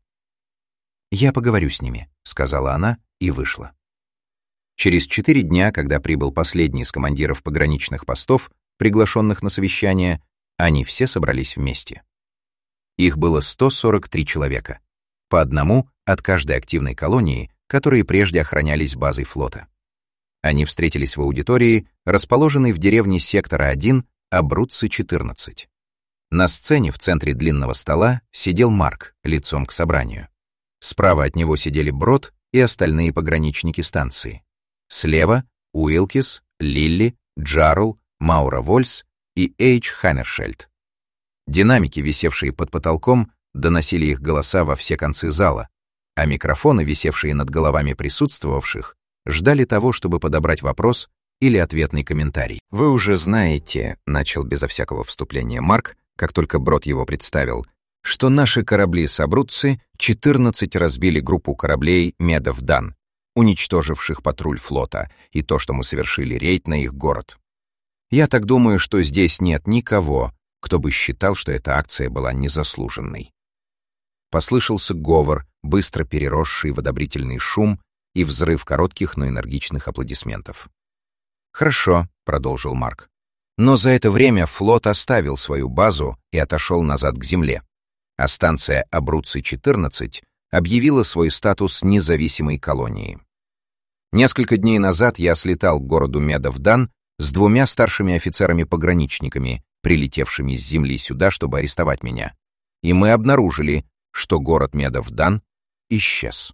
«Я поговорю с ними», — сказала она и вышла. Через четыре дня, когда прибыл последний из командиров пограничных постов, приглашенных на совещание, они все собрались вместе. Их было сто сорок три человека, по одному от каждой активной колонии, которые прежде охранялись базой флота. Они встретились в аудитории, расположенной в деревне сектора один, Абруцци четырнадцать. На сцене в центре длинного стола сидел Марк, лицом к собранию. Справа от него сидели Брод и остальные пограничники станции. Слева — Уилкис, Лилли, Джарл, Маура Вольс и Эйч Хаммершельд. Динамики, висевшие под потолком, доносили их голоса во все концы зала, а микрофоны, висевшие над головами присутствовавших, ждали того, чтобы подобрать вопрос или ответный комментарий. «Вы уже знаете», — начал безо всякого вступления Марк, как только Брод его представил, что наши корабли с Абруцци четырнадцать разбили группу кораблей медов Дан, уничтоживших патруль флота, и то, что мы совершили рейд на их город. Я так думаю, что здесь нет никого, кто бы считал, что эта акция была незаслуженной. Послышался говор, быстро переросший в одобрительный шум и взрыв коротких, но энергичных аплодисментов. «Хорошо», — продолжил Марк. Но за это время флот оставил свою базу и отошел назад к земле, а станция Абруцци-четырнадцать объявила свой статус независимой колонии. Несколько дней назад я слетал к городу Медовдан с двумя старшими офицерами-пограничниками, прилетевшими с земли сюда, чтобы арестовать меня, и мы обнаружили, что город Медовдан исчез.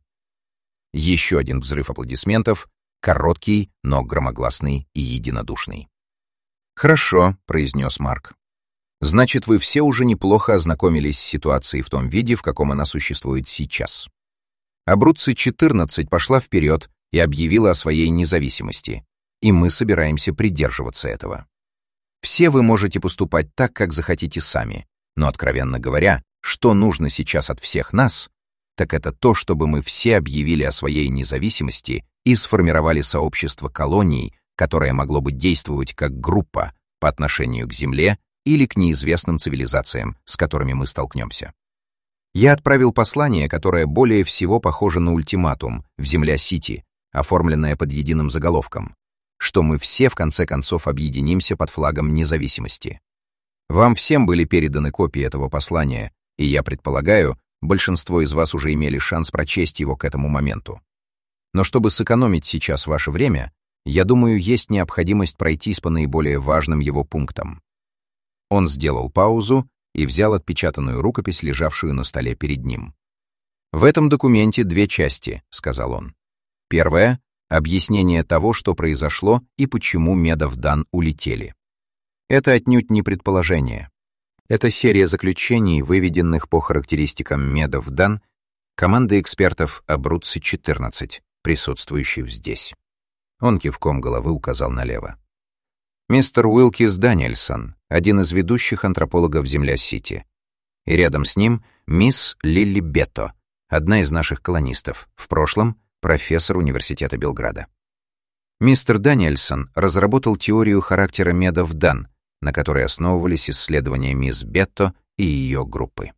Еще один взрыв аплодисментов, короткий, но громогласный и единодушный. «Хорошо», — произнес Марк. «Значит, вы все уже неплохо ознакомились с ситуацией в том виде, в каком она существует сейчас. Абруцци-четырнадцать пошла вперед и объявила о своей независимости, и мы собираемся придерживаться этого. Все вы можете поступать так, как захотите сами, но, откровенно говоря, что нужно сейчас от всех нас, так это то, чтобы мы все объявили о своей независимости и сформировали сообщество колоний, которое могло бы действовать как группа по отношению к Земле или к неизвестным цивилизациям, с которыми мы столкнемся. Я отправил послание, которое более всего похоже на ультиматум в Земля-Сити, оформленное под единым заголовком, что мы все в конце концов объединимся под флагом независимости. Вам всем были переданы копии этого послания, и я предполагаю, большинство из вас уже имели шанс прочесть его к этому моменту. Но чтобы сэкономить сейчас ваше время, я думаю, есть необходимость пройтись по наиболее важным его пунктам. Он сделал паузу и взял отпечатанную рукопись, лежавшую на столе перед ним. «В этом документе две части», — сказал он. Первая — объяснение того, что произошло и почему Медовдан улетели. Это отнюдь не предположение. Это серия заключений, выведенных по характеристикам Медовдан командой экспертов Абруцци-четырнадцать, присутствующих здесь. Он кивком головы указал налево. Мистер Уилкис Даниэльсон, один из ведущих антропологов Земля-Сити. И рядом с ним мисс Лилли Бетто, одна из наших колонистов, в прошлом профессор университета Белграда. Мистер Даниэльсон разработал теорию характера Медовдан, на которой основывались исследования мисс Бетто и ее группы.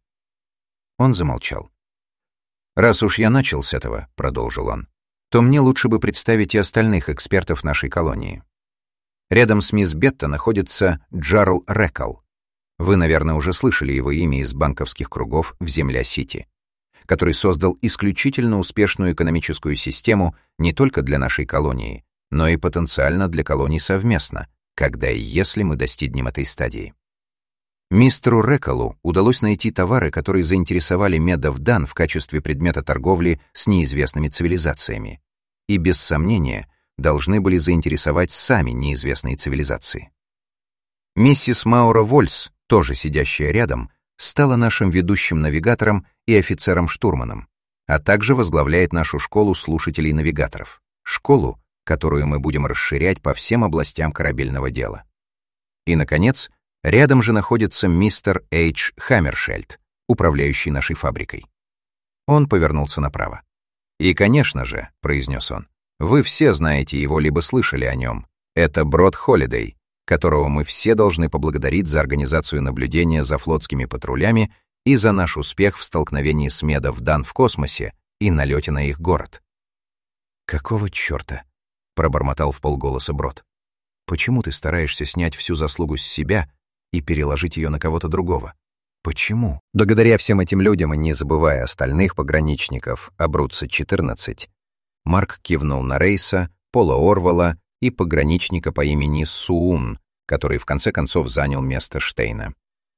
Он замолчал. «Раз уж я начал с этого», — продолжил он, то мне лучше бы представить и остальных экспертов нашей колонии. Рядом с мисс Бетто находится Джарл Рекал. Вы, наверное, уже слышали его имя из банковских кругов в Земля-Сити, который создал исключительно успешную экономическую систему не только для нашей колонии, но и потенциально для колоний совместно, когда и если мы достигнем этой стадии. Мистеру Рекалу удалось найти товары, которые заинтересовали Медовдан в качестве предмета торговли с неизвестными цивилизациями, и, без сомнения, должны были заинтересовать сами неизвестные цивилизации. Миссис Маура Вольс, тоже сидящая рядом, стала нашим ведущим навигатором и офицером-штурманом, а также возглавляет нашу школу слушателей-навигаторов, школу, которую мы будем расширять по всем областям корабельного дела. И, наконец, рядом же находится мистер Эйдж Хаммершельд, управляющий нашей фабрикой. Он повернулся направо. «И, конечно же», — произнес он, — «вы все знаете его либо слышали о нем. Это Брод Холидей, которого мы все должны поблагодарить за организацию наблюдения за флотскими патрулями и за наш успех в столкновении с Медовдан в космосе и налете на их город». «Какого черта?» — пробормотал вполголоса Брод. «Почему ты стараешься снять всю заслугу с себя и переложить ее на кого-то другого? Почему?» Благодаря всем этим людям и не забывая остальных пограничников Абруцци-четырнадцать, Марк кивнул на Рейса, Пола Орвала и пограничника по имени Суун, который в конце концов занял место Штейна.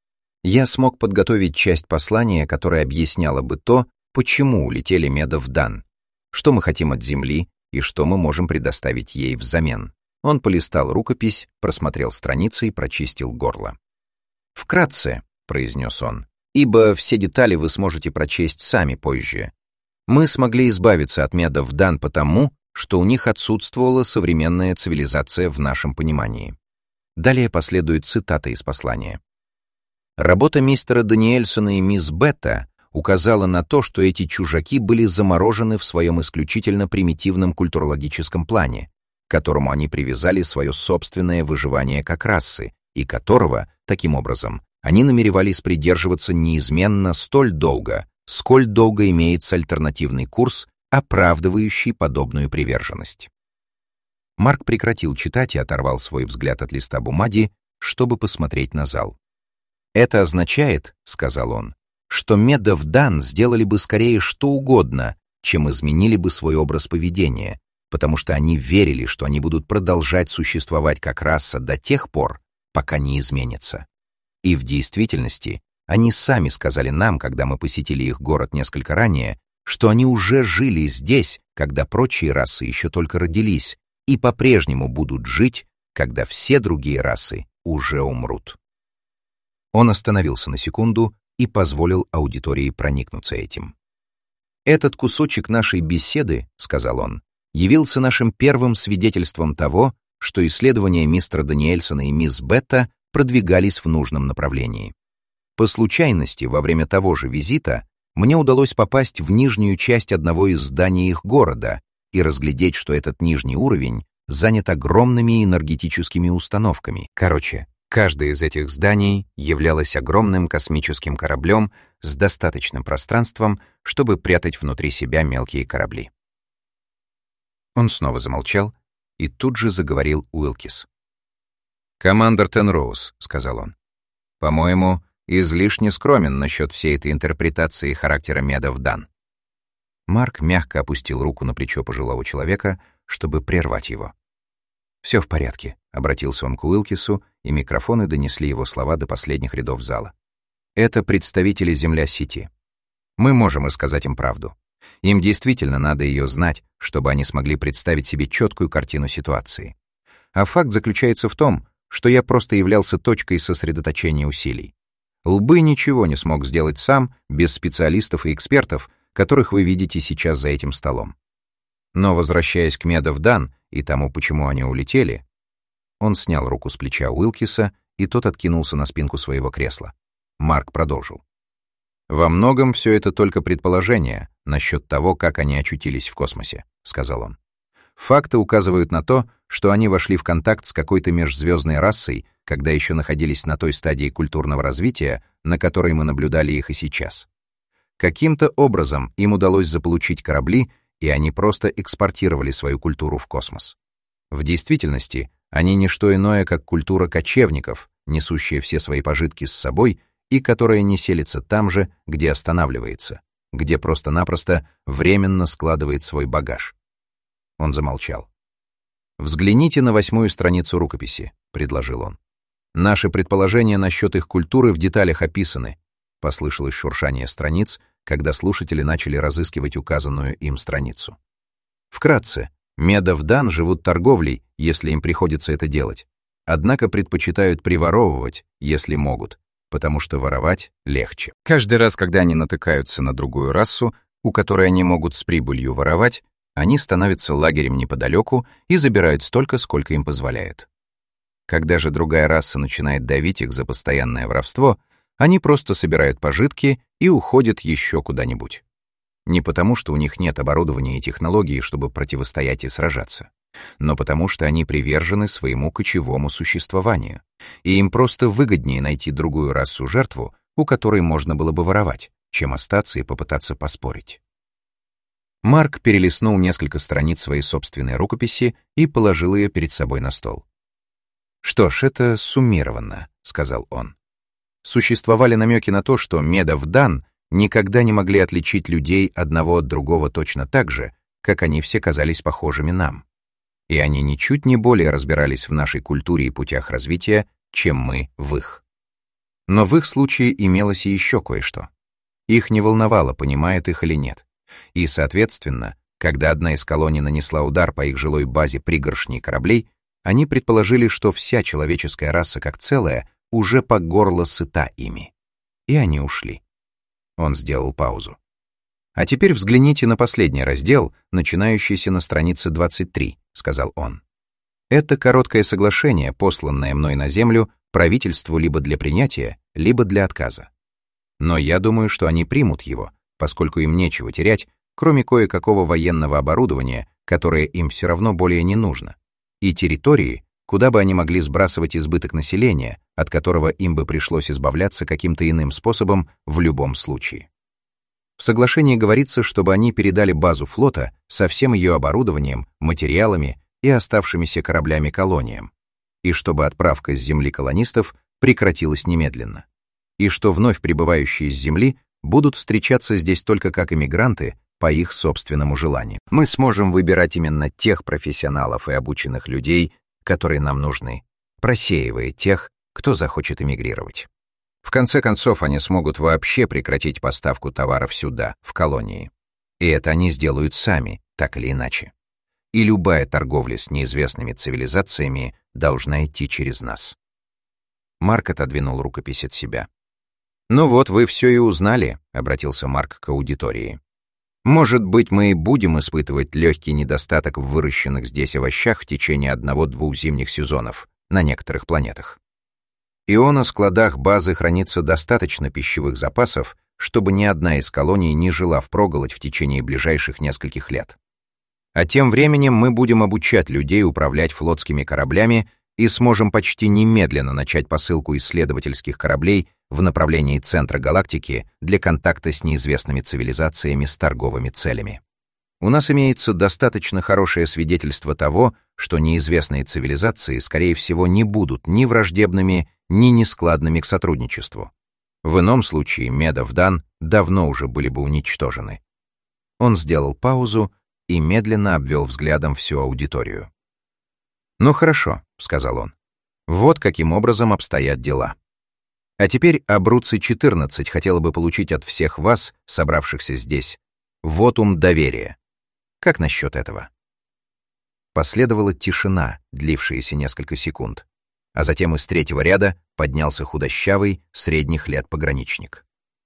Я смог подготовить часть послания, которая объясняла бы то, почему улетели Медовдан, что мы хотим от Земли и что мы можем предоставить ей взамен. Он полистал рукопись, просмотрел страницы и прочистил горло. «Вкратце», — произнес он, — «ибо все детали вы сможете прочесть сами позже. Мы смогли избавиться от Медовдан потому, что у них отсутствовала современная цивилизация в нашем понимании». Далее последует цитата из послания. «Работа мистера Даниэльсона и мисс Бетта указала на то, что эти чужаки были заморожены в своем исключительно примитивном культурологическом плане, к которому они привязали свое собственное выживание как расы, и которого, таким образом, они намеревались придерживаться неизменно столь долго, сколь долго имеется альтернативный курс, оправдывающий подобную приверженность». Марк прекратил читать и оторвал свой взгляд от листа бумаги, чтобы посмотреть на зал. «Это означает, — сказал он, — что Медовдан сделали бы скорее что угодно, чем изменили бы свой образ поведения, потому что они верили, что они будут продолжать существовать как раса до тех пор, пока не изменятся. И в действительности они сами сказали нам, когда мы посетили их город несколько ранее, что они уже жили здесь, когда прочие расы еще только родились, и по-прежнему будут жить, когда все другие расы уже умрут». Он остановился на секунду и позволил аудитории проникнуться этим. «Этот кусочек нашей беседы, — сказал он, — явился нашим первым свидетельством того, что исследования мистера Даниэльсона и мисс Бетта продвигались в нужном направлении. По случайности, во время того же визита мне удалось попасть в нижнюю часть одного из зданий их города и разглядеть, что этот нижний уровень занят огромными энергетическими установками. Короче, каждое из этих зданий являлось огромным космическим кораблем с достаточным пространством, чтобы прятать внутри себя мелкие корабли. Он снова замолчал, и тут же заговорил Уилкис. «Командор Тенроуз», — сказал он, — «по-моему, излишне скромен насчет всей этой интерпретации характера Медовдан». Марк мягко опустил руку на плечо пожилого человека, чтобы прервать его. «Все в порядке», — обратился он к Уилкису, и микрофоны донесли его слова до последних рядов зала. «Это представители Земля-сети. Мы можем рассказать им правду. Им действительно надо ее знать, чтобы они смогли представить себе четкую картину ситуации. А факт заключается в том, что я просто являлся точкой сосредоточения усилий. Лбы ничего не смог сделать сам, без специалистов и экспертов, которых вы видите сейчас за этим столом. Но, возвращаясь к Медовдан и тому, почему они улетели...» Он снял руку с плеча Уилкиса, и тот откинулся на спинку своего кресла. Марк продолжил. «Во многом все это только предположение насчет того, как они очутились в космосе», — сказал он. «Факты указывают на то, что они вошли в контакт с какой-то межзвездной расой, когда еще находились на той стадии культурного развития, на которой мы наблюдали их и сейчас. Каким-то образом им удалось заполучить корабли, и они просто экспортировали свою культуру в космос. В действительности, они не что иное, как культура кочевников, несущая все свои пожитки с собой и которая не селится там же, где останавливается, где просто-напросто временно складывает свой багаж». Он замолчал. «Взгляните на восьмую страницу рукописи», — предложил он. «Наши предположения насчет их культуры в деталях описаны». Послышалось шуршание страниц, когда слушатели начали разыскивать указанную им страницу. Вкратце, Медовдан живут торговлей, если им приходится это делать, однако предпочитают приворовывать, если могут, потому что воровать легче. Каждый раз, когда они натыкаются на другую расу, у которой они могут с прибылью воровать, они становятся лагерем неподалеку и забирают столько, сколько им позволяет. Когда же другая раса начинает давить их за постоянное воровство, они просто собирают пожитки и уходят еще куда-нибудь. Не потому, что у них нет оборудования и технологий, чтобы противостоять и сражаться, но потому, что они привержены своему кочевому существованию, и им просто выгоднее найти другую расу-жертву, у которой можно было бы воровать, чем остаться и попытаться поспорить. Марк перелистнул несколько страниц своей собственной рукописи и положил ее перед собой на стол. «Что ж, это суммированно», — сказал он. Существовали намеки на то, что Медовдан никогда не могли отличить людей одного от другого точно так же, как они все казались похожими нам. И они ничуть не более разбирались в нашей культуре и путях развития, чем мы в их. Но в их случае имелось и еще кое-что. Их не волновало, понимает их или нет. И, соответственно, когда одна из колоний нанесла удар по их жилой базе пригоршней кораблей, они предположили, что вся человеческая раса как целая уже по горло сыта ими. И они ушли. Он сделал паузу. «А теперь взгляните на последний раздел, начинающийся на странице двадцать три», — сказал он. «Это короткое соглашение, посланное мной на Землю правительству либо для принятия, либо для отказа. Но я думаю, что они примут его, поскольку им нечего терять, кроме кое-какого военного оборудования, которое им все равно более не нужно, и территории, куда бы они могли сбрасывать избыток населения, от которого им бы пришлось избавляться каким-то иным способом в любом случае. В соглашении говорится, чтобы они передали базу флота со всем ее оборудованием, материалами и оставшимися кораблями колониям. и чтобы отправка с Земли колонистов прекратилась немедленно, и что вновь прибывающие с Земли будут встречаться здесь только как иммигранты по их собственному желанию. Мы сможем выбирать именно тех профессионалов и обученных людей, которые нам нужны, просеивая тех, кто захочет эмигрировать. В конце концов, они смогут вообще прекратить поставку товаров сюда, в колонии. И это они сделают сами, так или иначе. И любая торговля с неизвестными цивилизациями должна идти через нас. Марк отодвинул рукопись от себя. «Ну вот, вы все и узнали», — обратился Марк к аудитории. «Может быть, мы и будем испытывать легкий недостаток в выращенных здесь овощах в течение одного-двух зимних сезонов на некоторых планетах. И о на складах базы хранится достаточно пищевых запасов, чтобы ни одна из колоний не жила впроголодь в течение ближайших нескольких лет. А тем временем мы будем обучать людей управлять флотскими кораблями и сможем почти немедленно начать посылку исследовательских кораблей в направлении центра галактики для контакта с неизвестными цивилизациями с торговыми целями. У нас имеется достаточно хорошее свидетельство того, что неизвестные цивилизации, скорее всего, не будут ни враждебными, ни нескладными к сотрудничеству. В ином случае Медовдан давно уже были бы уничтожены». Он сделал паузу и медленно обвел взглядом всю аудиторию. «Ну хорошо», — сказал он. «Вот каким образом обстоят дела. А теперь Абруцци четырнадцать хотела бы получить от всех вас, собравшихся здесь, вотум доверия. Как насчет этого?» Последовала тишина, длившаяся несколько секунд, а затем из третьего ряда поднялся худощавый, средних лет пограничник.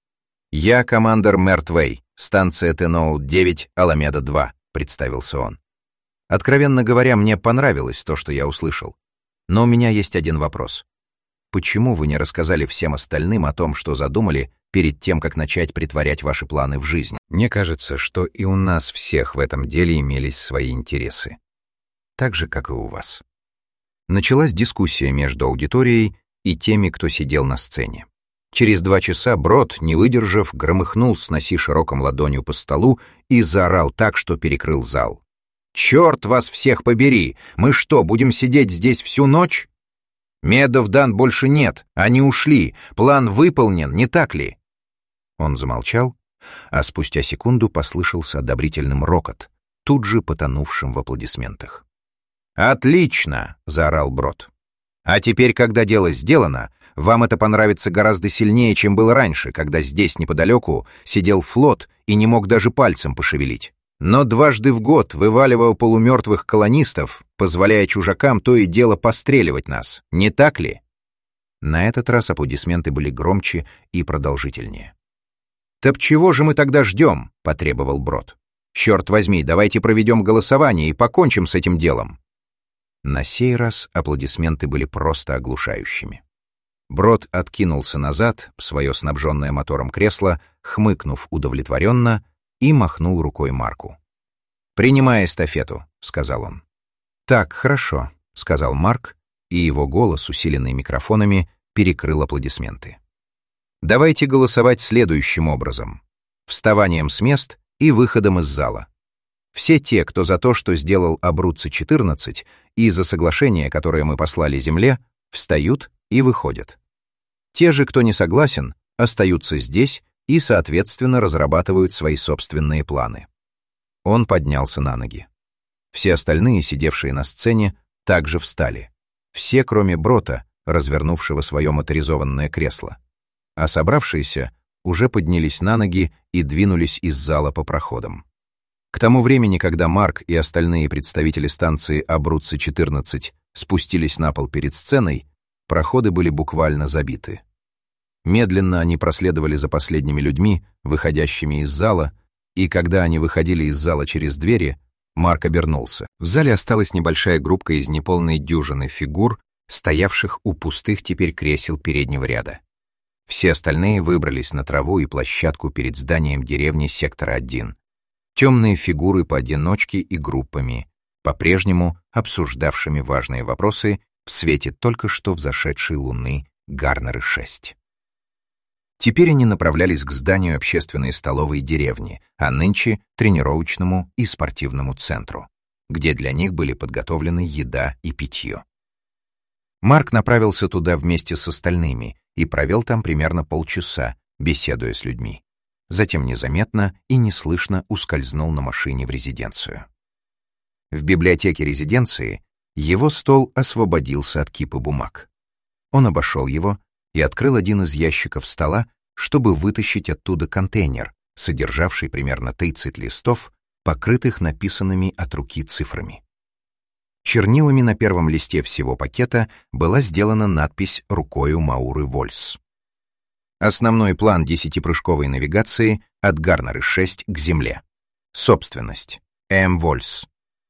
«Я командор Мертвей, станция Теноут девять, Аламеда два», — представился он. «Откровенно говоря, мне понравилось то, что я услышал. Но у меня есть один вопрос. Почему вы не рассказали всем остальным о том, что задумали, перед тем, как начать притворять ваши планы в жизнь?» Мне кажется, что и у нас всех в этом деле имелись свои интересы. Так же, как и у вас. Началась дискуссия между аудиторией и теми, кто сидел на сцене. Через два часа Брод, не выдержав, громыхнул с носи широком ладонью по столу и заорал так, что перекрыл зал. «Черт вас всех побери! Мы что, будем сидеть здесь всю ночь? Медовдан больше нет, они ушли, план выполнен, не так ли?» Он замолчал, а спустя секунду послышался одобрительным рокот, тут же потонувшим в аплодисментах. «Отлично!» — заорал Брод. «А теперь, когда дело сделано, вам это понравится гораздо сильнее, чем было раньше, когда здесь неподалеку сидел флот и не мог даже пальцем пошевелить. Но дважды в год вываливал полумертвых колонистов, позволяя чужакам то и дело постреливать нас, не так ли?» На этот раз аплодисменты были громче и продолжительнее. «Так чего же мы тогда ждем?» — потребовал Брод. «Черт возьми, давайте проведем голосование и покончим с этим делом». На сей раз аплодисменты были просто оглушающими. Брод откинулся назад в свое снабженное мотором кресло, хмыкнув удовлетворенно, и махнул рукой Марку. «Принимай эстафету», — сказал он. «Так, хорошо», — сказал Марк, и его голос, усиленный микрофонами, перекрыл аплодисменты. «Давайте голосовать следующим образом. Вставанием с мест и выходом из зала. Все те, кто за то, что сделал Абруцци четырнадцать, и за соглашение, которое мы послали Земле, встают и выходят. Те же, кто не согласен, остаются здесь и, соответственно, разрабатывают свои собственные планы». Он поднялся на ноги. Все остальные, сидевшие на сцене, также встали. Все, кроме Брота, развернувшего свое моторизованное кресло. А собравшиеся уже поднялись на ноги и двинулись из зала по проходам. К тому времени, когда Марк и остальные представители станции Абруцци четырнадцать спустились на пол перед сценой, проходы были буквально забиты. Медленно они проследовали за последними людьми, выходящими из зала, и когда они выходили из зала через двери, Марк обернулся. В зале осталась небольшая группка из неполной дюжины фигур, стоявших у пустых теперь кресел переднего ряда. Все остальные выбрались на траву и площадку перед зданием деревни сектора один. Темные фигуры поодиночке и группами, по-прежнему обсуждавшими важные вопросы в свете только что взошедшей луны Гарнеры шесть. Теперь они направлялись к зданию общественной столовой деревни, а нынче тренировочному и спортивному центру, где для них были подготовлены еда и питье. Марк направился туда вместе с остальными и провел там примерно полчаса, беседуя с людьми. Затем незаметно и неслышно ускользнул на машине в резиденцию. В библиотеке резиденции его стол освободился от кипы бумаг. Он обошел его и открыл один из ящиков стола, чтобы вытащить оттуда контейнер, содержавший примерно тридцать листов, покрытых написанными от руки цифрами. Чернилами на первом листе всего пакета была сделана надпись рукою Мауры Вольс. Основной план десятипрыжковой навигации от Гарнеры шесть к Земле. Собственность. М. Вольс.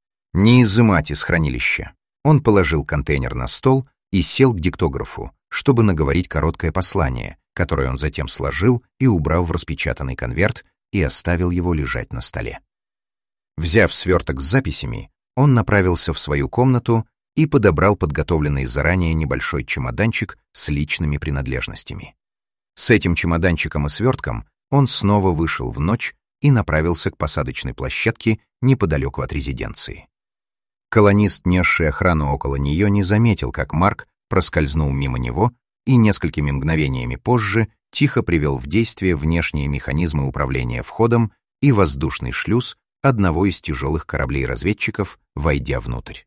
Не изымать из хранилища. Он положил контейнер на стол и сел к диктографу, чтобы наговорить короткое послание, которое он затем сложил и убрал в распечатанный конверт и оставил его лежать на столе. Взяв сверток с записями, он направился в свою комнату и подобрал подготовленный заранее небольшой чемоданчик с личными принадлежностями. С этим чемоданчиком и свертком он снова вышел в ночь и направился к посадочной площадке неподалеку от резиденции. Колонист, несший охрану около нее, не заметил, как Марк проскользнул мимо него и несколькими мгновениями позже тихо привел в действие внешние механизмы управления входом и воздушный шлюз одного из тяжелых кораблей-разведчиков, войдя внутрь.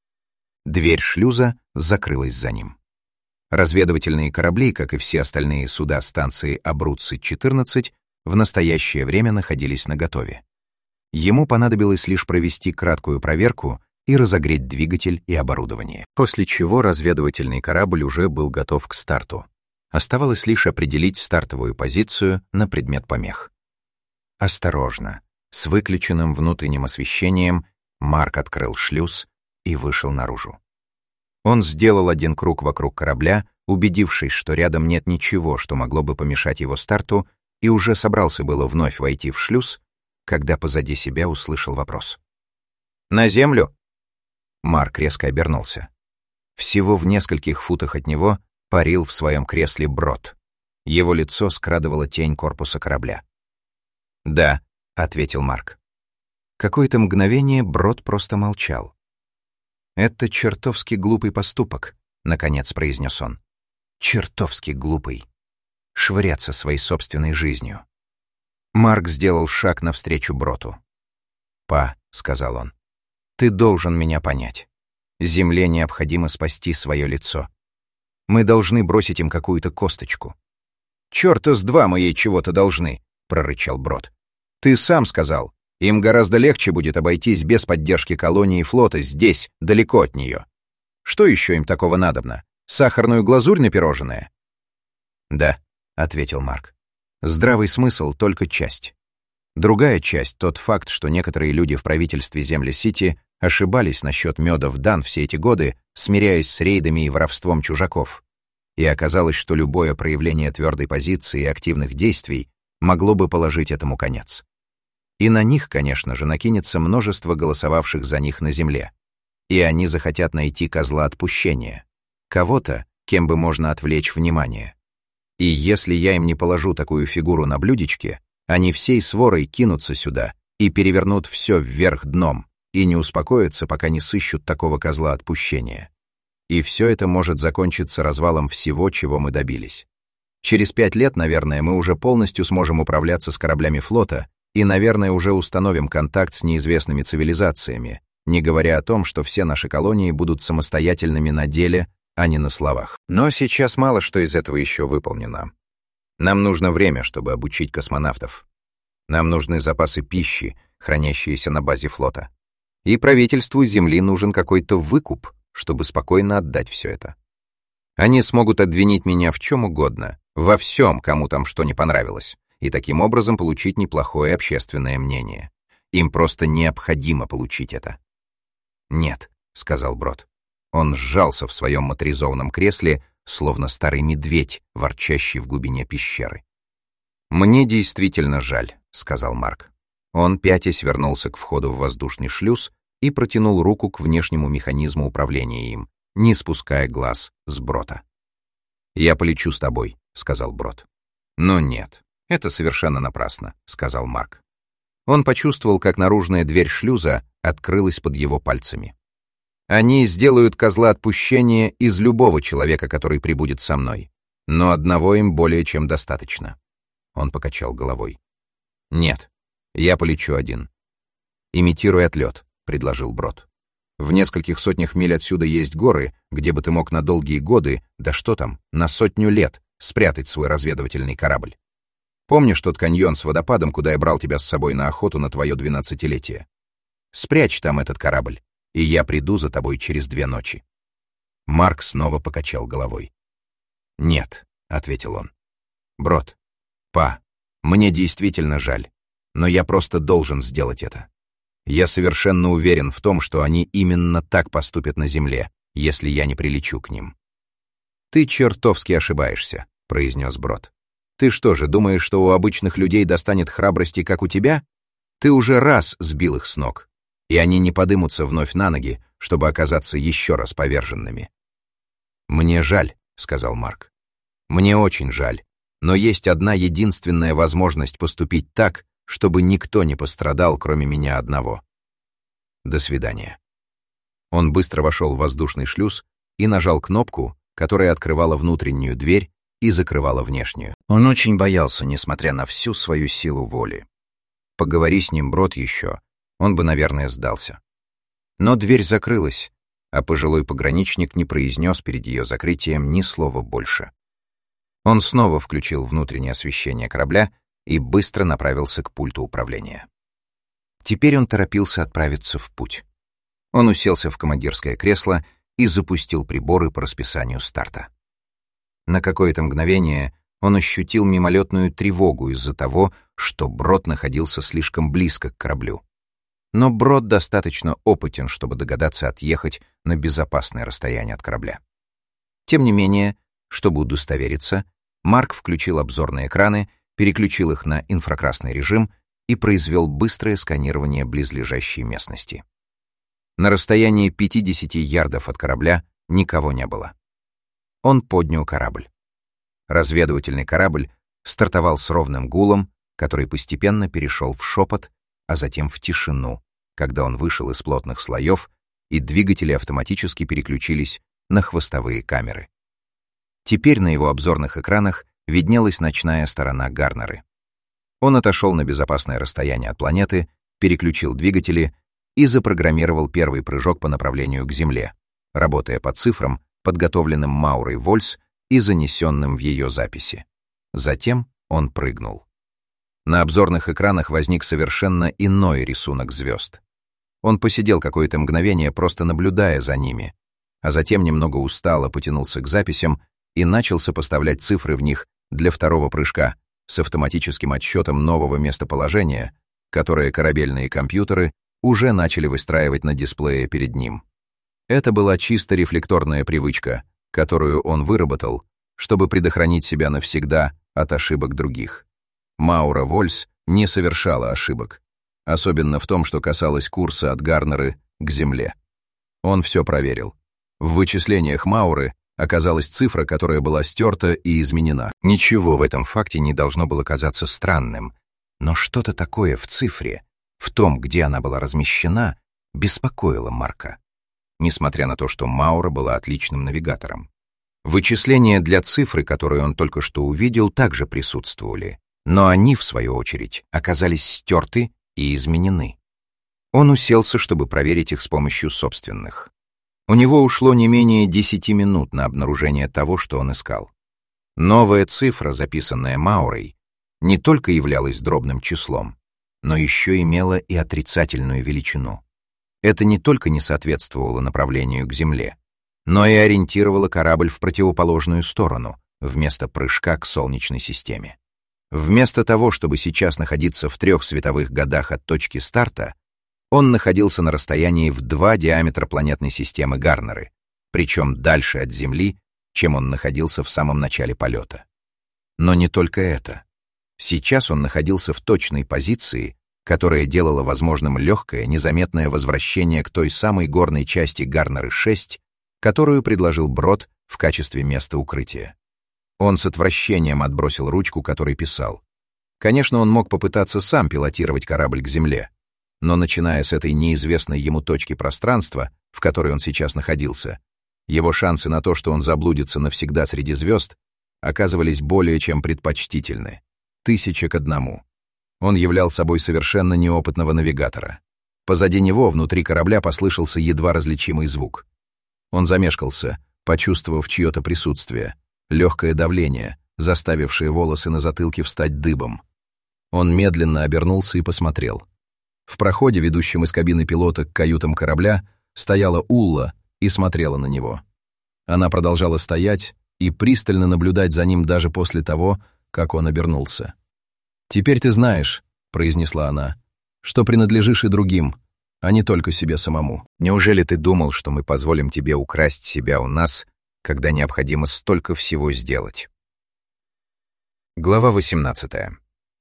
Дверь шлюза закрылась за ним. Разведывательные корабли, как и все остальные суда станции Абруцци-четырнадцать, в настоящее время находились наготове. Ему понадобилось лишь провести краткую проверку и разогреть двигатель и оборудование. После чего разведывательный корабль уже был готов к старту. Оставалось лишь определить стартовую позицию на предмет помех. Осторожно, с выключенным внутренним освещением, Марк открыл шлюз и вышел наружу. Он сделал один круг вокруг корабля, убедившись, что рядом нет ничего, что могло бы помешать его старту, и уже собрался было вновь войти в шлюз, когда позади себя услышал вопрос. «На землю?» Марк резко обернулся. Всего в нескольких футах от него парил в своем кресле Брод. Его лицо скрадывало тень корпуса корабля. «Да», — ответил Марк. Какое-то мгновение Брод просто молчал. «Это чертовски глупый поступок», — наконец произнес он. «Чертовски глупый. Швыряться своей собственной жизнью». Марк сделал шаг навстречу Броту. «Па», — сказал он, — «ты должен меня понять. Земле необходимо спасти свое лицо. Мы должны бросить им какую-то косточку». «Чёрта с два мы ей чего-то должны», — прорычал Брод. «Ты сам сказал, им гораздо легче будет обойтись без поддержки колонии и флота здесь, далеко от нее. Что еще им такого надобно? Сахарную глазурь на пирожное?» «Да», — ответил Марк. «Здравый смысл — только часть. Другая часть — тот факт, что некоторые люди в правительстве Земли-Сити ошибались насчет медов Дан все эти годы, смиряясь с рейдами и воровством чужаков. И оказалось, что любое проявление твердой позиции и активных действий могло бы положить этому конец. И на них, конечно же, накинется множество голосовавших за них на земле. И они захотят найти козла отпущения. Кого-то, кем бы можно отвлечь внимание. И если я им не положу такую фигуру на блюдечке, они всей сворой кинутся сюда и перевернут все вверх дном, и не успокоятся, пока не сыщут такого козла отпущения. И все это может закончиться развалом всего, чего мы добились. Через пять лет, наверное, мы уже полностью сможем управляться с кораблями флота и, наверное, уже установим контакт с неизвестными цивилизациями, не говоря о том, что все наши колонии будут самостоятельными на деле, а не на словах. Но сейчас мало что из этого еще выполнено. Нам нужно время, чтобы обучить космонавтов. Нам нужны запасы пищи, хранящиеся на базе флота. И правительству Земли нужен какой-то выкуп, чтобы спокойно отдать все это. Они смогут обвинить меня в чем угодно, во всем, кому там что не понравилось, и таким образом получить неплохое общественное мнение. Им просто необходимо получить это. «Нет», — сказал Брод. Он сжался в своем моторизованном кресле, словно старый медведь, ворчащий в глубине пещеры. «Мне действительно жаль», — сказал Марк. Он, пятясь, вернулся к входу в воздушный шлюз и протянул руку к внешнему механизму управления им, не спуская глаз с Брода. «Я полечу с тобой», — сказал Брод. «Но нет, это совершенно напрасно», — сказал Марк. Он почувствовал, как наружная дверь шлюза открылась под его пальцами. Они сделают козла отпущения из любого человека, который прибудет со мной. Но одного им более чем достаточно. Он покачал головой. Нет, я полечу один. Имитируй отлет, предложил Брод. В нескольких сотнях миль отсюда есть горы, где бы ты мог на долгие годы, да что там, на сотню лет, спрятать свой разведывательный корабль. Помнишь тот каньон с водопадом, куда я брал тебя с собой на охоту на твое двенадцатилетие? Спрячь там этот корабль, и я приду за тобой через две ночи. Марк снова покачал головой. «Нет», — ответил он. «Брод, па, мне действительно жаль, но я просто должен сделать это. Я совершенно уверен в том, что они именно так поступят на Земле, если я не прилечу к ним». «Ты чертовски ошибаешься», — произнес Брод. «Ты что же, думаешь, что у обычных людей достанет храбрости, как у тебя? Ты уже раз сбил их с ног, и они не подымутся вновь на ноги, чтобы оказаться еще раз поверженными». «Мне жаль», — сказал Марк. «Мне очень жаль, но есть одна единственная возможность поступить так, чтобы никто не пострадал, кроме меня одного. До свидания». Он быстро вошел в воздушный шлюз и нажал кнопку, которая открывала внутреннюю дверь и закрывала внешнюю. Он очень боялся, несмотря на всю свою силу воли. Поговори с ним, Брод, еще, он бы, наверное, сдался. Но дверь закрылась, а пожилой пограничник не произнес перед ее закрытием ни слова больше. Он снова включил внутреннее освещение корабля и быстро направился к пульту управления. Теперь он торопился отправиться в путь. Он уселся в командирское кресло и запустил приборы по расписанию старта. На какое-то мгновение он ощутил мимолетную тревогу из-за того, что Брод находился слишком близко к кораблю. Но Брод достаточно опытен, чтобы догадаться отъехать на безопасное расстояние от корабля. Тем не менее, чтобы удостовериться, Марк включил обзорные экраны, переключил их на инфракрасный режим и произвел быстрое сканирование близлежащей местности. На расстоянии пятидесяти ярдов от корабля никого не было. Он поднял корабль. Разведывательный корабль стартовал с ровным гулом, который постепенно перешел в шепот, а затем в тишину, когда он вышел из плотных слоев, и двигатели автоматически переключились на хвостовые камеры. Теперь на его обзорных экранах виднелась ночная сторона Гарнеры. Он отошел на безопасное расстояние от планеты, переключил двигатели и запрограммировал первый прыжок по направлению к Земле, работая по цифрам, подготовленным Маурой Вольс и занесенным в ее записи. Затем он прыгнул. На обзорных экранах возник совершенно иной рисунок звезд. Он посидел какое-то мгновение, просто наблюдая за ними, а затем немного устало потянулся к записям и начал сопоставлять цифры в них для второго прыжка с автоматическим отсчетом нового местоположения, которое корабельные компьютеры уже начали выстраивать на дисплее перед ним. Это была чисто рефлекторная привычка, которую он выработал, чтобы предохранить себя навсегда от ошибок других. Маура Вольс не совершала ошибок, особенно в том, что касалось курса от Гарнеры к Земле. Он все проверил. В вычислениях Мауры оказалась цифра, которая была стерта и изменена. Ничего в этом факте не должно было казаться странным, но что-то такое в цифре, в том, где она была размещена, беспокоило Марка, несмотря на то, что Маура была отличным навигатором. Вычисления для цифры, которую он только что увидел, также присутствовали, но они, в свою очередь, оказались стерты и изменены. Он уселся, чтобы проверить их с помощью собственных. У него ушло не менее десяти минут на обнаружение того, что он искал. Новая цифра, записанная Маурой, не только являлась дробным числом, но еще имела и отрицательную величину. Это не только не соответствовало направлению к Земле, но и ориентировало корабль в противоположную сторону, вместо прыжка к Солнечной системе. Вместо того, чтобы сейчас находиться в трех световых годах от точки старта, он находился на расстоянии в два диаметра планетной системы Гарнеры, причем дальше от Земли, чем он находился в самом начале полета. Но не только это. Сейчас он находился в точной позиции, которая делала возможным легкое, незаметное возвращение к той самой горной части Гарнеры шесть, которую предложил Брод в качестве места укрытия. Он с отвращением отбросил ручку, которой писал. Конечно, он мог попытаться сам пилотировать корабль к Земле, Но начиная с этой неизвестной ему точки пространства, в которой он сейчас находился, его шансы на то, что он заблудится навсегда среди звезд, оказывались более чем предпочтительны. Тысяча к одному. Он являл собой совершенно неопытного навигатора. Позади него, внутри корабля, послышался едва различимый звук. Он замешкался, почувствовав чье-то присутствие, легкое давление, заставившее волосы на затылке встать дыбом. Он медленно обернулся и посмотрел. В проходе, ведущем из кабины пилота к каютам корабля, стояла Улла и смотрела на него. Она продолжала стоять и пристально наблюдать за ним даже после того, как он обернулся. «Теперь ты знаешь», — произнесла она, — «что принадлежишь и другим, а не только себе самому». Неужели ты думал, что мы позволим тебе украсть себя у нас, когда необходимо столько всего сделать? Глава восемнадцатая.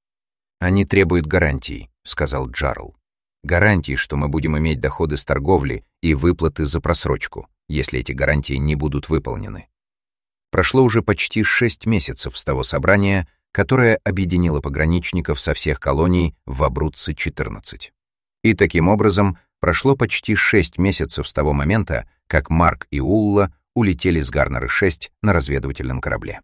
«Они требуют гарантий», — сказал Джарл. «Гарантий, что мы будем иметь доходы с торговли и выплаты за просрочку, если эти гарантии не будут выполнены». Прошло уже почти шесть месяцев с того собрания, которое объединило пограничников со всех колоний в Абруцци четырнадцать. И таким образом прошло почти шесть месяцев с того момента, как Марк и Улла улетели с Гарнера шесть на разведывательном корабле.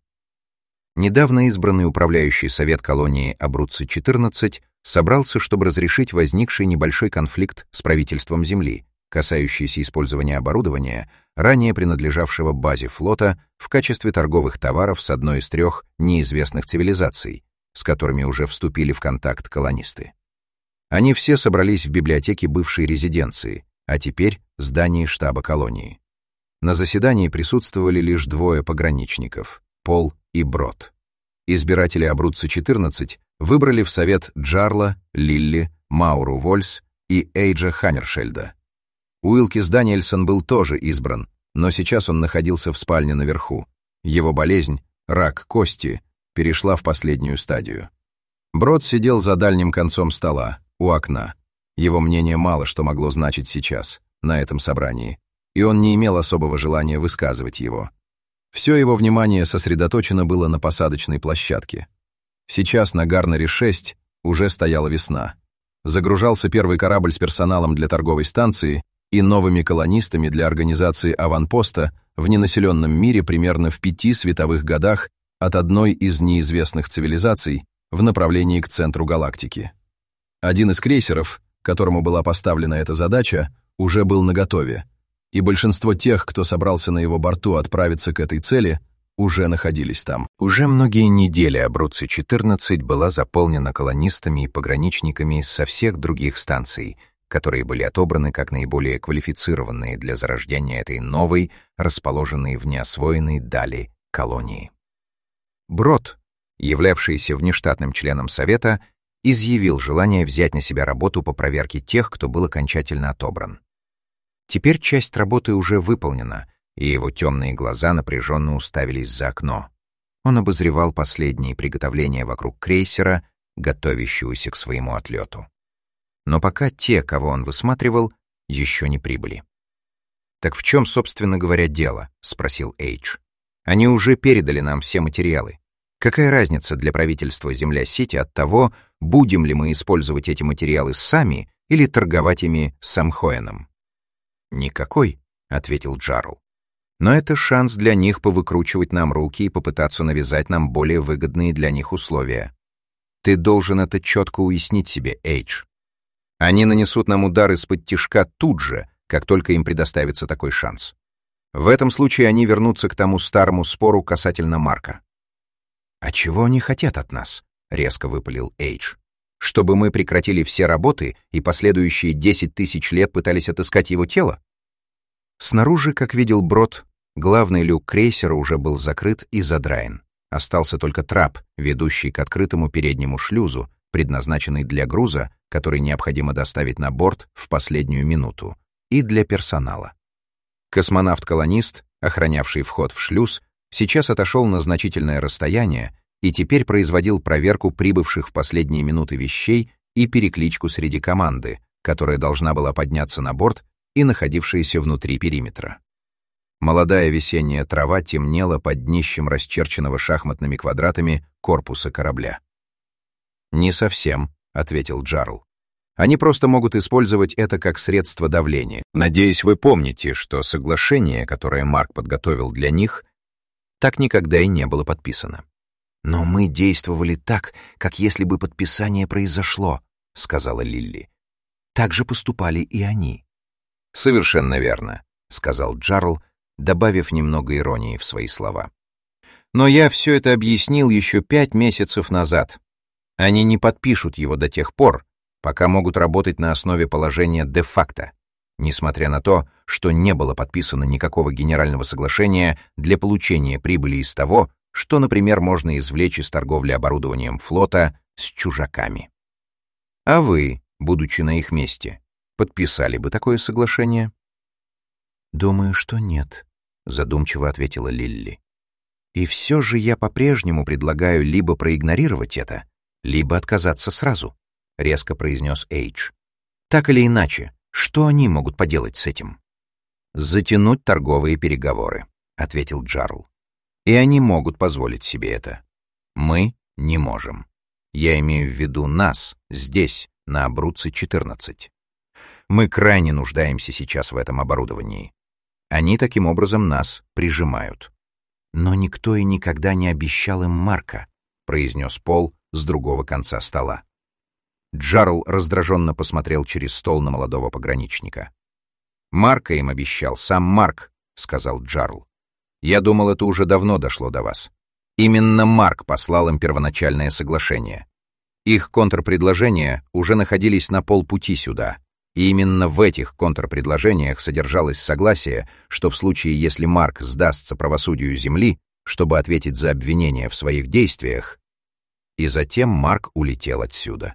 Недавно избранный управляющий совет колонии Абруцци четырнадцать собрался, чтобы разрешить возникший небольшой конфликт с правительством Земли, касающийся использования оборудования, ранее принадлежавшего базе флота в качестве торговых товаров с одной из трех неизвестных цивилизаций, с которыми уже вступили в контакт колонисты. Они все собрались в библиотеке бывшей резиденции, а теперь здании штаба колонии. На заседании присутствовали лишь двое пограничников — Пол и Брод. Избиратели Абруцци четырнадцать выбрали в совет Джарла, Лилли, Мауру Вольс и Эйджа Хаммершельда. Уилкис Даниэльсон был тоже избран, но сейчас он находился в спальне наверху. Его болезнь, рак кости, перешла в последнюю стадию. Брод сидел за дальним концом стола, у окна. Его мнение мало что могло значить сейчас, на этом собрании, и он не имел особого желания высказывать его. Все его внимание сосредоточено было на посадочной площадке. Сейчас на Гарнере шесть уже стояла весна. Загружался первый корабль с персоналом для торговой станции и новыми колонистами для организации аванпоста в ненаселенном мире примерно в пяти световых годах от одной из неизвестных цивилизаций в направлении к центру галактики. Один из крейсеров, которому была поставлена эта задача, уже был наготове, и большинство тех, кто собрался на его борту отправиться к этой цели, уже находились там. Уже многие недели Абруцци четырнадцать была заполнена колонистами и пограничниками со всех других станций, которые были отобраны как наиболее квалифицированные для зарождения этой новой, расположенной в неосвоенной дали колонии. Брод, являвшийся внештатным членом Совета, изъявил желание взять на себя работу по проверке тех, кто был окончательно отобран. Теперь часть работы уже выполнена, и его темные глаза напряженно уставились за окно. Он обозревал последние приготовления вокруг крейсера, готовящегося к своему отлету. Но пока те, кого он высматривал, еще не прибыли. «Так в чем, собственно говоря, дело?» — спросил Эйдж. «Они уже передали нам все материалы. Какая разница для правительства Земля-Сити от того, будем ли мы использовать эти материалы сами или торговать ими с Самхоэном?» «Никакой», — ответил Джарл. «Но это шанс для них повыкручивать нам руки и попытаться навязать нам более выгодные для них условия. Ты должен это четко уяснить себе, Эйдж. Они нанесут нам удар из-под тишка тут же, как только им предоставится такой шанс. В этом случае они вернутся к тому старому спору касательно Марка». «А чего они хотят от нас?» — резко выпалил Эйдж. «Чтобы мы прекратили все работы и последующие десять тысяч лет пытались отыскать его тело?» Снаружи, как видел Брод, главный люк крейсера уже был закрыт и задраен. Остался только трап, ведущий к открытому переднему шлюзу, предназначенный для груза, который необходимо доставить на борт в последнюю минуту, и для персонала. Космонавт-колонист, охранявший вход в шлюз, сейчас отошел на значительное расстояние и теперь производил проверку прибывших в последние минуты вещей и перекличку среди команды, которая должна была подняться на борт и находившаяся внутри периметра. Молодая весенняя трава темнела под днищем расчерченного шахматными квадратами корпуса корабля. «Не совсем», — ответил Джарл. Они просто могут использовать это как средство давления. Надеюсь, вы помните, что соглашение, которое Марк подготовил для них, так никогда и не было подписано. «Но мы действовали так, как если бы подписание произошло», — сказала Лилли. «Так же поступали и они». «Совершенно верно», — сказал Джарл, добавив немного иронии в свои слова. «Но я все это объяснил еще пять месяцев назад. Они не подпишут его до тех пор, пока могут работать на основе положения де-факто, несмотря на то, что не было подписано никакого генерального соглашения для получения прибыли из того, что, например, можно извлечь из торговли оборудованием флота с чужаками. А вы, будучи на их месте, подписали бы такое соглашение?» «Думаю, что нет», — задумчиво ответила Лилли. «И все же я по-прежнему предлагаю либо проигнорировать это, либо отказаться сразу», — резко произнес Эйдж. «Так или иначе, что они могут поделать с этим?» «Затянуть торговые переговоры», — ответил Джарл. «И они могут позволить себе это. Мы не можем. Я имею в виду нас, здесь, на Абруцци четырнадцать. Мы крайне нуждаемся сейчас в этом оборудовании. Они таким образом нас прижимают». «Но никто и никогда не обещал им Марка», — произнес Пол с другого конца стола. Джарл раздраженно посмотрел через стол на молодого пограничника. «Марка им обещал сам Марк», — сказал Джарл. «Я думал, это уже давно дошло до вас. Именно Марк послал им первоначальное соглашение. Их контрпредложения уже находились на полпути сюда, и именно в этих контрпредложениях содержалось согласие, что в случае, если Марк сдастся правосудию Земли, чтобы ответить за обвинения в своих действиях, и затем Марк улетел отсюда».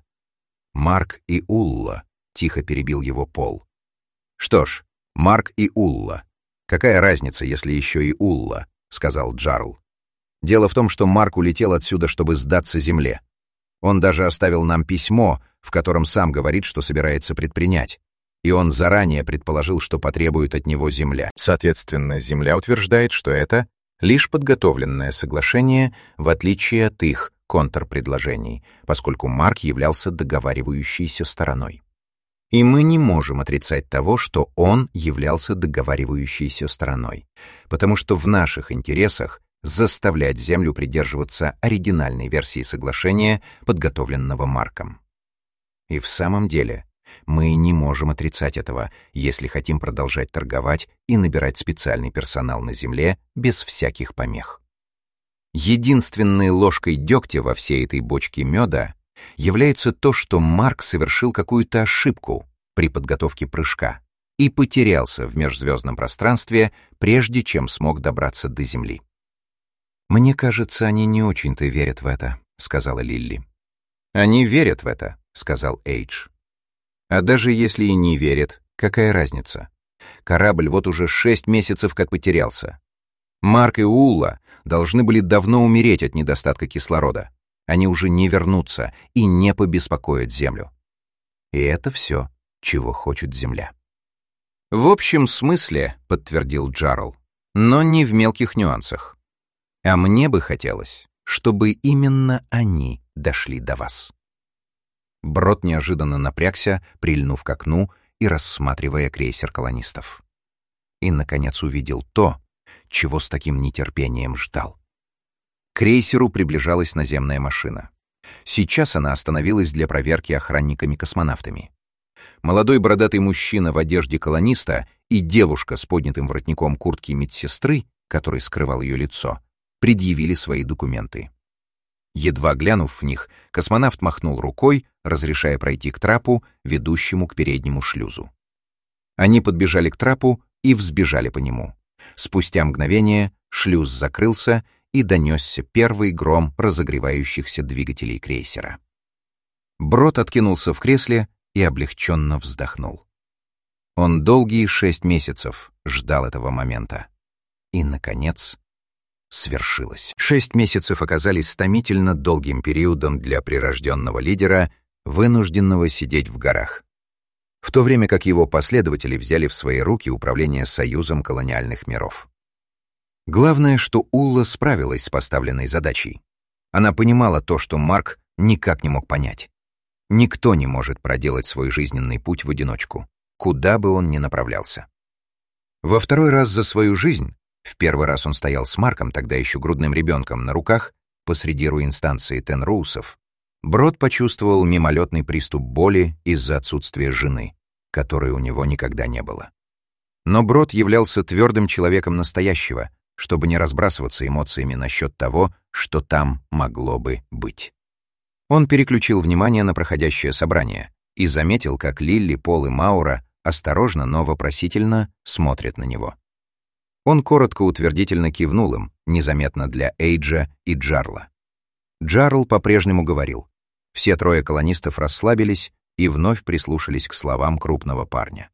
«Марк и Улла», — тихо перебил его Пол. «Что ж, Марк и Улла. Какая разница, если еще и Улла?» — сказал Джарл. «Дело в том, что Марк улетел отсюда, чтобы сдаться Земле. Он даже оставил нам письмо, в котором сам говорит, что собирается предпринять. И он заранее предположил, что потребует от него Земля. Соответственно, Земля утверждает, что это лишь подготовленное соглашение, в отличие от их контрпредложений, поскольку Марк являлся договаривающейся стороной. И мы не можем отрицать того, что он являлся договаривающейся стороной, потому что в наших интересах заставлять Землю придерживаться оригинальной версии соглашения, подготовленного Марком. И в самом деле, мы не можем отрицать этого, если хотим продолжать торговать и набирать специальный персонал на Земле без всяких помех. Единственной ложкой дегтя во всей этой бочке меда является то, что Марк совершил какую-то ошибку при подготовке прыжка и потерялся в межзвездном пространстве, прежде чем смог добраться до Земли. «Мне кажется, они не очень-то верят в это», — сказала Лилли. «Они верят в это», — сказал Эйдж. «А даже если и не верят, какая разница? Корабль вот уже шесть месяцев как потерялся. Марк и Улла должны были давно умереть от недостатка кислорода. Они уже не вернутся и не побеспокоят Землю. И это все, чего хочет Земля». «В общем смысле», — подтвердил Джарл, — «но не в мелких нюансах. А мне бы хотелось, чтобы именно они дошли до вас». Брод неожиданно напрягся, прильнув к окну и рассматривая крейсер колонистов. И, наконец, увидел то, чего с таким нетерпением ждал. К крейсеру приближалась наземная машина. Сейчас она остановилась для проверки охранниками-космонавтами. Молодой бородатый мужчина в одежде колониста и девушка с поднятым воротником куртки медсестры, который скрывал ее лицо, предъявили свои документы. Едва глянув в них, космонавт махнул рукой, разрешая пройти к трапу, ведущему к переднему шлюзу. Они подбежали к трапу и взбежали по нему. Спустя мгновение шлюз закрылся, и донесся первый гром разогревающихся двигателей крейсера. Брод откинулся в кресле и облегченно вздохнул. Он долгие шесть месяцев ждал этого момента. И, наконец, свершилось. Шесть месяцев оказались томительно долгим периодом для прирожденного лидера, вынужденного сидеть в горах, в то время как его последователи взяли в свои руки управление Союзом колониальных миров. Главное, что Улла справилась с поставленной задачей. Она понимала то, что Марк никак не мог понять. Никто не может проделать свой жизненный путь в одиночку, куда бы он ни направлялся. Во второй раз за свою жизнь, в первый раз он стоял с Марком, тогда еще грудным ребенком, на руках, посреди руин станции Тенроусов, Брод почувствовал мимолетный приступ боли из-за отсутствия жены, которой у него никогда не было. Но Брод являлся твердым человеком настоящего, чтобы не разбрасываться эмоциями насчет того, что там могло бы быть. Он переключил внимание на проходящее собрание и заметил, как Лилли, Пол и Маура осторожно, но вопросительно смотрят на него. Он коротко утвердительно кивнул им, незаметно для Эйджа и Джарла. Джарл по-прежнему говорил. Все трое колонистов расслабились и вновь прислушались к словам крупного парня.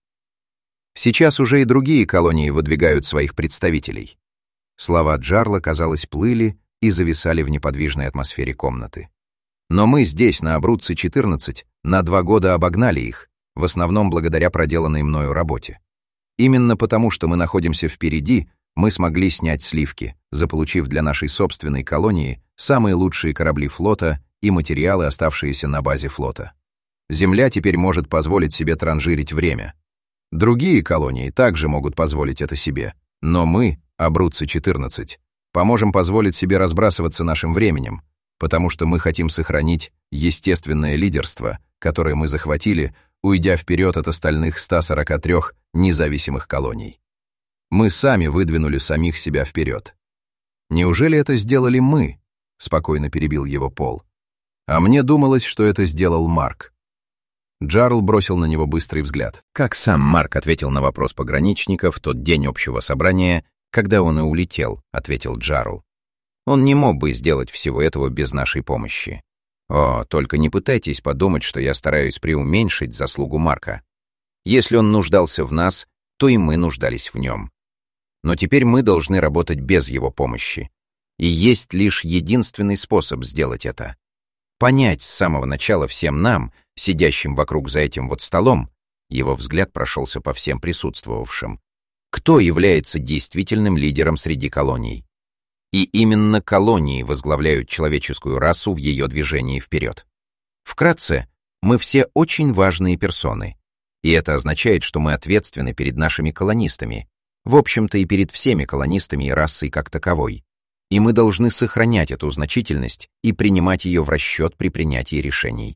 Сейчас уже и другие колонии выдвигают своих представителей. Слова Джарла, казалось, плыли и зависали в неподвижной атмосфере комнаты. Но мы здесь, на Абруцци четырнадцать, на два года обогнали их, в основном благодаря проделанной мною работе. Именно потому, что мы находимся впереди, мы смогли снять сливки, заполучив для нашей собственной колонии самые лучшие корабли флота и материалы, оставшиеся на базе флота. Земля теперь может позволить себе транжирить время. Другие колонии также могут позволить это себе, но мы, Абруцци четырнадцать, поможем позволить себе разбрасываться нашим временем, потому что мы хотим сохранить естественное лидерство, которое мы захватили, уйдя вперед от остальных ста сорока трёх независимых колоний. Мы сами выдвинули самих себя вперед. «Неужели это сделали мы?» — спокойно перебил его Пол. «А мне думалось, что это сделал Марк». Джарл бросил на него быстрый взгляд. Как сам Марк ответил на вопрос пограничника в тот день общего собрания, когда он и улетел, ответил Джарл. Он не мог бы сделать всего этого без нашей помощи. О, только не пытайтесь подумать, что я стараюсь преуменьшить заслугу Марка. Если он нуждался в нас, то и мы нуждались в нем. Но теперь мы должны работать без его помощи. И есть лишь единственный способ сделать это. Понять с самого начала всем нам, сидящим вокруг за этим вот столом, его взгляд прошелся по всем присутствовавшим, кто является действительным лидером среди колоний. И именно колонии возглавляют человеческую расу в ее движении вперед. Вкратце, мы все очень важные персоны, и это означает, что мы ответственны перед нашими колонистами, в общем-то и перед всеми колонистами и расой как таковой, и мы должны сохранять эту значительность и принимать ее в расчет при принятии решений.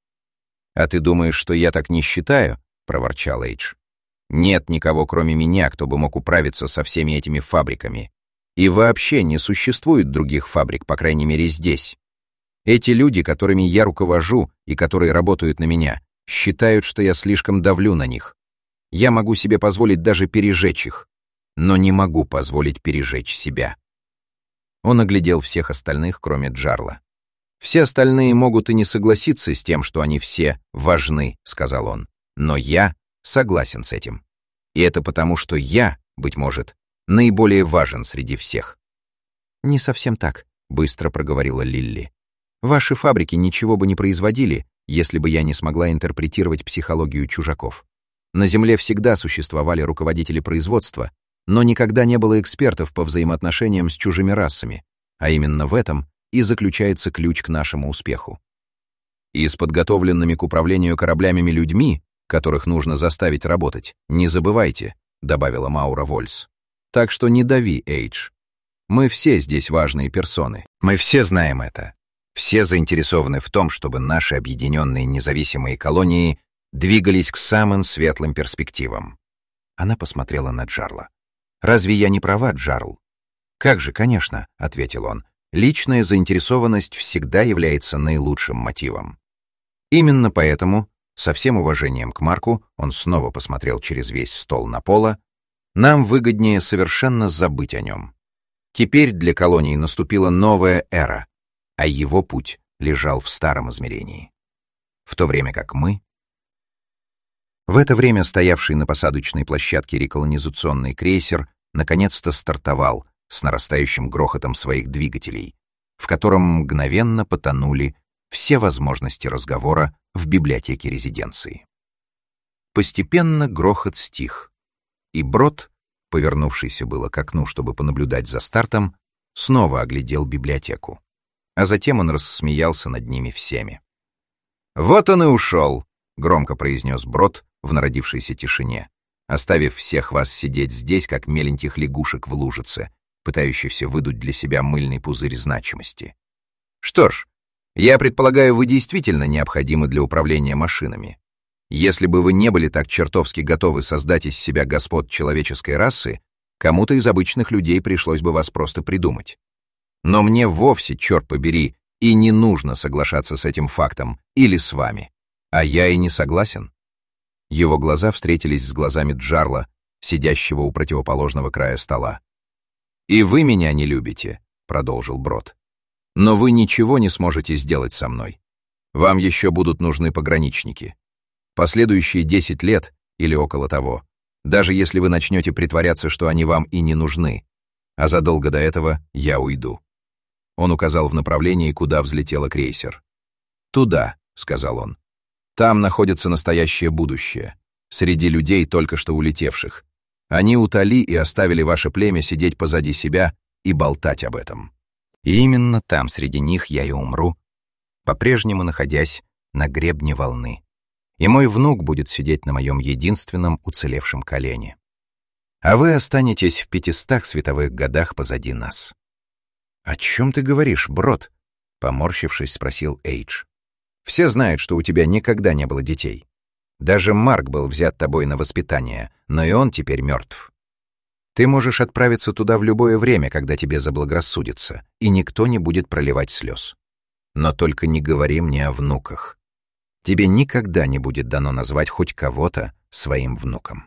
«А ты думаешь, что я так не считаю?» — проворчал Эйдж. «Нет никого, кроме меня, кто бы мог управиться со всеми этими фабриками. И вообще не существует других фабрик, по крайней мере, здесь. Эти люди, которыми я руковожу и которые работают на меня, считают, что я слишком давлю на них. Я могу себе позволить даже пережечь их, но не могу позволить пережечь себя». Он оглядел всех остальных, кроме Джарла. «Все остальные могут и не согласиться с тем, что они все важны», — сказал он. «Но я согласен с этим. И это потому, что я, быть может, наиболее важен среди всех». «Не совсем так», — быстро проговорила Лилли. «Ваши фабрики ничего бы не производили, если бы я не смогла интерпретировать психологию чужаков. На Земле всегда существовали руководители производства, но никогда не было экспертов по взаимоотношениям с чужими расами, а именно в этом и заключается ключ к нашему успеху. И с подготовленными к управлению кораблями людьми, которых нужно заставить работать, не забывайте», — добавила Маура Вольс. «Так что не дави, Эйдж. Мы все здесь важные персоны. Мы все знаем это. Все заинтересованы в том, чтобы наши объединенные независимые колонии двигались к самым светлым перспективам». Она посмотрела на Джарла. «Разве я не права, Джарл?» «Как же, конечно», — ответил он. «Личная заинтересованность всегда является наилучшим мотивом». Именно поэтому, со всем уважением к Марку, он снова посмотрел через весь стол на Пола, нам выгоднее совершенно забыть о нем. Теперь для колонии наступила новая эра, а его путь лежал в старом измерении. В то время как мы... В это время стоявший на посадочной площадке реколонизационный крейсер наконец-то стартовал с нарастающим грохотом своих двигателей, в котором мгновенно потонули все возможности разговора в библиотеке резиденции. Постепенно грохот стих, и Брод, повернувшийся было к окну, чтобы понаблюдать за стартом, снова оглядел библиотеку. А затем он рассмеялся над ними всеми. «Вот он и ушел», — громко произнес Брод в народившейся тишине, оставив всех вас сидеть здесь, как меленьких лягушек в лужице, пытающихся выдуть для себя мыльный пузырь значимости. «Что ж, я предполагаю, вы действительно необходимы для управления машинами. Если бы вы не были так чертовски готовы создать из себя господ человеческой расы, кому-то из обычных людей пришлось бы вас просто придумать. Но мне вовсе, черт побери, и не нужно соглашаться с этим фактом, или с вами. А я и не согласен». Его глаза встретились с глазами Джарла, сидящего у противоположного края стола. «И вы меня не любите», — продолжил Брод. «Но вы ничего не сможете сделать со мной. Вам еще будут нужны пограничники. Последующие десять лет, или около того, даже если вы начнете притворяться, что они вам и не нужны, а задолго до этого я уйду». Он указал в направлении, куда взлетела крейсер. «Туда», — сказал он. «Там находится настоящее будущее, среди людей, только что улетевших. Они утоли и оставили ваше племя сидеть позади себя и болтать об этом». И именно там, среди них, я и умру, по-прежнему находясь на гребне волны. И мой внук будет сидеть на моем единственном уцелевшем колене. А вы останетесь в пятистах световых годах позади нас. «О чем ты говоришь, Брод?» — поморщившись, спросил Эйдж. «Все знают, что у тебя никогда не было детей. Даже Марк был взят тобой на воспитание, но и он теперь мертв. Ты можешь отправиться туда в любое время, когда тебе заблагорассудится, и никто не будет проливать слез. Но только не говори мне о внуках. Тебе никогда не будет дано назвать хоть кого-то своим внуком».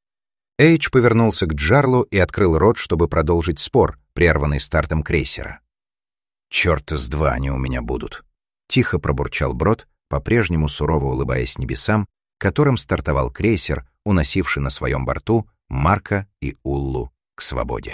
Эйдж повернулся к Джарлу и открыл рот, чтобы продолжить спор, прерванный стартом крейсера. «Чёрта с два они у меня будут», — тихо пробурчал Брод, по-прежнему сурово улыбаясь небесам, которым стартовал крейсер, уносивший на своем борту Марка и Уллу к свободе.